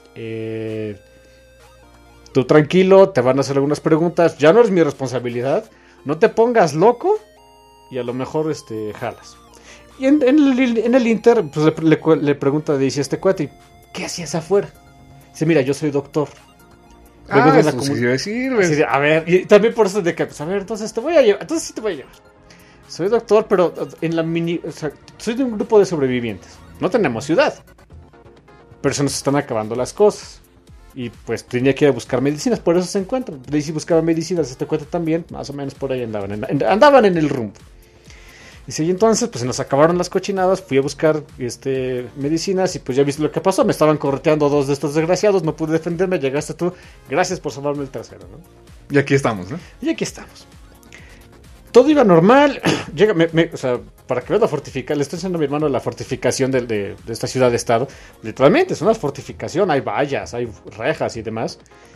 Tú tranquilo, te van a hacer algunas preguntas. Ya no es mi responsabilidad. No te pongas loco y a lo mejor jalas. Y en el Inter, pues le pregunta, dice este cuate, ¿qué hacías afuera? Dice, mira, yo soy doctor. Vengo de la eso sí comunidad. sirve. Así de, a ver, y también por eso de que, pues a ver, entonces te voy a llevar, entonces sí te voy a llevar. Soy doctor, pero en la o sea, soy de un grupo de sobrevivientes. No tenemos ciudad. Pero se nos están acabando las cosas. Y pues tenía que ir a buscar medicinas, por eso se encuentran. Daisy buscaba medicinas, este cuate también, más o menos por ahí andaban en el rumbo. Dice, y entonces pues se nos acabaron las cochinadas, fui a buscar medicinas y pues ya viste lo que pasó, me estaban correteando 2 de estos desgraciados, no pude defenderme, llegaste tú, gracias por salvarme el tercero, ¿no? Y aquí estamos, ¿no? Y aquí estamos. Todo iba normal. Llega, o sea, para que veas la fortificación, le estoy diciendo a mi hermano la fortificación de esta ciudad de estado. Literalmente, es una fortificación, hay vallas, hay rejas y demás.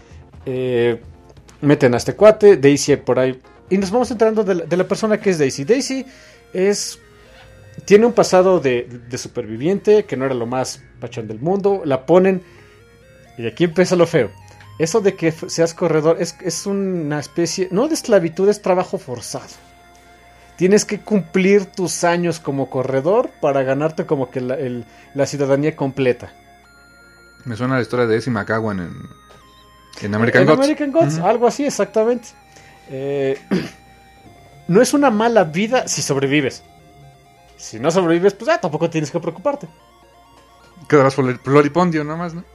Meten a este cuate, Daisy por ahí. Y nos vamos enterando de la persona que es Daisy. Daisy tiene un pasado de superviviente, que no era lo más pachón del mundo. La ponen, y aquí empieza lo feo. Eso de que seas corredor es una especie, no de esclavitud, es trabajo forzado. Tienes que cumplir tus años como corredor para ganarte como que la ciudadanía completa. Me suena la historia de Essie McCowan en American Gods. American Gods, algo así, exactamente. No es una mala vida si sobrevives. Si no sobrevives, pues tampoco tienes que preocuparte. Quedarás floripondio nomás, ¿no?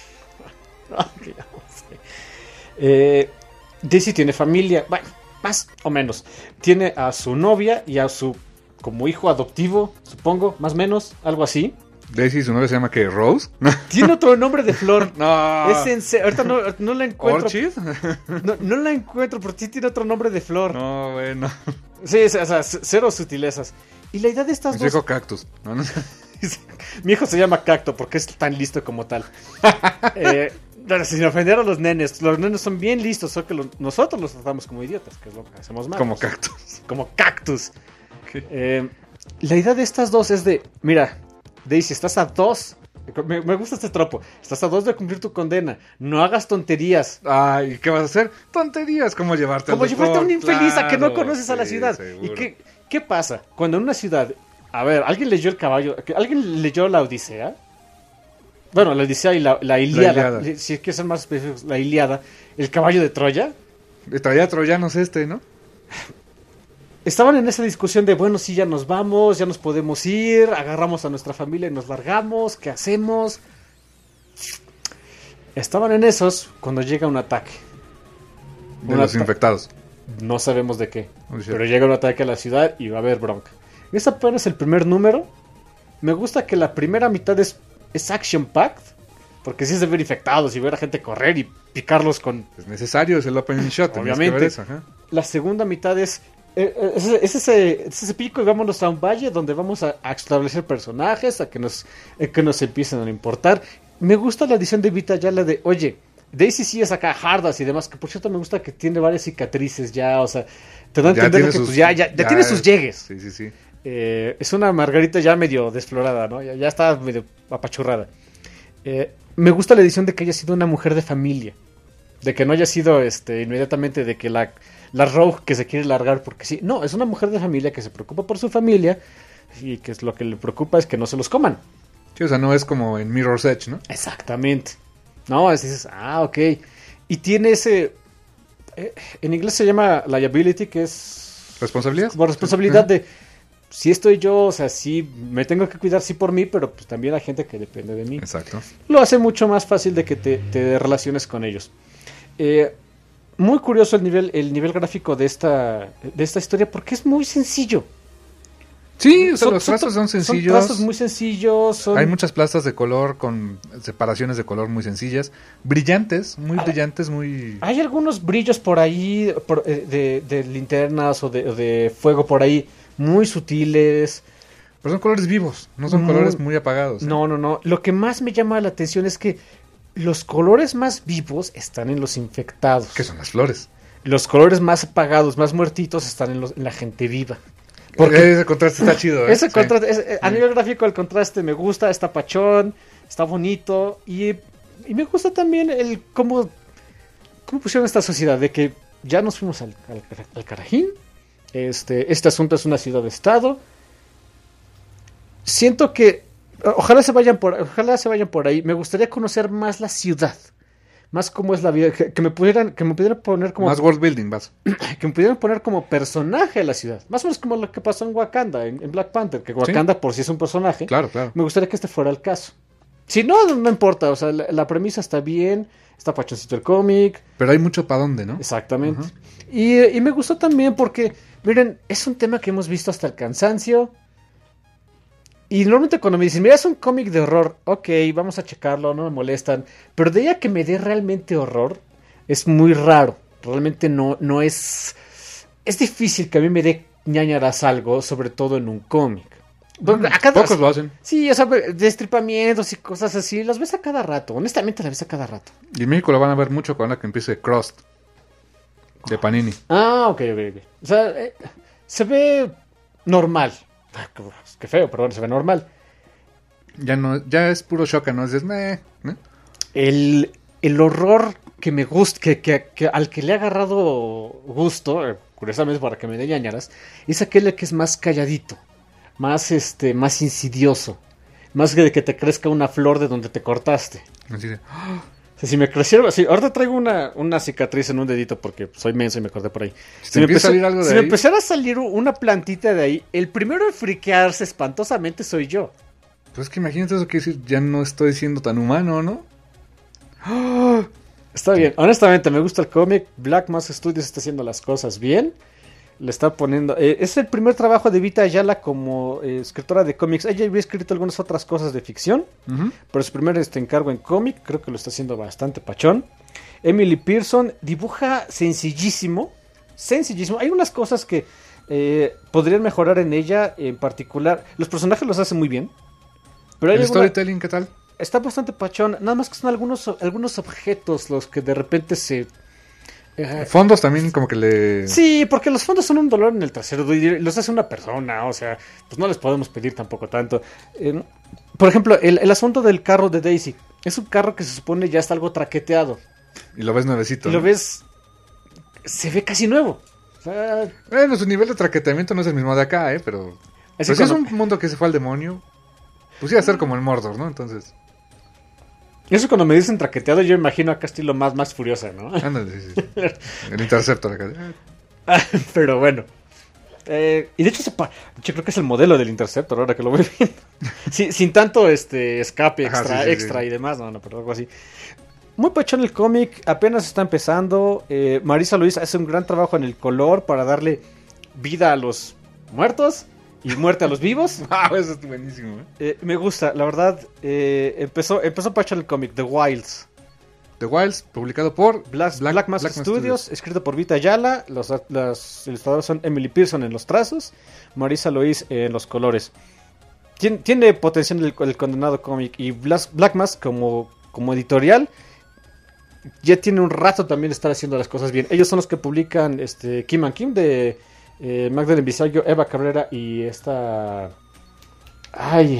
Daisy tiene familia, bueno, más o menos. Tiene a su novia y a su como hijo adoptivo, supongo, más o menos, algo así. Daisy, su novia se llama que Rose. Tiene otro nombre de flor. No. Es en serio, ahorita no la encuentro. ¿Orchid? No la encuentro, pero sí tiene otro nombre de flor. No, bueno. Sí, o sea, cero sutilezas. Y la idea de estas Mi dos... hijo Cactus. No, no. Mi hijo se llama Cacto porque es tan listo como tal. Pero sin ofender a los nenes son bien listos, solo que nosotros los tratamos como idiotas, que es lo que hacemos mal. Como Cactus. Como Cactus. La idea de estas dos es de, mira, Daisy, estás a 2. Me gusta este tropo. Estás a 2 de cumplir tu condena. No hagas tonterías. Ay, ¿qué vas a hacer? Tonterías, como llevarte Como al llevarte a un doctor, infeliz a que no claro, conoces a la sí, ciudad. seguro. ¿Y qué pasa? Cuando en una ciudad... A ver, ¿alguien leyó el caballo? ¿Alguien leyó la Odisea? Bueno, la Odisea y la Ilíada. Si hay que ser más específicos, la Ilíada. El caballo de Troya. Traía troyanos ¿no? Estaban en esa discusión de, bueno, sí, ya nos vamos, ya nos podemos ir, agarramos a nuestra familia y nos largamos, ¿qué hacemos? Estaban en esos cuando llega un ataque. De los infectados. No sabemos de qué, Oh, shit. pero llega un ataque a la ciudad y va a haber bronca. Es apenas el primer número. Me gusta que la primera mitad es action-packed, porque sí es de ver infectados y ver a gente correr y picarlos con... Es necesario, es el opening shot. tenías que ver Obviamente. eso, ajá. La segunda mitad es ese pico y vámonos a un valle donde vamos a establecer personajes, a que nos empiecen a importar. Me gusta la edición de Vita ya la de, oye, Daisy sí es acá hardas y demás, que por cierto me gusta que tiene varias cicatrices ya, o sea, te da a Ya entender tiene que sus- pues ya tiene sus llegues. Sí, sí, sí. Es una Margarita ya medio desflorada, ¿no? Ya está medio apachurrada. Me gusta la edición de que haya sido una mujer de familia. De que no haya sido inmediatamente de que la rogue que se quiere largar porque sí. No, es una mujer de familia que se preocupa por su familia y que es lo que le preocupa es que no se los coman. Sí, o sea, no es como en Mirror's Edge, ¿no? Exactamente. No, dices, ok. Y tiene ese... en inglés se llama liability, que es... ¿Responsabilidad? Como responsabilidad de... Si estoy yo, o sea, sí me tengo que cuidar, sí por mí, pero pues también hay gente que depende de mí. Exacto. Lo hace mucho más fácil de que te relaciones con ellos. Muy curioso el nivel gráfico de esta historia porque es muy sencillo. Sí, o sea, los trazos son sencillos. Son trazos muy sencillos. Hay muchas plazas de color con separaciones de color muy sencillas. Brillantes, muy brillantes, muy... Hay algunos brillos por ahí de linternas o de fuego por ahí muy sutiles. Pero son colores vivos, no son colores muy apagados. No. Lo que más me llama la atención es que los colores más vivos están en los infectados. Que son las flores. Los colores más apagados, más muertitos están en la gente viva. Porque ese contraste está chido, ¿eh? Ese Sí. contraste, a nivel gráfico el contraste me gusta, está pachón, está bonito y me gusta también el cómo pusieron esta sociedad de que ya nos fuimos al carajín. Este asunto es una ciudad-estado. Siento que ojalá se vayan por ahí. Me gustaría conocer más la ciudad, más cómo es la vida, que me pudieran poner como Más world building, vas. que me pudieran poner como personaje de la ciudad. Más o menos como lo que pasó en Wakanda, en Black Panther, que Wakanda por sí es un personaje. Claro, claro. Me gustaría que este fuera el caso. Si no, no importa, o sea, la premisa está bien, está pachoncito el cómic, Pero hay mucho para dónde, ¿no? exactamente. Y me gustó también porque, miren, es un tema que hemos visto hasta el cansancio. Y normalmente cuando me dicen, mira, es un cómic de horror, ok, vamos a checarlo, no me molestan. Pero de ahí a que me dé realmente horror, es muy raro. Realmente no es... Es difícil que a mí me dé ñañaras algo, sobre todo en un cómic. Porque a cada- Pocos lo hacen. Sí, o sea, destripamientos y cosas así, los ves a cada rato. Honestamente, las ves a cada rato. Y en México lo van a ver mucho cuando que empiece Crust de Panini. Ah, ok. O sea, se ve normal. Qué feo, pero bueno, se ve normal. Ya es puro shock, ¿no? Es meh, ¿no? El horror que me gusta, que al que le ha agarrado gusto, curiosamente para que me dé ñañaras, es aquel que es más calladito, más insidioso, más de que te crezca una flor de donde te cortaste. Así de, O sea, si me creciera, así, ahorita traigo una cicatriz en un dedito porque soy menso y me corté por ahí. Si te empieza a salir algo de si me ahí. empezara a salir una plantita de ahí, el primero en friquearse espantosamente soy yo. pues que imagínate eso que decir, ya no estoy siendo tan humano, ¿no? Está bien, honestamente me gusta el cómic. Black Mask Studios está haciendo las cosas bien. Le está poniendo... es el primer trabajo de Vita Ayala como escritora de cómics. Ella había escrito algunas otras cosas de ficción, Ujú. pero su primer encargo en cómic, creo que lo está haciendo bastante pachón. Emily Pearson dibuja sencillísimo. Hay unas cosas que podrían mejorar en ella, en particular. Los personajes los hace muy bien. Pero hay ¿El alguna- storytelling qué tal? está bastante pachón. Nada más que son algunos objetos los que de repente se... Fondos también como que le... Sí, porque los fondos son un dolor en el trasero y los hace una persona, o sea, pues no les podemos pedir tampoco tanto. Por ejemplo, el asunto del carro de Daisy. Es un carro que se supone ya está algo traqueteado. Y lo ves nuevecito. Y lo ¿no? ves... Se ve casi nuevo. O sea, Bueno, su nivel de traqueteamiento no es el mismo de acá, pero... así Pues si es cuando- un mundo que se fue al demonio, pues iba a ser como el Mordor, ¿no? Entonces, Eso cuando me dicen traqueteado, yo imagino acá estilo más furiosa, ¿no? ándale, sí. El Interceptor acá. Pero bueno. Y de hecho, yo creo que es el modelo del Interceptor, ahora que lo voy viendo. Sin tanto escape Ajá, extra, sí. extra y demás, no, pero algo así. Muy pachón el cómic, apenas está empezando. Marisa Luis hace un gran trabajo en el color para darle vida a los muertos y muerte a los vivos. Ah, eso es buenísimo, ¿eh? Me gusta, la verdad. Empezó pachón el cómic, The Wilds. The Wilds, publicado por Black Mask Studios, escrito por Vita Ayala. Los ilustradores son Emily Pearson en los trazos, Marisa Lois en los colores. Tiene potencial el condenado cómic. Y Black Mask como editorial ya tiene un rato también de estar haciendo las cosas bien. Ellos son los que publican Kim and Kim de Magdalene Visaggio, Eva Cabrera y esta... Ay,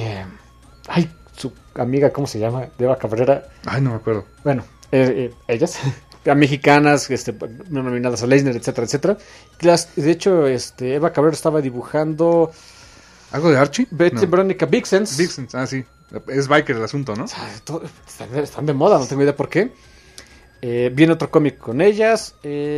su amiga, ¿cómo se llama? De Eva Cabrera. Ay, no me acuerdo. Bueno, ellas, mexicanas, nominadas a Leisner, etcétera, etcétera. De hecho, Eva Cabrera estaba dibujando ¿Algo de Archie? Betty No. Veronica Vixens. Vixens, ah, sí. Es biker el asunto, ¿no? Están de moda, no tengo idea por qué. Viene otro cómic con ellas.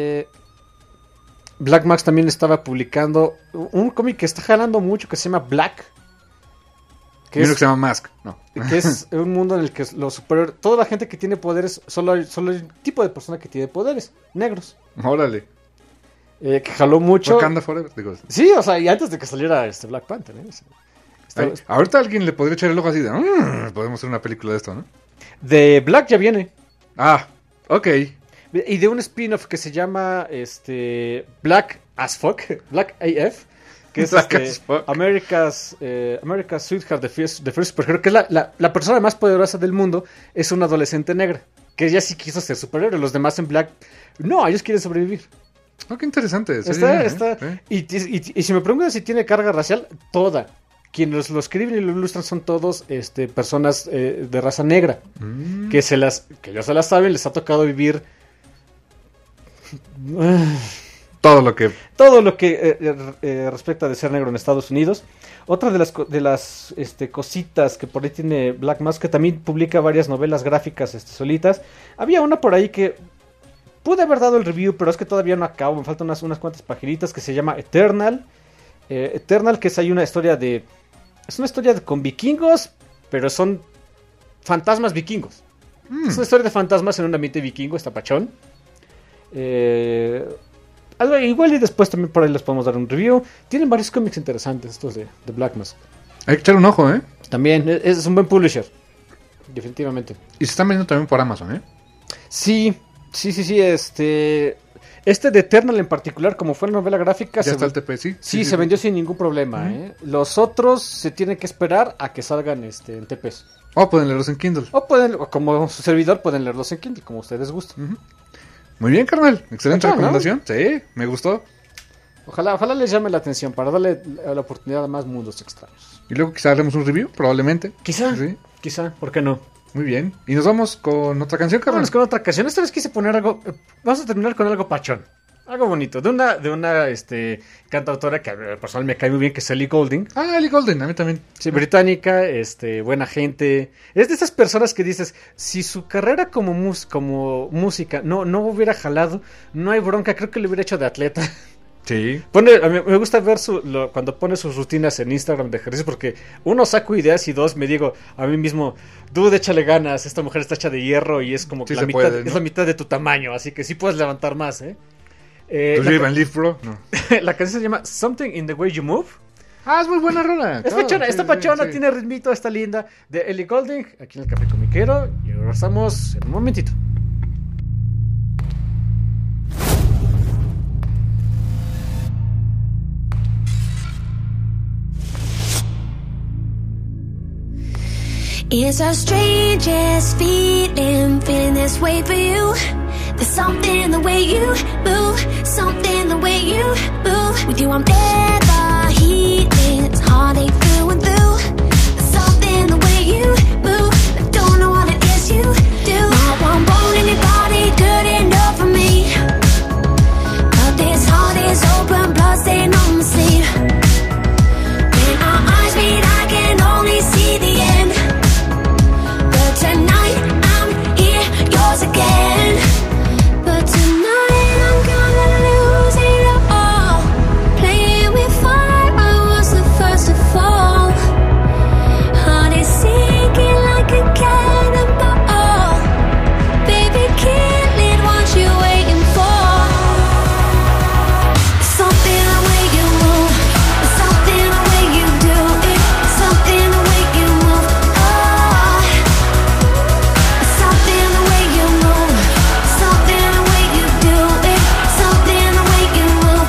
Black Max también estaba publicando un cómic que está jalando mucho que se llama Black. Hay uno que se llama Mask. No. Que es un mundo en el que los superiores, toda la gente que tiene poderes, solo hay un tipo de persona que tiene poderes, negros. Órale. Que jaló mucho. Wakanda Forever, digo. Sí, o sea, y antes de que saliera Black Panther, ¿eh? Ay, ahorita alguien le podría echar el ojo así de... podemos hacer una película de esto, ¿no? De Black ya viene. Ah, ok. Y de un spin-off que se llama Black as Fuck, Black AF, que es Black as fuck. America's Sweetheart, the First Superhero, que es la persona más poderosa del mundo, es una adolescente negra, que ella sí quiso ser superhéroe, los demás en Black, no, ellos quieren sobrevivir. Oh, qué interesante. Sí, Está. ¿eh? Y si me preguntan si tiene carga racial, toda. Quienes lo escriben y lo ilustran son todos personas de raza negra, que ellos se las saben, les ha tocado vivir Todo lo que... todo lo que respecta de ser negro en Estados Unidos. Otra de las cositas que por ahí tiene Black Mask, que también publica varias novelas gráficas solitas. Había una por ahí que pude haber dado el review, pero es que todavía no acabo, me faltan unas cuantas paginitas, que se llama Eternal. Eternal, que es ahí una historia de... Es una historia con vikingos, pero son fantasmas vikingos. Es una historia de fantasmas en un ambiente vikingo, está pachón. Igual y después también por ahí les podemos dar un review. Tienen varios cómics interesantes estos de Black Mask. Hay que echar un ojo, ¿eh? También es un buen publisher. Definitivamente. Y se están vendiendo también por Amazon, ¿eh? Sí. Este de Eternal en particular, como fue la novela gráfica, Ya está el TP, sí. sí, se vendió sin ningún problema. Los otros se tienen que esperar a que salgan en TPs. O pueden leerlos en Kindle. O como su servidor, pueden leerlos en Kindle, como ustedes gusten. Muy bien, carnal. Excelente Bacán, ¿no? recomendación. Sí, me gustó. Ojalá les llame la atención para darle la oportunidad a más mundos extraños. Y luego quizá haremos un review, probablemente. Quizá, Sí. ¿por qué no? Muy bien. Y nos vamos con otra canción, carnal. Vámonos con otra canción. Esta vez quise poner algo. Vamos a terminar con algo pachón. Algo bonito. De una cantautora que personal me cae muy bien, que es Ellie Goulding. Ah, Ellie Goulding, a mí también. Sí, británica, buena gente. Es de esas personas que dices, si su carrera como música no hubiera jalado, no hay bronca, creo que lo hubiera hecho de atleta. Sí. A mí me gusta ver cuando pone sus rutinas en Instagram de ejercicio, porque uno, saco ideas, y dos, me digo a mí mismo, dude, échale ganas, esta mujer está hecha de hierro y es como Sí que se puede, ¿no? es la mitad de tu tamaño, así que sí puedes levantar más, ¿Do la, you even live, bro? No. la canción se llama Something in the Way You Move. Ah, es muy buena rola. Es claro, pachona, sí, esta sí, pachona, sí. tiene ritmito, está linda, de Ellie Goulding, aquí en el Café Comiquero, y regresamos en un momentito. It's the strangest feeling this way for you. There's something the way you move, something the way you move. With you I'm never healing, it's heartache through and through. There's something the way you move, I don't know what it is you do. No one want anybody good enough for me, but this heart is open, blood stain on my sleeve. When our eyes meet I can only see the end. Tonight I'm here, yours again. But tonight I'm gonna lose it all. Playing with fire, I was the first to fall. Heart is sinking like a cannonball. Baby, kill it, what you waiting for? Something the way you move, something the way you do it, something the way you move. Something the way you move, something the way you do it, something the way you move.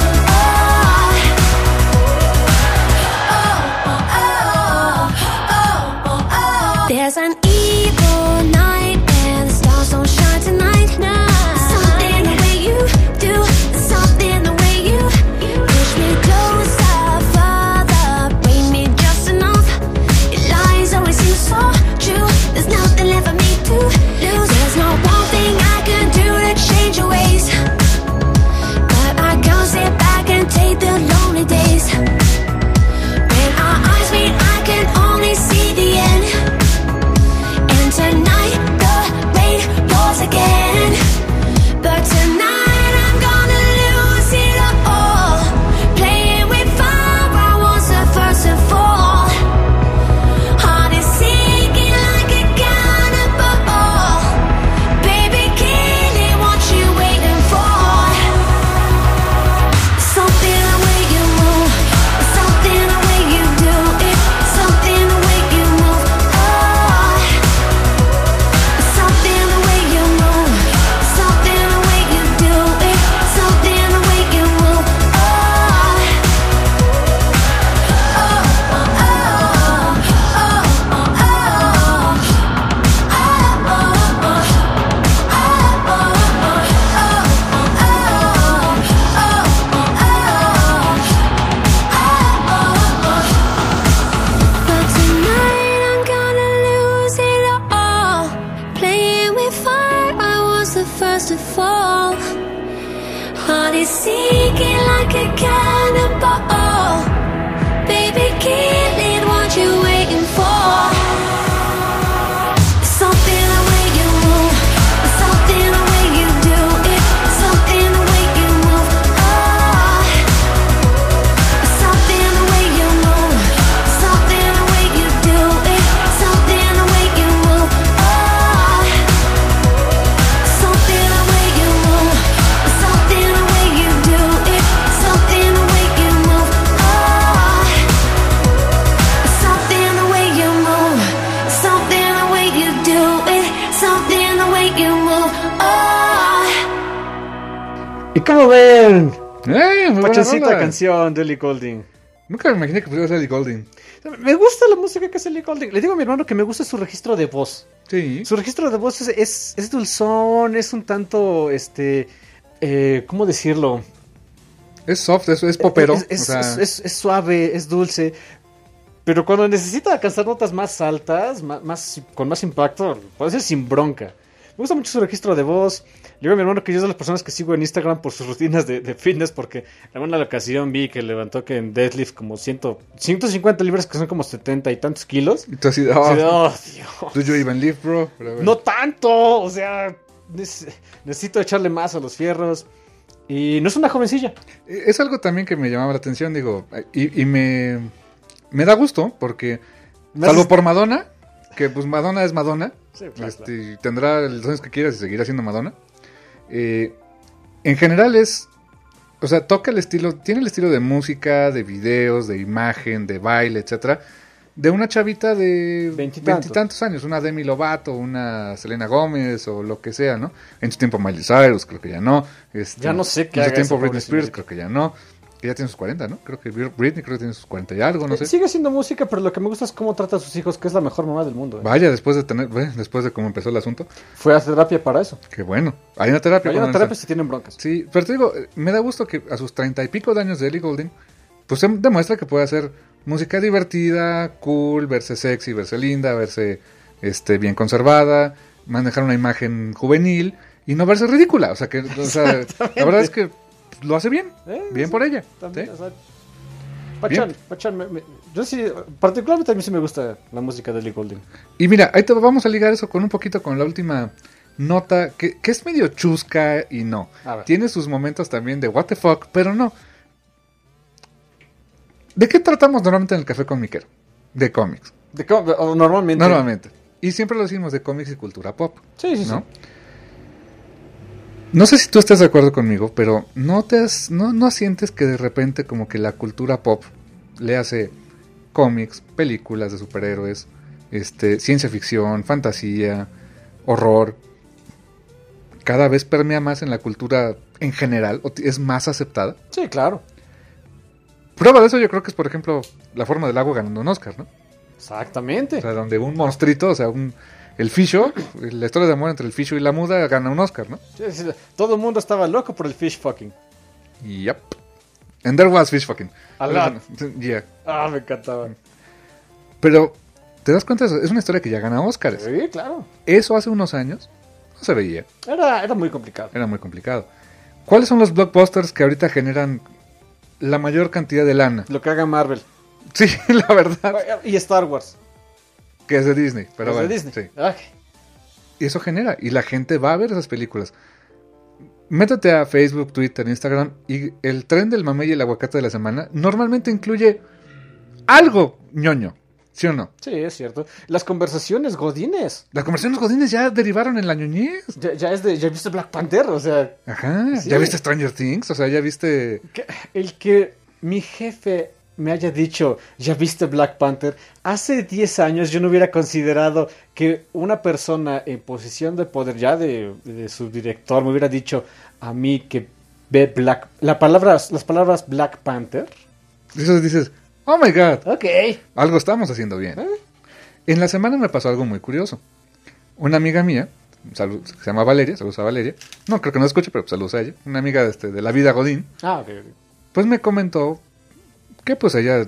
There's an evil night and the stars don't shine tonight. Something the way you do, something the way you push me closer, further, bring me just enough. Your lies always seem so true. There's nothing left for me to lose. There's no one thing I can do to change your ways, but I can't sit back and take the lonely days. When our eyes meet, I can only see the end. And tonight the rain pours again. But tonight I'm gonna lose it all. Playing with fire, I was the first to fall. Heart is sinking like a cannonball. Baby, kill it, what you waiting for? Something the way you move, something the way you do it, something the way you move. Something the way you move, something the way you do it, something the way you move. But tonight I'm gonna lose it all. Playing with fire, I was the first to fall. Heart is sinking like a cannonball. Baby, kill it, what you waiting for? Something the way you move, something the way you do it, something the way you move. Something the way you move, something the way you do it, something the way you move. ¿Y cómo ven? Muy buena Pachoncita rola. canción de Ellie Goulding. Nunca me imaginé que pudiera ser Ellie Goulding. Me gusta la música que hace Ellie Goulding. Le digo a mi hermano que me gusta su registro de voz. Sí. Su registro de voz es dulzón, es un tanto, ¿cómo decirlo? Es soft, es popero. Es, o sea, es suave, es dulce. Pero cuando necesita alcanzar notas más altas, con más impacto, puede ser sin bronca. Me gusta mucho su registro de voz. Le digo a mi hermano que yo es de las personas que sigo en Instagram por sus rutinas de fitness, porque en alguna ocasión vi que levantó que en deadlift como 150 libras, que son como 70 y tantos kilos. y tú así de, Así de, oh, oh, Dios. do you even live, bro? Pero bueno. No tanto, o sea, necesito echarle más a los fierros. Y no es una jovencilla. Es algo también que me llamaba la atención, digo, y me da gusto, porque, Me salvo haces- por Madonna, que pues Madonna es Madonna, Sí, claro, y tendrá los años que quieras y seguirá siendo Madonna. En general o sea, toca el estilo, tiene el estilo de música, de videos, de imagen, de baile, etcétera, de una chavita de veintitantos años, una Demi Lovato, una Selena Gómez o lo que sea, ¿no? En su tiempo Miley Cyrus, creo que ya no. Ya no sé qué En su haga tiempo esa Britney pobre Spears, señorita. creo que ya no. Que ya tiene sus 40, ¿no? Creo que Britney creo que tiene sus 40 y algo, no sé. Sigue haciendo música, pero lo que me gusta es cómo trata a sus hijos, que es la mejor mamá del mundo. Vaya, después de cómo empezó el asunto, Fue a terapia para eso. qué bueno. Hay una terapia. Hay una cuando terapia está- si tienen broncas. Sí, pero te digo, me da gusto que a sus 30 y pico de años de Ellie Goulding, pues se demuestra que puede hacer música divertida, cool, verse sexy, verse linda, verse bien conservada, manejar una imagen juvenil y no verse ridícula. O sea, o sea, la verdad es que lo hace bien. Bien Sí, por ella. también, ¿sí? o sea, Pachán, yo sí, particularmente a mí sí me gusta la música de Ellie Goulding. Y mira, ahí te vamos a ligar eso con un poquito con la última nota, que es medio chusca y no. A ver. Tiene sus momentos también de what the fuck, pero no. ¿De qué tratamos normalmente en el Café Comiquero? De cómics. Normalmente. Normalmente. Y siempre lo decimos de cómics y cultura pop. Sí, sí, ¿no? sí. No sé si tú estás de acuerdo conmigo, pero no sientes que de repente como que la cultura pop le hace cómics, películas de superhéroes, ciencia ficción, fantasía, horror, cada vez permea más en la cultura en general, o es más aceptada? Sí, claro. Prueba de eso yo creo que es, por ejemplo, La forma del agua ganando un Oscar, ¿no? Exactamente. O sea, donde un monstruito, o sea, el Fisho, la historia de amor entre el Fisho y la muda gana un Oscar, ¿no? Sí, sí, todo el mundo estaba loco por el fish fucking. Yep. And there was fish fucking. A lot. Yeah. Ah, me encantaba. Pero, ¿te das cuenta de eso? Es una historia que ya gana Oscars. Sí, claro. Eso hace unos años no se veía. Era muy complicado. Era muy complicado. ¿Cuáles son los blockbusters que ahorita generan la mayor cantidad de lana? Lo que haga Marvel. Sí, la verdad. Y Star Wars. Que es de Disney. Pero Es de bueno, Disney. sí. Ok. Y eso genera. Y la gente va a ver esas películas. Métete a Facebook, Twitter, Instagram. Y el tren del mamey y el aguacate de la semana normalmente incluye algo ñoño. ¿Sí o no? Sí, es cierto. Las conversaciones godines. Las conversaciones godines ya derivaron en la ñoñez. Ya viste Black Panther, o sea, Ajá. Sí. ¿Ya viste Stranger Things? O sea, ya viste... el que mi jefe me haya dicho, ya viste Black Panther, hace 10 años yo no hubiera considerado que una persona en posición de poder, ya de subdirector, me hubiera dicho a mí que ve las palabras Black Panther. Entonces dices, oh my God, Ok. algo estamos haciendo bien. En la semana me pasó algo muy curioso. Una amiga mía, se llama Valeria, saludos a Valeria. No, creo que no escuche, pero saludos a ella. Una amiga de la vida Godín. Ah, ok. Pues me comentó que pues ella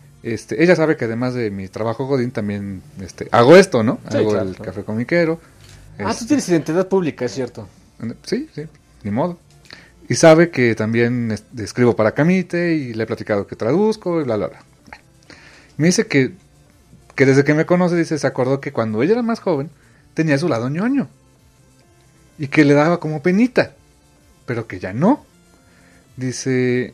sabe que además de mi trabajo Godín también hago esto, ¿no? Sí, hago claro, el claro. café comiquero. Ah, tú tienes identidad pública, es cierto. Sí, ni modo. Y sabe que también escribo para Camite y le he platicado que traduzco y bla, bla, bla. Bueno. Me dice que desde que me conoce, dice, se acordó que cuando ella era más joven tenía su lado ñoño. Y que le daba como penita. Pero que ya no. Dice,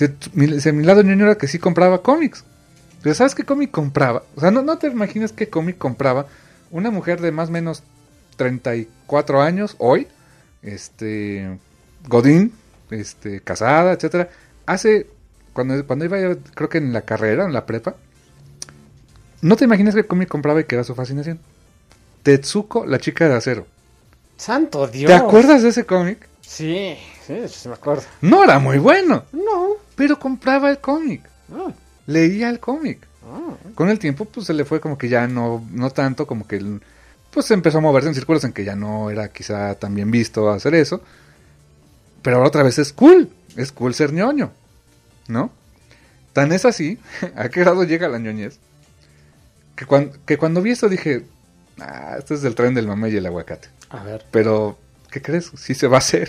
mi lado ñoño era que sí compraba cómics. Pero ¿sabes qué cómic compraba? O sea, no te imaginas qué cómic compraba una mujer de más o menos 34 años hoy, Godín, casada, etcétera. Cuando iba yo, creo que en la carrera, en la prepa, no te imaginas qué cómic compraba y que era su fascinación. Tetsuko, la chica de acero. Santo Dios. ¿Te acuerdas de ese cómic? Sí, sí me acuerdo. No era muy bueno, No. pero compraba el cómic. Ah, Leía el cómic. ah. Con el tiempo, pues se le fue como que ya no tanto, como que pues empezó a moverse en círculos en que ya no era quizá tan bien visto hacer eso. Pero ahora otra vez es cool ser ñoño, ¿no? Tan es así, ¿a qué grado llega la ñoñez? Que cuando vi esto dije, esto es el tren del mamey y el aguacate. A ver. Pero, ¿qué crees? Sí se va a hacer.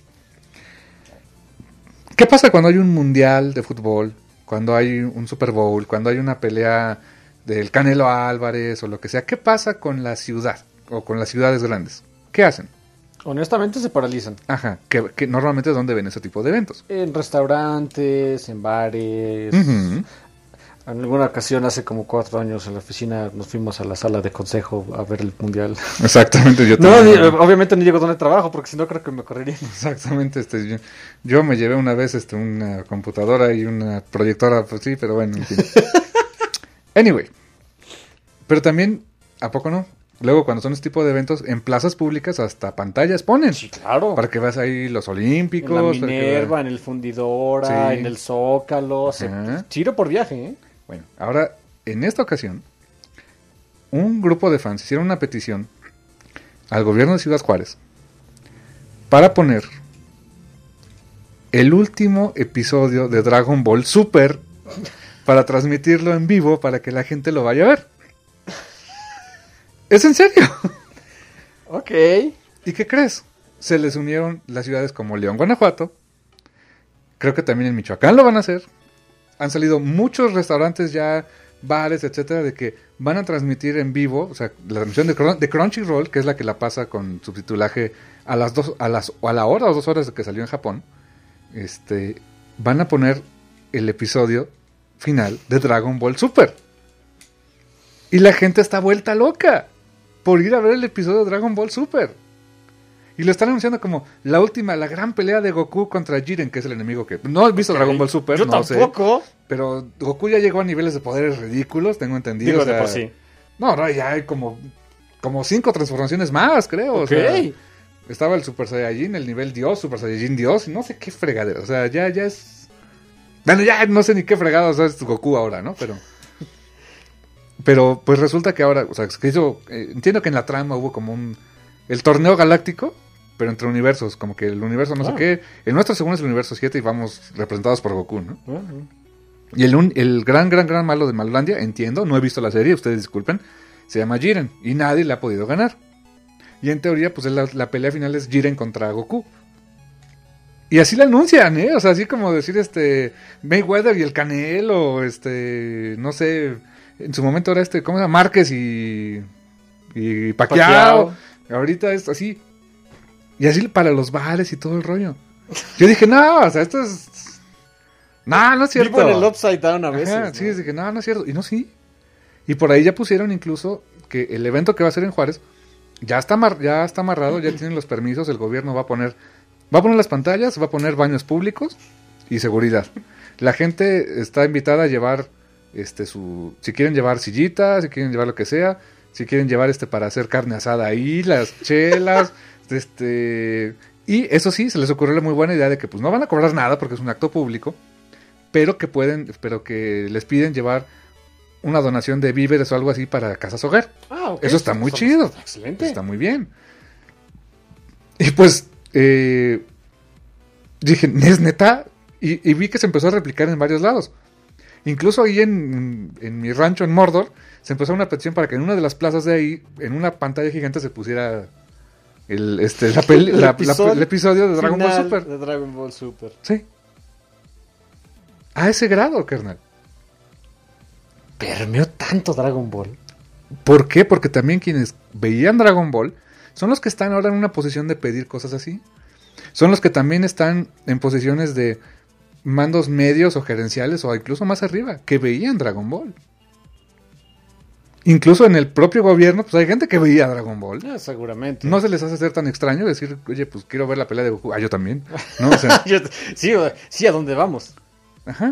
¿Qué pasa cuando hay un mundial de fútbol? Cuando hay un Super Bowl, cuando hay una pelea del Canelo Álvarez o lo que sea. ¿Qué pasa con la ciudad o con las ciudades grandes? ¿Qué hacen? Honestamente se paralizan. Ajá, que normalmente es donde ven ese tipo de eventos. En restaurantes, en bares. Ujú. En alguna ocasión, hace como 4 años, en la oficina nos fuimos a la sala de consejo a ver el mundial. Exactamente, yo No, también. obviamente no llego donde trabajo, porque si no creo que me correrían. Exactamente, yo me llevé una vez una computadora y una proyectora, pues sí, pero bueno, en fin. Anyway, pero también, ¿a poco no? Luego cuando son este tipo de eventos, en plazas públicas hasta pantallas ponen. Sí, claro. Para que veas ahí los En olímpicos. la para que Minerva, veas- en el Fundidora, Sí. en el Zócalo. Ajá. Chiro por viaje, ¿eh? Bueno, ahora, en esta ocasión, un grupo de fans hicieron una petición al gobierno de Ciudad Juárez para poner el último episodio de Dragon Ball Super para transmitirlo en vivo para que la gente lo vaya a ver. ¿Es en serio? Ok. ¿Y qué crees? Se les unieron las ciudades como León, Guanajuato. Creo que también en Michoacán lo van a hacer. Han salido muchos restaurantes ya, bares, etcétera, de que van a transmitir en vivo, o sea, la transmisión de Crunchyroll, que es la que la pasa con subtitulaje a la hora o 2 horas de que salió en Japón. Van a poner el episodio final de Dragon Ball Super. Y la gente está vuelta loca por ir a ver el episodio de Dragon Ball Super. Y lo están anunciando como la gran pelea de Goku contra Jiren, que es el enemigo que... No he visto Dragon Ball Super, Yo no sé. tampoco. Pero Goku ya llegó a niveles de poderes ridículos, tengo entendido. Digo, o sea, de por sí. No, ya hay como 5 transformaciones más, creo. O Ok. sea, estaba el Super Saiyajin, el nivel Dios, Super Saiyajin Dios, y no sé qué fregadera. O sea, ya es... Bueno, ya no sé ni qué fregado, o sea, es Goku ahora, ¿no? Pero pues resulta que ahora, o sea, que entiendo que en la trama hubo como el torneo galáctico, pero entre universos, como que el universo no sé qué. El nuestro según es el universo 7 y vamos representados por Goku, ¿no? Y el gran malo de Malolandia, entiendo, no he visto la serie, ustedes disculpen, se llama Jiren y nadie le ha podido ganar. Y en teoría, pues la pelea final es Jiren contra Goku. Y así la anuncian, ¿eh? O sea, así como decir Mayweather y el Canelo, no sé, en su momento era ¿cómo se llama? Márquez y Pacquiao. Ahorita es así. Y así para los bares y todo el rollo. Yo dije, no, o sea, esto es... No es cierto. Vivo en el upside down a veces. Ajá, ¿no? sí, dije, no es cierto. Y no, sí. Y por ahí ya pusieron incluso que el evento que va a ser en Juárez ya está amarrado, ya tienen los permisos, el gobierno va a poner las pantallas, va a poner baños públicos y seguridad. La gente está invitada a llevar si quieren llevar sillitas, si quieren llevar lo que sea, si quieren llevar para hacer carne asada ahí, las chelas, y eso sí, se les ocurrió la muy buena idea de que pues no van a cobrar nada porque es un acto público, pero que les piden llevar una donación de víveres o algo así para casas hogar. Ah, ok. Eso está muy chido. Está excelente. Está muy bien. Y pues dije, ¿es neta? Y vi que se empezó a replicar en varios lados. Incluso ahí en mi rancho en Mordor se empezó una petición para que en una de las plazas de ahí, en una pantalla gigante, se pusiera el episodio de Dragon Ball final Super. De Dragon Ball Super. Sí. A ese grado, carnal. Permeó tanto Dragon Ball. ¿Por qué? Porque también quienes veían Dragon Ball son los que están ahora en una posición de pedir cosas así. Son los que también están en posiciones de mandos medios o gerenciales o incluso más arriba, que veían Dragon Ball. Incluso en el propio gobierno, pues hay gente que veía Dragon Ball. Seguramente. No se les hace ser tan extraño decir, oye, pues quiero ver la pelea de Goku. Yo también. ¿No? O sea, sí, ¿a dónde vamos? ajá.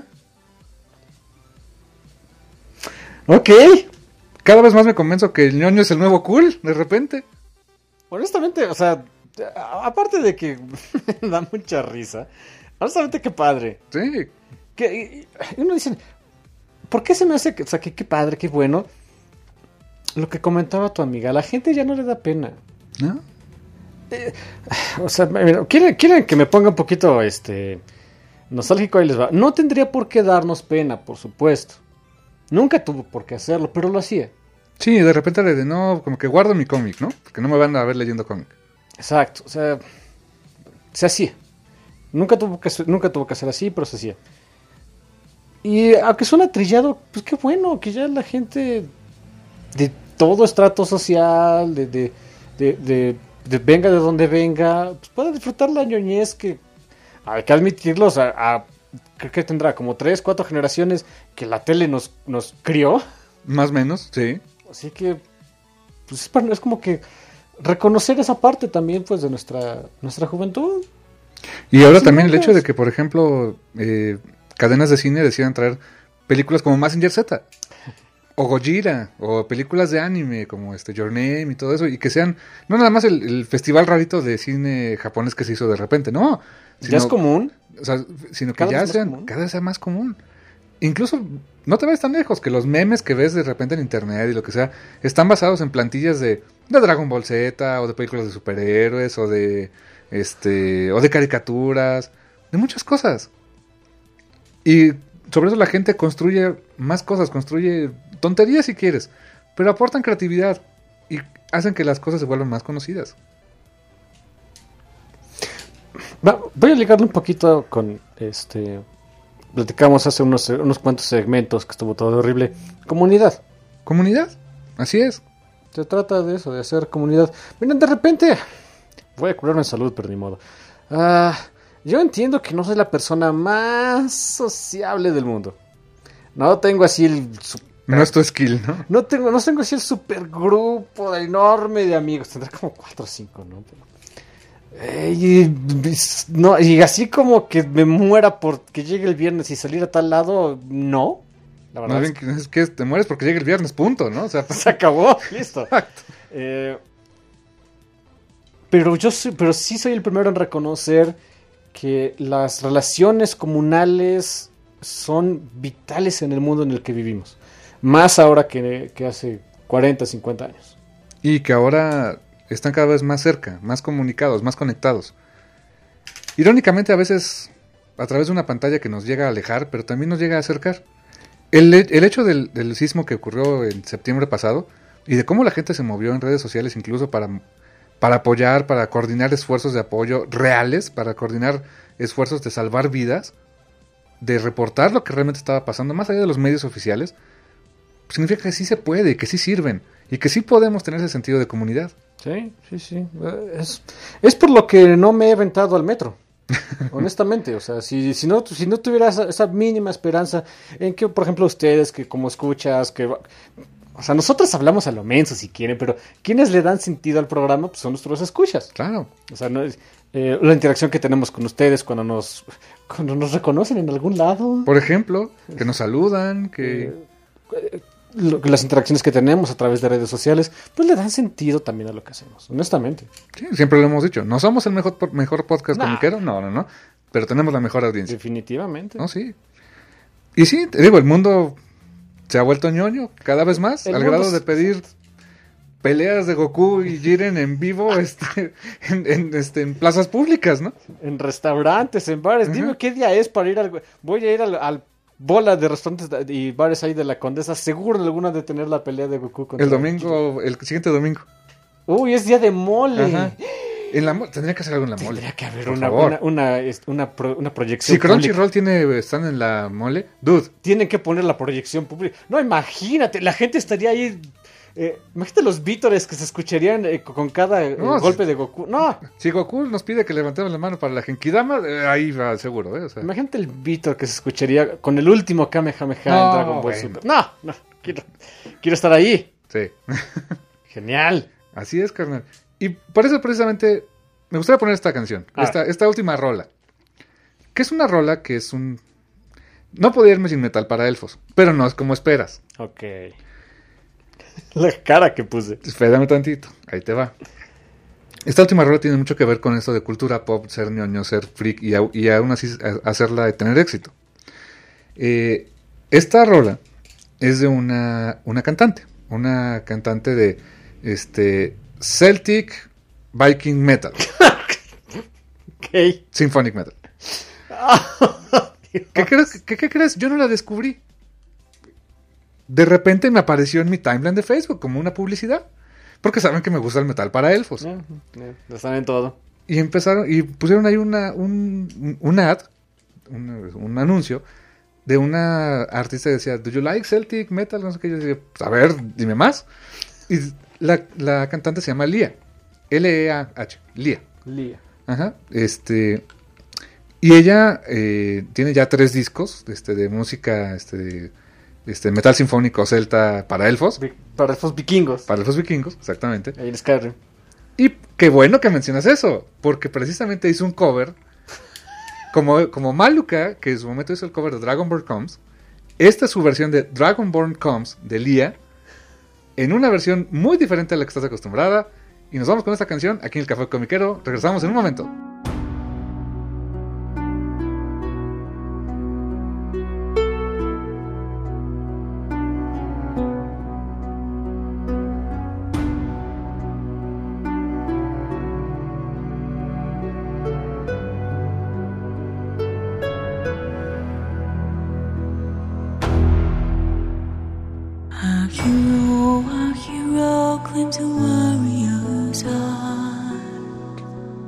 Ok. Cada vez más me convenzo que el ñoño es el nuevo cool, de repente. Honestamente, o sea, Aparte de que me da mucha risa, honestamente qué padre. Sí, Y uno dice, ¿por qué se me hace que, o sea, que qué padre, qué bueno? Lo que comentaba tu amiga, a la gente ya no le da pena. ¿no? O sea, mira, ¿quieren que me ponga un poquito nostálgico? Ahí les va. No tendría por qué darnos pena, por supuesto. Nunca tuvo por qué hacerlo, pero lo hacía. Sí, de repente de no, como que guardo mi cómic, ¿no? Porque no me van a ver leyendo cómic. Exacto, o sea, se hacía. Nunca tuvo que ser así, pero se hacía. Y aunque suena trillado, pues qué bueno que ya la gente de todo estrato social, de venga de donde venga, pues pueda disfrutar la ñoñez que hay que admitirlos creo que tendrá como 3, 4 generaciones que la tele nos crió. Más o menos, sí. Así que pues es como que reconocer esa parte también pues de nuestra juventud. Y ahora Sí, también el pues. hecho de que, por ejemplo, cadenas de cine decidan traer películas como Mazinger Z, o Gojira, o películas de anime como Your Name y todo eso, y que sean, no nada más el festival rarito de cine japonés que se hizo de repente, no. Ya es común. O sea, sino que Cada ya vez más sean, común. cada vez sea más común. Incluso, no te vayas tan lejos, que los memes que ves de repente en internet y lo que sea, están basados en plantillas de Dragon Ball Z, o de películas de superhéroes, o de caricaturas, de muchas cosas. Y sobre eso la gente construye más cosas, construye tonterías si quieres, pero aportan creatividad y hacen que las cosas se vuelvan más conocidas. Voy a ligarlo un poquito con platicamos hace unos cuantos segmentos que estuvo todo horrible. Comunidad. Comunidad, así es. Se trata de eso, de hacer comunidad. Miren, de repente voy a curarme en salud, pero ni modo. Yo entiendo que no soy la persona más sociable del mundo. No tengo así el No es tu skill, ¿no? no tengo así el super grupo enorme de amigos. Tendrá como 4 o 5, ¿no? Y así como que me muera porque llegue el viernes y salir a tal lado, no. La verdad Más bien es que te mueres porque llega el viernes, punto, ¿no? O sea, se acabó, listo. Exacto. Pero sí soy el primero en reconocer que las relaciones comunales son vitales en el mundo en el que vivimos. Más ahora que hace 40, 50 años. Y que ahora están cada vez más cerca, más comunicados, más conectados. Irónicamente, a veces a través de una pantalla que nos llega a alejar, pero también nos llega a acercar. El hecho del sismo que ocurrió en septiembre pasado y de cómo la gente se movió en redes sociales incluso para apoyar, para coordinar esfuerzos de apoyo reales, para coordinar esfuerzos de salvar vidas, de reportar lo que realmente estaba pasando, más allá de los medios oficiales, significa que sí se puede, que sí sirven y que sí podemos tener ese sentido de comunidad. Sí. Es por lo que no me he aventado al metro. Honestamente, o sea, si no tuviera esa mínima esperanza en que, por ejemplo, ustedes que como escuchas, o sea, nosotros hablamos a lo menso si quieren, pero quienes le dan sentido al programa pues son nuestros escuchas. Claro. O sea, no es, la interacción que tenemos con ustedes cuando nos reconocen en algún lado. Por ejemplo, que nos saludan, que... Las interacciones que tenemos a través de redes sociales, pues le dan sentido también a lo que hacemos, honestamente. Sí, siempre lo hemos dicho. No somos el mejor podcast No. comiquero, no. Pero tenemos la mejor audiencia. Definitivamente. No, sí. Y sí, te digo, el mundo se ha vuelto ñoño cada vez más, El al mundo grado de pedir peleas de Goku y Jiren en vivo en plazas públicas, ¿no? En restaurantes, en bares. Ajá. Dime qué día es para ir voy a ir al bola de restaurantes y bares ahí de la Condesa. Seguro en alguna de tener la pelea de Goku contra El domingo, el siguiente domingo. Uy, es día de mole. Ajá. Tendría que hacer algo en la mole. Tendría que haber por una favor. proyección Si Crunchyroll están en la mole, dude. Tienen que poner la proyección pública. No, imagínate, la gente estaría ahí. Imagínate los vítores que se escucharían con cada No, golpe de Goku. No, Si Goku nos pide que levantemos la mano para la Genkidama, ahí va seguro, O sea, imagínate el vítor que se escucharía con el último Kamehameha en No, Dragon Ball bueno. Super. No, quiero estar ahí. sí. Genial. Así es, carnal. Y por eso precisamente me gustaría poner esta canción, esta última rola. Que es una rola que es un... No podía irme sin metal para elfos, pero no es como esperas. Ok. La cara que puse. Espérame tantito, ahí te va. Esta última rola tiene mucho que ver con esto de cultura pop, ser ñoño, ser freak y aún así hacerla de tener éxito. Esta rola es de una cantante de Celtic Viking Metal, Ok. Symphonic Metal. ¿Qué crees? Yo no la descubrí. De repente me apareció en mi timeline de Facebook como una publicidad. Porque saben que me gusta el metal para elfos. Lo saben todo. Y pusieron ahí un ad, un anuncio de una artista que decía, ¿Do you like Celtic Metal? No sé qué. Yo decía, pues, a ver, dime más. Y la cantante se llama Lia. L-E-A-H. Lia. Ajá. Y ella tiene ya 3 discos de música metal sinfónico celta para elfos. Para elfos vikingos. Para elfos vikingos, exactamente. Ahí en Skyrim. Y qué bueno que mencionas eso, porque precisamente hizo un cover, como Maluka, que en su momento hizo el cover de Dragonborn Comes. Esta es su versión de Dragonborn Comes de Lia, en una versión muy diferente a la que estás acostumbrada. Y nos vamos con esta canción aquí en el Café Comiquero. Regresamos en un momento. Our hero claims a warrior's heart.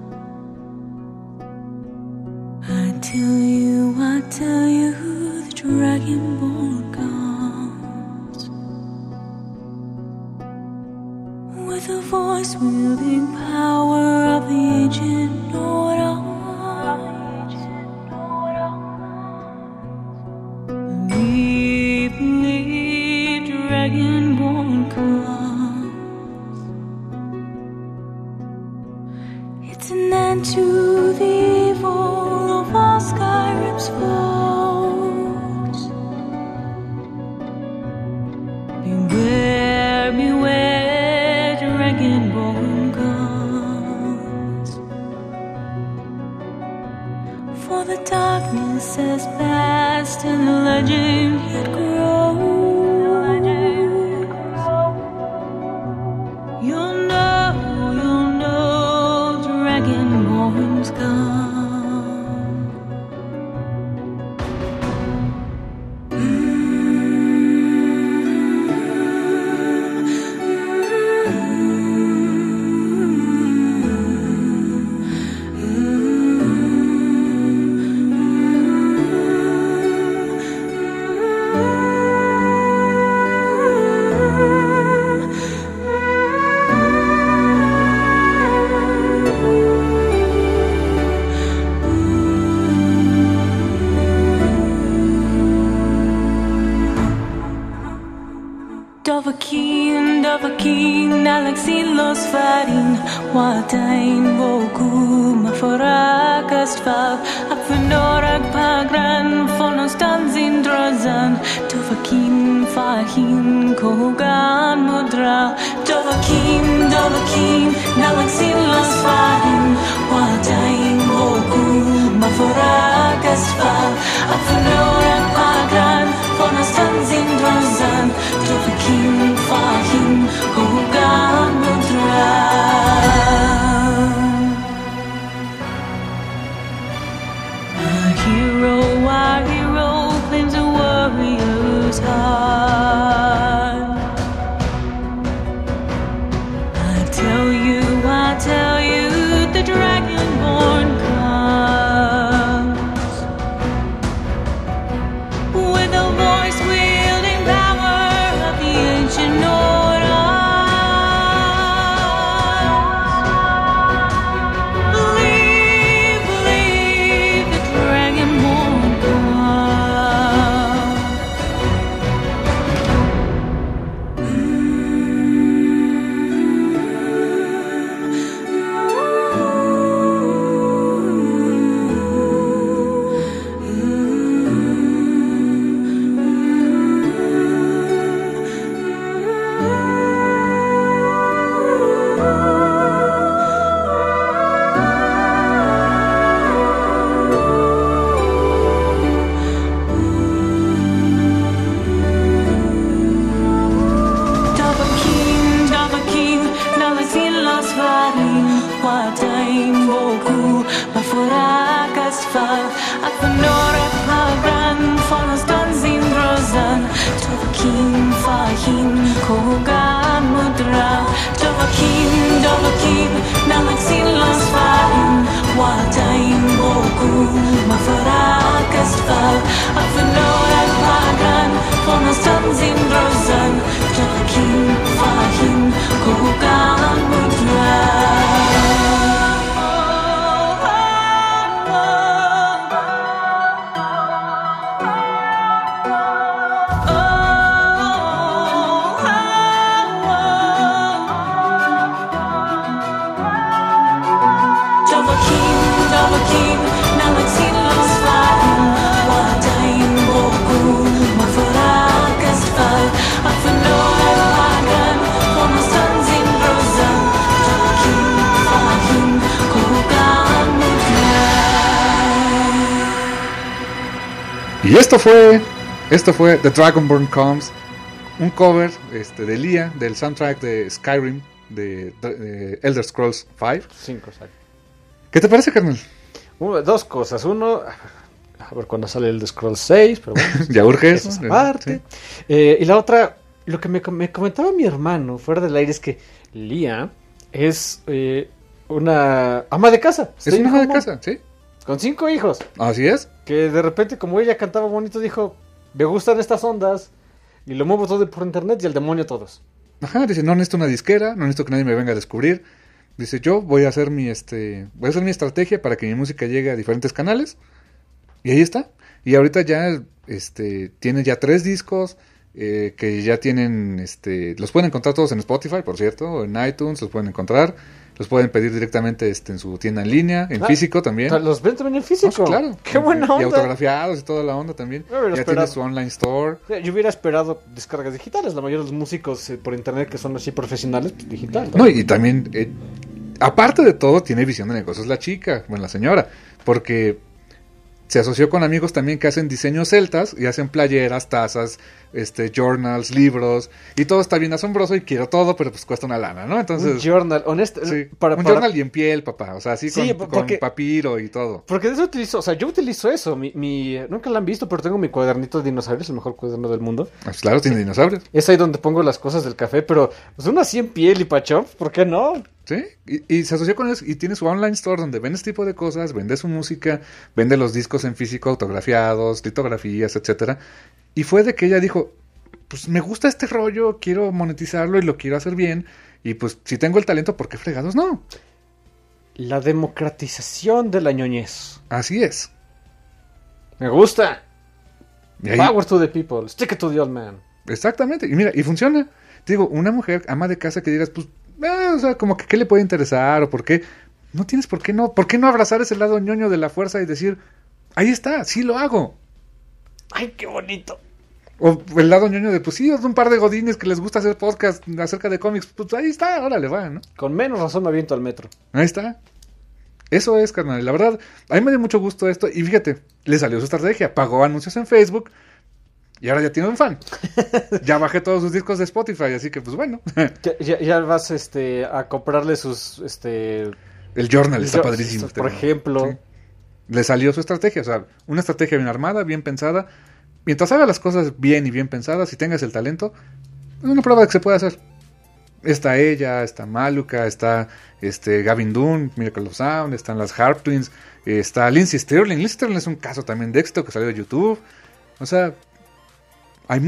I tell you, the Dragonborn comes with a voice wielding power of the ancient Nora. We believe Dragonborn comes. It's an end to the evil of all Skyrim's foes. Beware, beware, Dragonborn comes. For the darkness has passed and the legend yet grows. You'll know, Dragonborn's come. Dovahkiin, Alexilos farin, Watain boku maforakast fall, Apfenorag pagran, Fonostanzin drazan, Dovahkiin fahin, Kogan mudra, Dovahkiin, Alexilos farin, Watain boku maforakast fall, Apfenorag pagran, Fonostanzin drazan, Dovahkiin fahin, Kogan mudra. Our hero claims a warrior's heart. I tell you, the Dragonborn comes Kogan mudra Javakim Nalaksin las farin Watayin boku Mafarakas fal Afenoran pagan Fonastan zindrozan Javakim Fahim Kogan mudra Javakim Nalaksin las farin Watayin boku Mafarakas fal Afenoran pagan Fonastan zindrozan Javakim Fahim Kogan mudra. Y esto fue The Dragonborn Comes, un cover de Lia del soundtrack de Skyrim de Elder Scrolls V. 5, exacto. ¿Qué te parece, carnal? Dos cosas. Uno, a ver cuándo sale el de Scrolls 6, pero bueno. Ya urge eso eso. es aparte. Y la otra, lo que me comentaba mi hermano fuera del aire es que Lia es una ama de casa. Es una ama de como- casa, ¿sí? Con 5 hijos. Así es. Que de repente, como ella cantaba bonito, dijo, me gustan estas ondas. Y lo muevo todo por internet y al demonio todos. Ajá, dice, no necesito una disquera, no necesito que nadie me venga a descubrir. Dice, yo voy a hacer mi estrategia para que mi música llegue a diferentes canales. Y ahí está. Y ahorita ya tiene ya 3 discos que ya tienen los pueden encontrar todos en Spotify, por cierto, o en iTunes los pueden encontrar. Los pueden pedir directamente en su tienda en línea, en físico también. Los ven también en físico. Sí, claro. Qué buena Y onda. autografiados y toda la onda también. Me hubiera Ya esperado. tiene su online store. Yo hubiera esperado descargas digitales. La mayoría de los músicos por internet que son así profesionales, pues digital. No, y también, aparte de todo, tiene visión de negocios la chica, bueno, la señora, porque se asoció con amigos también que hacen diseños celtas y hacen playeras, tazas, journals, libros, y todo está bien asombroso y quiero todo, pero pues cuesta una lana, ¿no? Entonces, Un journal, honesto. sí, para- un para- journal y en piel, papá, o sea, así Sí, con porque- papiro y todo. Porque de eso utilizo, o sea, yo utilizo eso. Nunca lo han visto, pero tengo mi cuadernito de dinosaurios, el mejor cuaderno del mundo. Pues claro, tiene dinosaurios, Es ahí donde pongo las cosas del café, pero pues uno así en piel y pachón, ¿por qué no? ¿sí? Y se asoció con ellos y tiene su online store donde vende este tipo de cosas, vende su música, vende los discos en físico autografiados, litografías, etcétera. Y fue de que ella dijo, pues me gusta este rollo, quiero monetizarlo y lo quiero hacer bien. Y pues si tengo el talento, ¿por qué fregados no? La democratización de la ñoñez. Así es. Me gusta. Y ahí- Power to the people. Stick it to the old man. exactamente. Y mira, y funciona. Te digo, una mujer ama de casa que digas, pues, o sea, como que qué le puede interesar o por qué. No tienes por qué no. ¿Por qué no abrazar ese lado ñoño de la fuerza y decir, ahí está, sí lo hago? Ay, qué bonito. O el lado ñoño de, pues sí, es un par de godines que les gusta hacer podcast acerca de cómics. Pues ahí está, órale, va, ¿no? Con menos razón me aviento al metro. Ahí está. Eso es, carnal. La verdad, a mí me dio mucho gusto esto. Y fíjate, le salió su estrategia. Pagó anuncios en Facebook. Y ahora ya tiene un fan. Ya bajé todos sus discos de Spotify. Así que, pues bueno. Ya vas a comprarle sus El journal está padrísimo. Por ejemplo. Sí. Le salió su estrategia. O sea, una estrategia bien armada, bien pensada. Mientras haga las cosas bien y bien pensadas y tengas el talento, es una prueba de que se puede hacer. Está ella, está Maluka, está Gavin Dunn, Miracle of Sound, están las Harp Twins, está Lindsey Stirling. Lindsey Stirling es un caso también de éxito que salió de YouTube. O sea, hay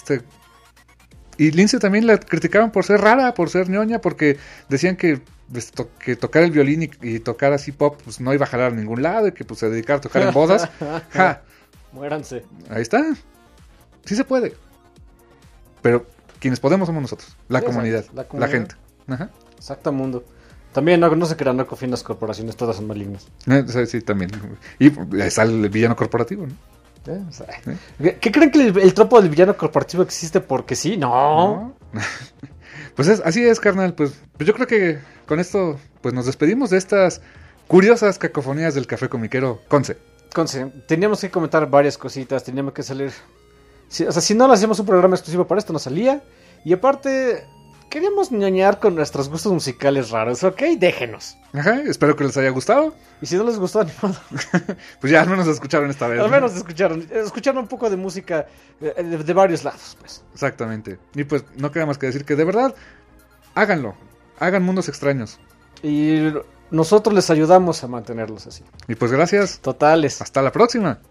y Lindsey también la criticaban por ser rara, por ser ñoña, porque decían que tocar el violín y tocar así pop pues no iba a jalar a ningún lado y que pues se dedicara a tocar en bodas. Ja, Muéranse. ahí está. Sí se puede. Pero quienes podemos somos nosotros, la Sí, comunidad, la la comunidad. gente. Ajá. Exacto mundo. También no se crean, no confíen en las corporaciones, todas son malignas. Sí, también. Y está el villano corporativo, ¿no? O sea, ¿qué creen que el tropo del villano corporativo existe porque sí? No. ¿No? Pues así es, carnal. Pues yo creo que con esto pues nos despedimos de estas curiosas cacofonías del café comiquero Conce. Teníamos que comentar varias cositas, teníamos que salir. O sea, si no le hacíamos un programa exclusivo para esto, no salía. Y aparte, queremos ñoñar con nuestros gustos musicales raros, ¿ok? Déjenos. Ajá, espero que les haya gustado. Y si no les gustó, ni modo. Pues ya al menos escucharon esta vez. Al ¿no? menos escucharon un poco de música de varios lados, pues. Exactamente. Y pues no queda más que decir que de verdad, háganlo. Hagan mundos extraños. Y nosotros les ayudamos a mantenerlos así. Y pues gracias. Totales. Hasta la próxima.